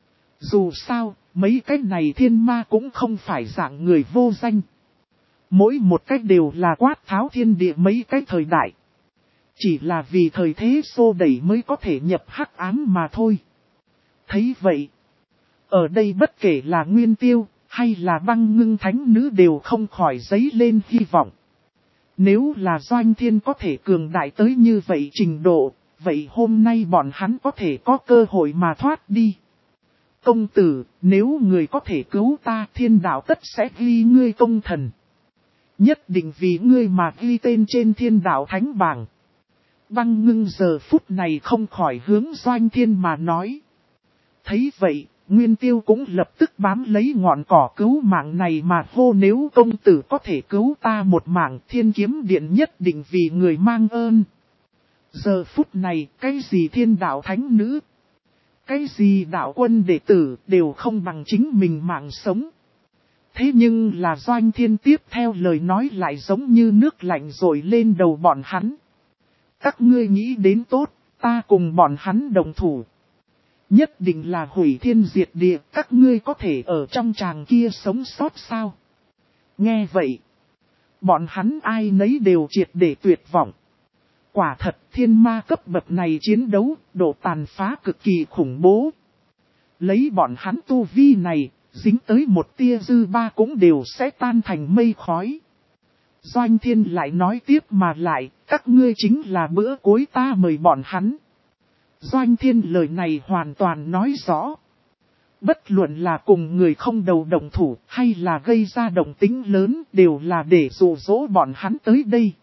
Dù sao, mấy cái này thiên ma cũng không phải dạng người vô danh. Mỗi một cách đều là quát tháo thiên địa mấy cái thời đại. Chỉ là vì thời thế xô đẩy mới có thể nhập hắc ám mà thôi. Thấy vậy, ở đây bất kể là Nguyên Tiêu, hay là Băng Ngưng Thánh Nữ đều không khỏi dấy lên hy vọng. Nếu là Doanh Thiên có thể cường đại tới như vậy trình độ, vậy hôm nay bọn hắn có thể có cơ hội mà thoát đi. Công tử, nếu người có thể cứu ta, thiên đạo tất sẽ ghi ngươi công thần. Nhất định vì ngươi mà ghi tên trên thiên đạo thánh bảng. Băng Ngưng giờ phút này không khỏi hướng Doanh Thiên mà nói. Thấy vậy, Nguyên Tiêu cũng lập tức bám lấy ngọn cỏ cứu mạng này mà hô, nếu công tử có thể cứu ta một mạng, Thiên Kiếm Điện nhất định vì người mang ơn. Giờ phút này, cái gì thiên đạo thánh nữ, cái gì đạo quân đệ tử đều không bằng chính mình mạng sống. Thế nhưng là Doanh Thiên tiếp theo lời nói lại giống như nước lạnh rồi lên đầu bọn hắn. Các ngươi nghĩ đến tốt, ta cùng bọn hắn đồng thủ. Nhất định là hủy thiên diệt địa, các ngươi có thể ở trong tràng kia sống sót sao? Nghe vậy, bọn hắn ai nấy đều triệt để tuyệt vọng. Quả thật thiên ma cấp bậc này chiến đấu, độ tàn phá cực kỳ khủng bố. Lấy bọn hắn tu vi này, dính tới một tia dư ba cũng đều sẽ tan thành mây khói. Doanh Thiên lại nói tiếp mà lại, các ngươi chính là bữa cuối ta mời bọn hắn. Doanh Thiên lời này hoàn toàn nói rõ. Bất luận là cùng người không đầu động thủ hay là gây ra động tĩnh lớn đều là để dụ dỗ bọn hắn tới đây.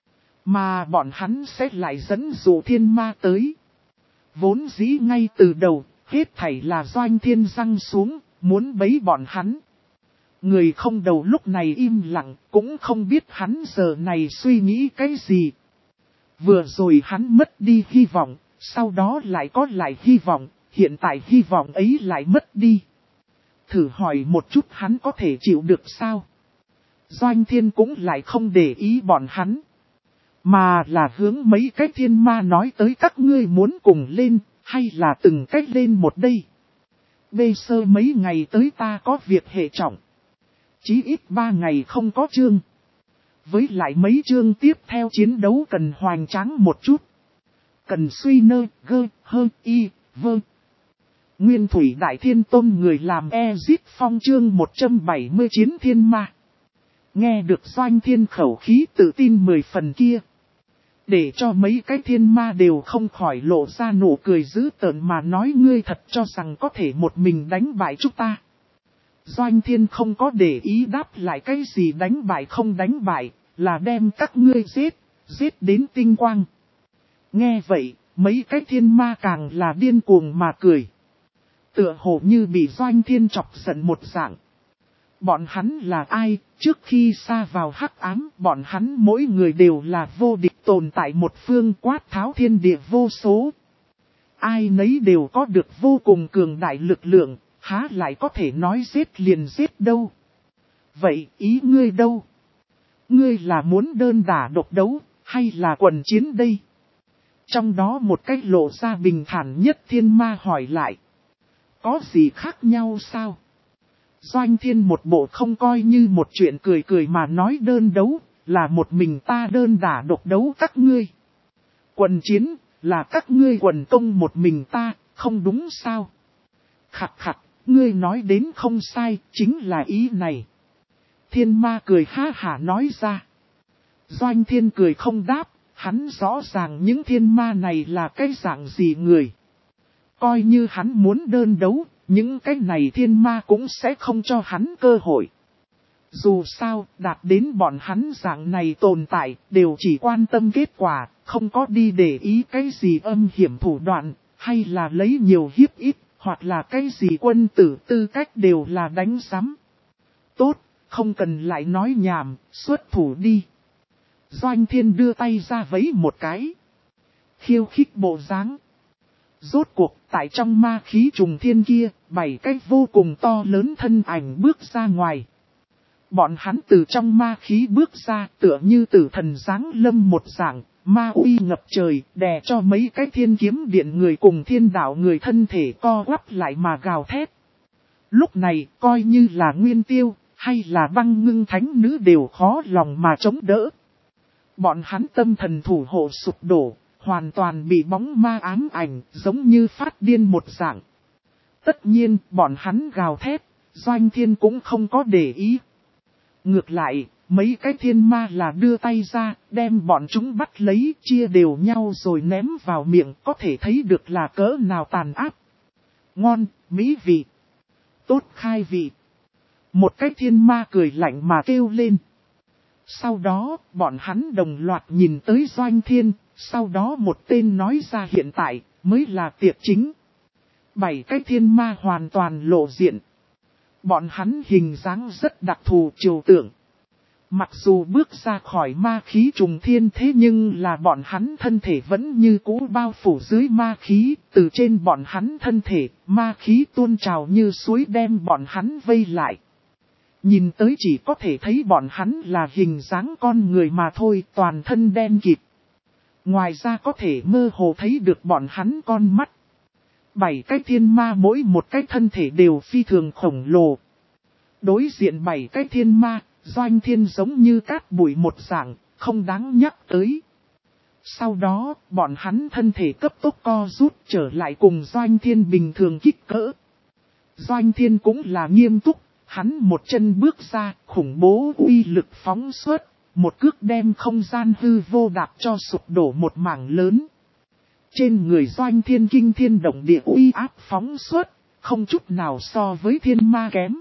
Mà bọn hắn sẽ lại dẫn dụ thiên ma tới. Vốn dĩ ngay từ đầu, hết thảy là Doanh Thiên răng xuống, muốn bấy bọn hắn. Người không đầu lúc này im lặng, cũng không biết hắn giờ này suy nghĩ cái gì. Vừa rồi hắn mất đi hy vọng, sau đó lại có lại hy vọng, hiện tại hy vọng ấy lại mất đi. Thử hỏi một chút hắn có thể chịu được sao? Doanh Thiên cũng lại không để ý bọn hắn. Mà là hướng mấy cái thiên ma nói tới, các ngươi muốn cùng lên, hay là từng cách lên một đây. Bây giờ mấy ngày tới ta có việc hệ trọng. Chí ít 3 ngày không có chương. Với lại mấy chương tiếp theo chiến đấu cần hoành tráng một chút. Cần suy nơ, gơ, hơ, y, vơ. Nguyên Thủy Đại Thiên Tôn người làm Ezit Phong chương 179 thiên ma. Nghe được Doanh Thiên khẩu khí tự tin 10 phần kia. Để cho mấy cái thiên ma đều không khỏi lộ ra nụ cười dữ tợn mà nói, ngươi thật cho rằng có thể một mình đánh bại chúng ta. Doanh Thiên không có để ý đáp lại cái gì đánh bại không đánh bại, là đem các ngươi giết đến tinh quang. Nghe vậy, mấy cái thiên ma càng là điên cuồng mà cười. Tựa hồ như bị Doanh Thiên chọc giận một dạng. Bọn hắn là ai, trước khi sa vào hắc ám, bọn hắn mỗi người đều là vô địch tồn tại một phương, quát tháo thiên địa vô số. Ai nấy đều có được vô cùng cường đại lực lượng, há lại có thể nói giết liền giết đâu. Vậy ý ngươi đâu? Ngươi là muốn đơn đả độc đấu, hay là quần chiến đây? Trong đó một cách lộ ra bình thản nhất thiên ma hỏi lại. Có gì khác nhau sao? Doanh Thiên một bộ không coi như một chuyện cười cười mà nói đơn đấu, là một mình ta đơn đả độc đấu các ngươi. Quần chiến, là các ngươi quần công một mình ta, không đúng sao? Khặt khặt, ngươi nói đến không sai, chính là ý này. Thiên ma cười ha hả nói ra. Doanh Thiên cười không đáp, hắn rõ ràng những thiên ma này là cái dạng gì người. Coi như hắn muốn đơn đấu, những cái này thiên ma cũng sẽ không cho hắn cơ hội. Dù sao, đạt đến bọn hắn dạng này tồn tại, đều chỉ quan tâm kết quả, không có đi để ý cái gì âm hiểm thủ đoạn, hay là lấy nhiều hiếp ít, hoặc là cái gì quân tử tư cách đều là đánh giám. Tốt, không cần lại nói nhảm, xuất thủ đi. Doanh Thiên đưa tay ra vẫy một cái. Khiêu khích bộ dáng. Rốt cuộc, tại trong ma khí trùng thiên kia, 7 cái vô cùng to lớn thân ảnh bước ra ngoài. Bọn hắn từ trong ma khí bước ra tựa như tử thần giáng lâm một dạng, ma uy ngập trời, đè cho mấy cái thiên kiếm điện người cùng thiên đạo người thân thể co quắp lại mà gào thét. Lúc này, coi như là Nguyên Tiêu, hay là Băng Ngưng thánh nữ đều khó lòng mà chống đỡ. Bọn hắn tâm thần thủ hộ sụp đổ, hoàn toàn bị bóng ma ám ảnh, giống như phát điên một dạng. Tất nhiên, bọn hắn gào thét, Doanh Thiên cũng không có để ý. Ngược lại, mấy cái thiên ma là đưa tay ra, đem bọn chúng bắt lấy, chia đều nhau rồi ném vào miệng, có thể thấy được là cỡ nào tàn ác. Ngon, mỹ vị. Tốt khai vị. Một cái thiên ma cười lạnh mà kêu lên. Sau đó, bọn hắn đồng loạt nhìn tới Doanh Thiên, sau đó một tên nói ra hiện tại, mới là tiệc chính. 7 cái thiên ma hoàn toàn lộ diện. Bọn hắn hình dáng rất đặc thù trừu tượng. Mặc dù bước ra khỏi ma khí trùng thiên thế nhưng là bọn hắn thân thể vẫn như cũ bao phủ dưới ma khí, từ trên bọn hắn thân thể, ma khí tuôn trào như suối đem bọn hắn vây lại. Nhìn tới chỉ có thể thấy bọn hắn là hình dáng con người mà thôi, toàn thân đen kịt. Ngoài ra có thể mơ hồ thấy được bọn hắn con mắt. 7 cái thiên ma mỗi một cái thân thể đều phi thường khổng lồ. Đối diện 7 cái thiên ma, Doanh Thiên giống như cát bụi một dạng, không đáng nhắc tới. Sau đó, bọn hắn thân thể cấp tốc co rút trở lại cùng Doanh Thiên bình thường kích cỡ. Doanh Thiên cũng là nghiêm túc, hắn một chân bước ra, khủng bố uy lực phóng xuất, một cước đem không gian hư vô đạp cho sụp đổ một mảng lớn. Trên người Doanh Thiên kinh thiên động địa uy áp phóng xuất, không chút nào so với thiên ma kém.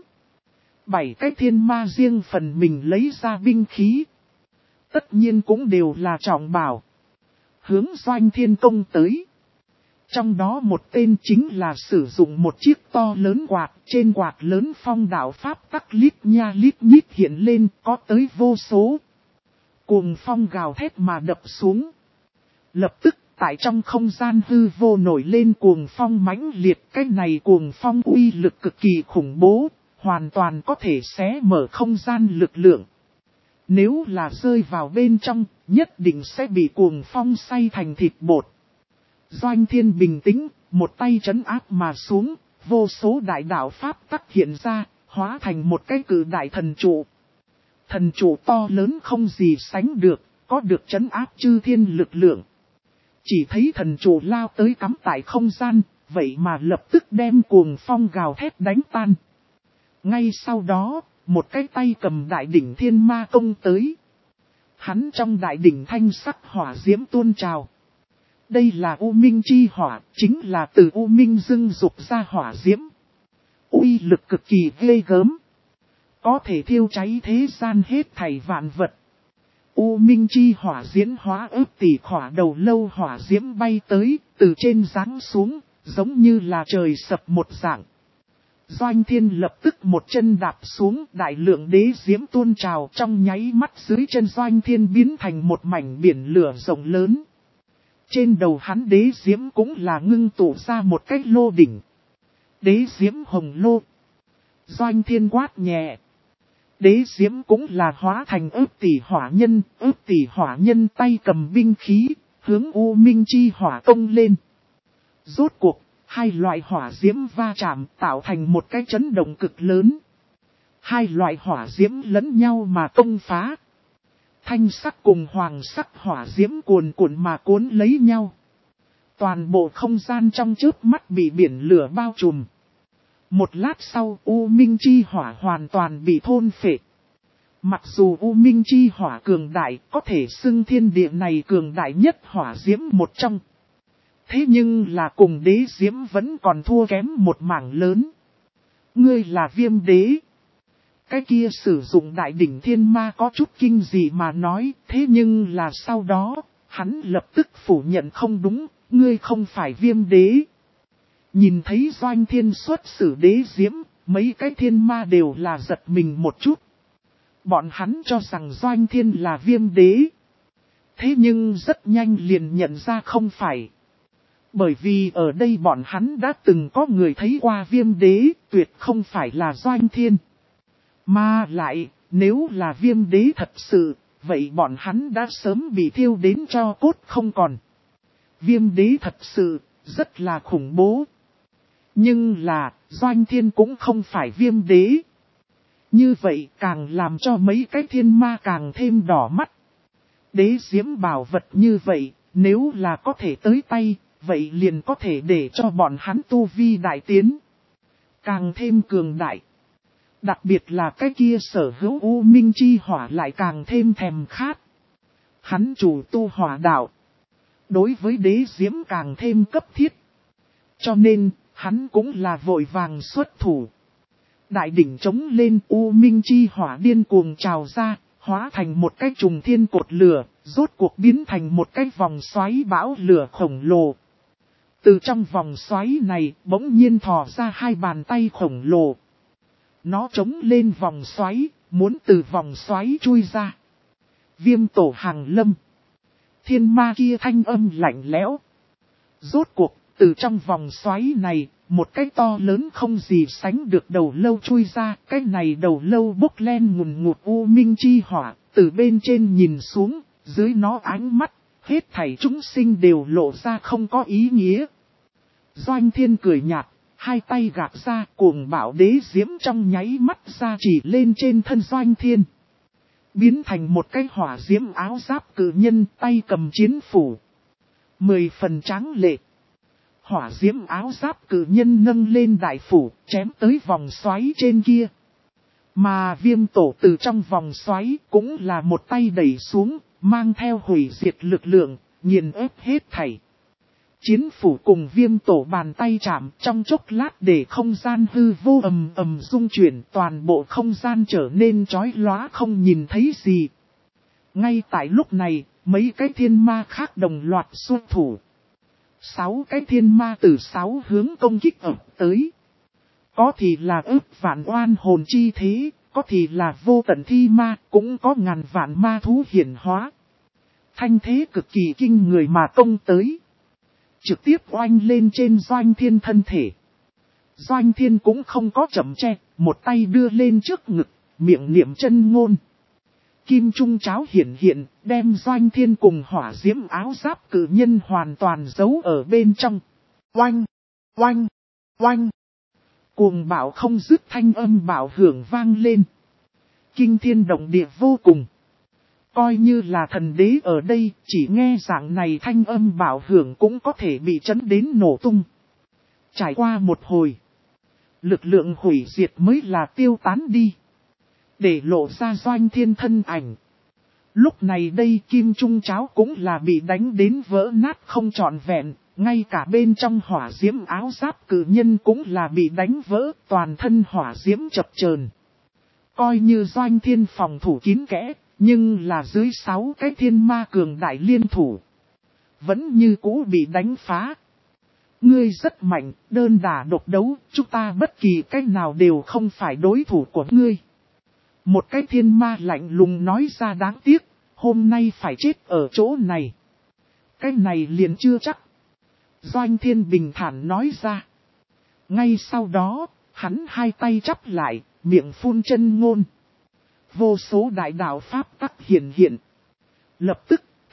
7 cái thiên ma riêng phần mình lấy ra binh khí. Tất nhiên cũng đều là trọng bảo. Hướng Doanh Thiên công tới. Trong đó một tên chính là sử dụng một chiếc to lớn quạt. Trên quạt lớn phong đạo pháp tắc lít nha lít nhít hiện lên có tới vô số. Cuồng phong gào thét mà đập xuống. Lập tức tại trong không gian hư vô nổi lên cuồng phong mãnh liệt. Cái này cuồng phong uy lực cực kỳ khủng bố. Hoàn toàn có thể xé mở không gian lực lượng. Nếu là rơi vào bên trong, nhất định sẽ bị cuồng phong xay thành thịt bột. Doanh Thiên bình tĩnh, một tay trấn áp mà xuống, vô số đại đạo pháp tắc hiện ra, hóa thành một cái cự đại thần trụ. Thần trụ to lớn không gì sánh được, có được trấn áp chư thiên lực lượng. Chỉ thấy thần trụ lao tới cắm tại không gian, vậy mà lập tức đem cuồng phong gào thét đánh tan. Ngay sau đó, một cái tay cầm đại đỉnh thiên ma công tới. Hắn trong đại đỉnh thanh sắc hỏa diễm tuôn trào. Đây là U Minh chi hỏa, chính là từ U Minh dưng dục ra hỏa diễm. Uy lực cực kỳ ghê gớm. Có thể thiêu cháy thế gian hết thảy vạn vật. U Minh chi hỏa diễn hóa ước tỷ khỏa đầu lâu hỏa diễm bay tới, từ trên giáng xuống, giống như là trời sập một dạng. Doanh Thiên lập tức một chân đạp xuống, đại lượng đế diễm tuôn trào trong nháy mắt dưới chân Doanh Thiên biến thành một mảnh biển lửa rộng lớn. Trên đầu hắn đế diễm cũng là ngưng tụ ra một cái lô đỉnh. Đế diễm hồng lô. Doanh Thiên quát nhẹ. Đế diễm cũng là hóa thành ước tỷ hỏa nhân tay cầm binh khí, hướng U Minh Chi Hỏa công lên. Rốt cuộc, hai loại hỏa diễm va chạm tạo thành một cái chấn động cực lớn. Hai loại hỏa diễm lẫn nhau mà công phá. Thanh sắc cùng hoàng sắc hỏa diễm cuồn cuộn mà cuốn lấy nhau. Toàn bộ không gian trong chớp mắt bị biển lửa bao trùm. Một lát sau, U Minh Chi Hỏa hoàn toàn bị thôn phệ. Mặc dù U Minh Chi Hỏa cường đại, có thể xưng thiên địa này cường đại nhất hỏa diễm một trong. Thế nhưng là cùng đế diễm vẫn còn thua kém một mảng lớn. Ngươi là Viêm Đế. Cái kia sử dụng đại đỉnh thiên ma có chút kinh dị mà nói, thế nhưng là sau đó, hắn lập tức phủ nhận không đúng, ngươi không phải Viêm Đế. Nhìn thấy Doanh Thiên xuất sử đế diễm, mấy cái thiên ma đều là giật mình một chút. Bọn hắn cho rằng Doanh Thiên là Viêm Đế. Thế nhưng rất nhanh liền nhận ra không phải. Bởi vì ở đây bọn hắn đã từng có người thấy qua Viêm Đế, tuyệt không phải là Doanh Thiên. Mà lại, nếu là Viêm Đế thật sự, vậy bọn hắn đã sớm bị thiêu đến cho cốt không còn. Viêm Đế thật sự, rất là khủng bố. Nhưng là, Doanh Thiên cũng không phải Viêm Đế. Như vậy càng làm cho mấy cái thiên ma càng thêm đỏ mắt. Đế diễm bảo vật như vậy, nếu là có thể tới tay, vậy liền có thể để cho bọn hắn tu vi đại tiến. Càng thêm cường đại. Đặc biệt là cái kia sở hữu U Minh Chi Hỏa lại càng thêm thèm khát. Hắn chủ tu hỏa đạo. Đối với đế diễm càng thêm cấp thiết. Cho nên, hắn cũng là vội vàng xuất thủ. Đại đỉnh trống lên U Minh Chi Hỏa điên cuồng trào ra, hóa thành một cái trùng thiên cột lửa, rốt cuộc biến thành một cái vòng xoáy bão lửa khổng lồ. Từ trong vòng xoáy này bỗng nhiên thò ra hai bàn tay khổng lồ. Nó trống lên vòng xoáy, muốn từ vòng xoáy chui ra. Viêm tổ hàng lâm. Thiên ma kia thanh âm lạnh lẽo. Rốt cuộc, từ trong vòng xoáy này, một cái to lớn không gì sánh được đầu lâu chui ra. Cái này đầu lâu bốc lên ngùn ngụt U Minh Chi Hỏa, từ bên trên nhìn xuống, dưới nó ánh mắt, hết thảy chúng sinh đều lộ ra không có ý nghĩa. Doanh Thiên cười nhạt. Hai tay gạt ra cuồng bạo đế diễm trong nháy mắt ra chỉ lên trên thân Doanh Thiên. Biến thành một cái hỏa diễm áo giáp cự nhân tay cầm chiến phủ. 10 phần tráng lệ. Hỏa diễm áo giáp cự nhân nâng lên đại phủ chém tới vòng xoáy trên kia. Mà Viêm tổ từ trong vòng xoáy cũng là một tay đẩy xuống, mang theo hủy diệt lực lượng, nghiền ép hết thảy. Chiến phủ cùng Viêm tổ bàn tay chạm trong chốc lát để không gian hư vô ầm ầm rung chuyển, toàn bộ không gian trở nên chói lóa không nhìn thấy gì. Ngay tại lúc này, mấy cái thiên ma khác đồng loạt xuất thủ. 6 cái thiên ma từ 6 hướng công kích ập tới. Có thì là ức vạn oan hồn chi thế, có thì là vô tận thi ma, cũng có ngàn vạn ma thú hiển hóa. Thanh thế cực kỳ kinh người mà công tới. Trực tiếp oanh lên trên Doanh Thiên thân thể. Doanh Thiên cũng không có chậm che, một tay đưa lên trước ngực, miệng niệm chân ngôn. Kim trung cháo hiển hiện, đem Doanh Thiên cùng hỏa diễm áo giáp cự nhân hoàn toàn giấu ở bên trong. Oanh, oanh, oanh. Cuồng bạo không dứt thanh âm bạo hưởng vang lên. Kinh thiên động địa vô cùng. Coi như là thần đế ở đây, chỉ nghe dạng này thanh âm bạo hưởng cũng có thể bị chấn đến nổ tung. Trải qua một hồi, lực lượng hủy diệt mới là tiêu tán đi. Để lộ ra Doanh Thiên thân ảnh. Lúc này đây kim trung cháo cũng là bị đánh đến vỡ nát không trọn vẹn, ngay cả bên trong hỏa diễm áo giáp cự nhân cũng là bị đánh vỡ, toàn thân hỏa diễm chập chờn. Coi như Doanh Thiên phòng thủ kín kẽ. Nhưng là dưới 6 cái thiên ma cường đại liên thủ. Vẫn như cũ bị đánh phá. Ngươi rất mạnh, đơn đả độc đấu, chúng ta bất kỳ cách nào đều không phải đối thủ của ngươi. Một cái thiên ma lạnh lùng nói ra đáng tiếc, hôm nay phải chết ở chỗ này. Cái này liền chưa chắc. Doanh Thiên bình thản nói ra. Ngay sau đó, hắn hai tay chắp lại, miệng phun chân ngôn. Vô số đại đạo pháp tắc hiện hiện. Lập tức,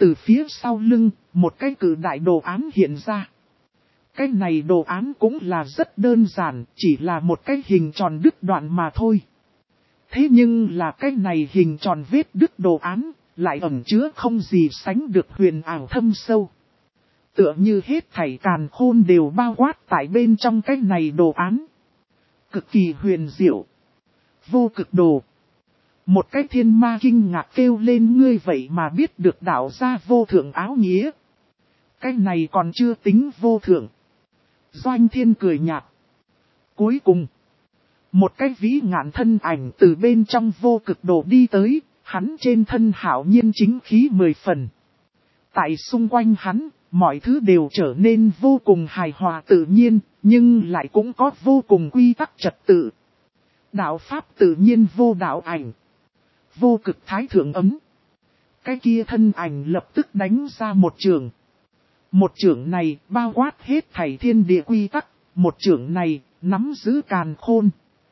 từ phía sau lưng, một cái cự đại đồ án hiện ra. Cái này đồ án cũng là rất đơn giản, chỉ là một cái hình tròn đứt đoạn mà thôi. Thế nhưng là cái này hình tròn vết đứt đồ án, lại ẩn chứa không gì sánh được huyền ảo thâm sâu. Tựa như hết thảy càn khôn đều bao quát tại bên trong cái này đồ án. Cực kỳ huyền diệu. Vô cực đồ. Một cái thiên ma kinh ngạc kêu lên, ngươi vậy mà biết được đạo gia vô thượng áo nghĩa. Cái này còn chưa tính vô thượng. Doanh Thiên cười nhạt. Cuối cùng, một cái vĩ ngạn thân ảnh từ bên trong vô cực đồ đi tới, hắn trên thân hạo nhiên chính khí 10 phần. Tại xung quanh hắn, mọi thứ đều trở nên vô cùng hài hòa tự nhiên, nhưng lại cũng có vô cùng quy tắc trật tự. Đạo pháp tự nhiên vô đạo ảnh. Vô cực thái thượng ấm. Cái kia thân ảnh lập tức đánh ra một trường. Một trường này bao quát hết thảy thiên địa quy tắc, một trường này nắm giữ càn khôn.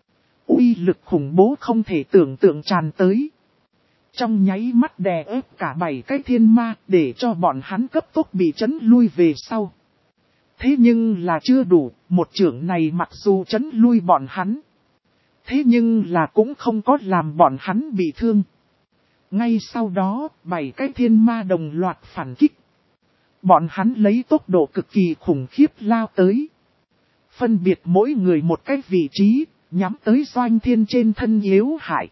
Uy lực khủng bố không thể tưởng tượng tràn tới. Trong nháy mắt đè ép cả 7 cái thiên ma để cho bọn hắn cấp tốc bị chấn lui về sau. Thế nhưng là chưa đủ, một trường này mặc dù chấn lui bọn hắn. Thế nhưng là cũng không có làm bọn hắn bị thương. Ngay sau đó, 7 cái thiên ma đồng loạt phản kích. Bọn hắn lấy tốc độ cực kỳ khủng khiếp lao tới. Phân biệt mỗi người một cái vị trí, nhắm tới Doanh Thiên trên thân yếu hại.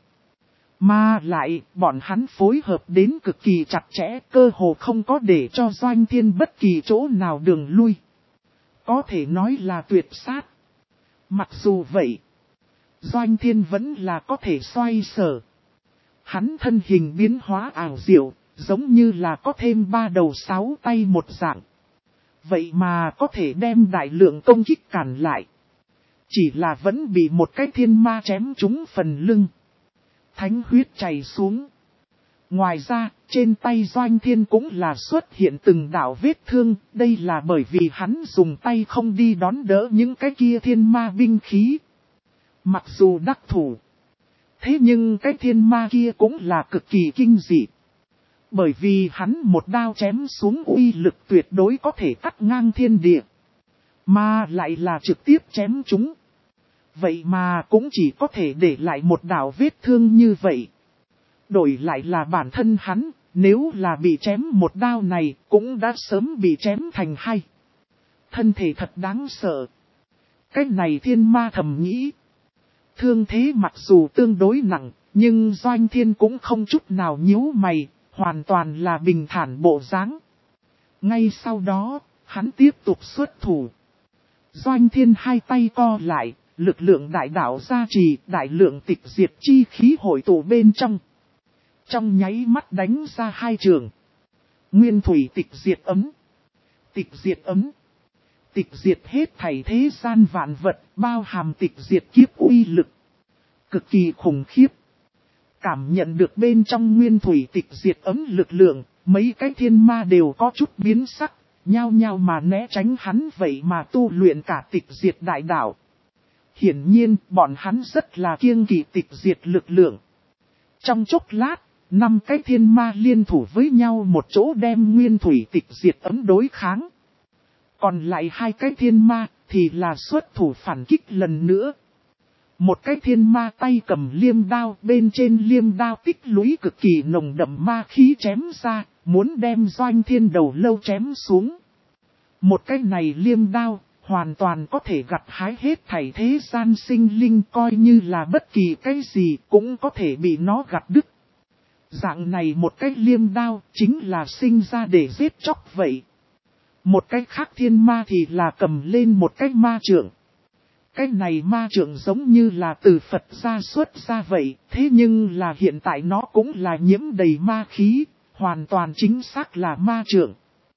Mà lại, bọn hắn phối hợp đến cực kỳ chặt chẽ, cơ hồ không có để cho Doanh Thiên bất kỳ chỗ nào đường lui. Có thể nói là tuyệt sát. Mặc dù vậy, Doanh Thiên vẫn là có thể xoay sở. Hắn thân hình biến hóa ảo diệu, giống như là có thêm 3 đầu 6 tay một dạng. Vậy mà có thể đem đại lượng công kích cản lại. Chỉ là vẫn bị một cái thiên ma chém trúng phần lưng. Thánh huyết chảy xuống. Ngoài ra, trên tay Doanh Thiên cũng là xuất hiện từng đạo vết thương. Đây là bởi vì hắn dùng tay không đi đón đỡ những cái kia thiên ma binh khí. Mặc dù đắc thủ. Thế nhưng cái thiên ma kia cũng là cực kỳ kinh dị. Bởi vì hắn một đao chém xuống uy lực tuyệt đối có thể cắt ngang thiên địa. Mà lại là trực tiếp chém chúng. Vậy mà cũng chỉ có thể để lại một đạo vết thương như vậy. Đổi lại là bản thân hắn, nếu là bị chém một đao này cũng đã sớm bị chém thành hai. Thân thể thật đáng sợ. Cái này thiên ma thầm nghĩ. Thương thế mặc dù tương đối nặng, nhưng Doanh Thiên cũng không chút nào nhíu mày, hoàn toàn là bình thản bộ dáng. Ngay sau đó, hắn tiếp tục xuất thủ. Doanh Thiên hai tay co lại, lực lượng đại đạo gia trì, đại lượng tịch diệt chi khí hội tụ bên trong. Trong nháy mắt đánh ra hai trường. Nguyên thủy tịch diệt ấm. Tịch diệt ấm. Tịch diệt hết thảy thế gian vạn vật, bao hàm tịch diệt kiếp uy lực. Cực kỳ khủng khiếp. Cảm nhận được bên trong nguyên thủy tịch diệt ấm lực lượng, mấy cái thiên ma đều có chút biến sắc, nhao nhao mà né tránh hắn, vậy mà tu luyện cả tịch diệt đại đạo. Hiển nhiên, bọn hắn rất là kiêng kỵ tịch diệt lực lượng. Trong chốc lát, 5 cái thiên ma liên thủ với nhau một chỗ đem nguyên thủy tịch diệt ấm đối kháng. Còn lại 2 cái thiên ma thì là xuất thủ phản kích lần nữa. Một cái thiên ma tay cầm liêm đao, bên trên liêm đao tích lũy cực kỳ nồng đậm ma khí chém ra, muốn đem Doanh Thiên đầu lâu chém xuống. Một cái này liêm đao, hoàn toàn có thể gặt hái hết thảy thế gian sinh linh, coi như là bất kỳ cái gì cũng có thể bị nó gặt đứt. Dạng này một cái liêm đao chính là sinh ra để giết chóc vậy. Một cái khác thiên ma thì là cầm lên một cái ma trượng. Cái này ma trượng giống như là từ Phật gia xuất ra vậy, thế nhưng là hiện tại nó cũng là nhiễm đầy ma khí, hoàn toàn chính xác là ma trượng.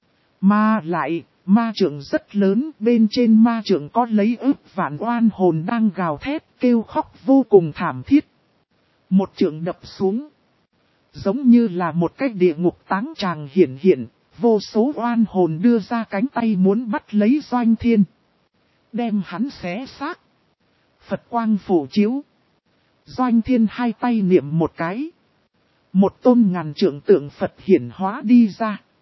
Mà lại, ma trượng rất lớn, bên trên ma trượng có lấy ức vạn oan hồn đang gào thét, kêu khóc vô cùng thảm thiết. Một trượng đập xuống, giống như là một cái địa ngục táng tràng hiển hiện, vô số oan hồn đưa ra cánh tay muốn bắt lấy Doanh Thiên. Đem hắn xé xác. Phật quang phổ chiếu. Doanh Thiên hai tay niệm một cái. Một tôn ngàn trượng tượng Phật hiển hóa đi ra.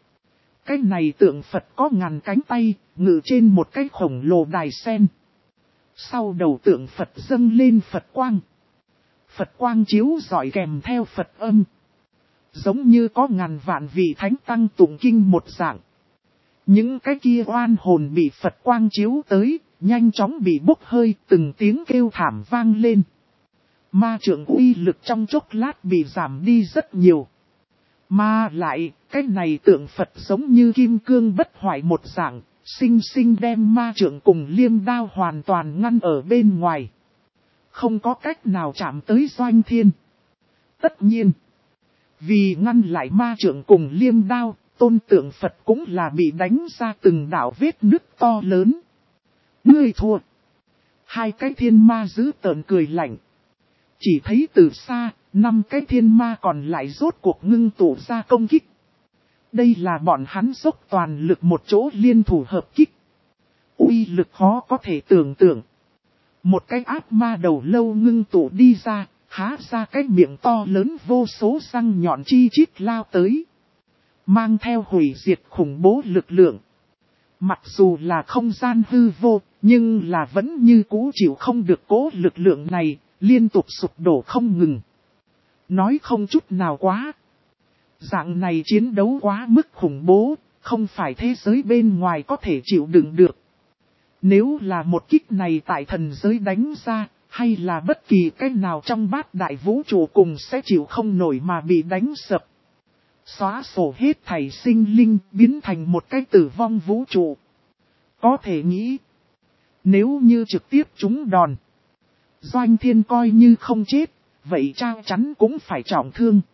Cái này tượng Phật có ngàn cánh tay, ngự trên một cái khổng lồ đài sen. Sau đầu tượng Phật dâng lên Phật quang. Phật quang chiếu rọi kèm theo Phật âm. Giống như có ngàn vạn vị thánh tăng tụng kinh một dạng. Những cái kia oan hồn bị Phật quang chiếu tới, nhanh chóng bị bốc hơi, từng tiếng kêu thảm vang lên. Ma trượng uy lực trong chốc lát bị giảm đi rất nhiều. Mà lại, cái này tượng Phật giống như kim cương bất hoại một dạng, sinh sinh đem ma trượng cùng liêm đao hoàn toàn ngăn ở bên ngoài. Không có cách nào chạm tới Doanh Thiên. Tất nhiên, vì ngăn lại ma trượng cùng liêm đao, tôn tượng Phật cũng là bị đánh ra từng đạo vết nứt to lớn. Ngươi thua. Hai cái thiên ma giữ tợn cười lạnh. Chỉ thấy từ xa, 5 cái thiên ma còn lại rốt cuộc ngưng tụ ra công kích. Đây là bọn hắn dốc toàn lực một chỗ liên thủ hợp kích. Uy lực khó có thể tưởng tượng. Một cái ác ma đầu lâu ngưng tụ đi ra, há ra cái miệng to lớn vô số răng nhọn chi chít lao tới. Mang theo hủy diệt khủng bố lực lượng. Mặc dù là không gian hư vô, nhưng là vẫn như cũ chịu không được cố lực lượng này, liên tục sụp đổ không ngừng. Nói không chút nào quá. Dạng này chiến đấu quá mức khủng bố, không phải thế giới bên ngoài có thể chịu đựng được. Nếu là một kích này tại thần giới đánh ra, hay là bất kỳ cái nào trong bát đại vũ trụ cùng sẽ chịu không nổi mà bị đánh sập. Xóa sổ hết thảy sinh linh biến thành một cái tử vong vũ trụ. Có thể nghĩ, nếu như trực tiếp trúng đòn, Doanh Thiên coi như không chết, vậy chắc chắn cũng phải trọng thương.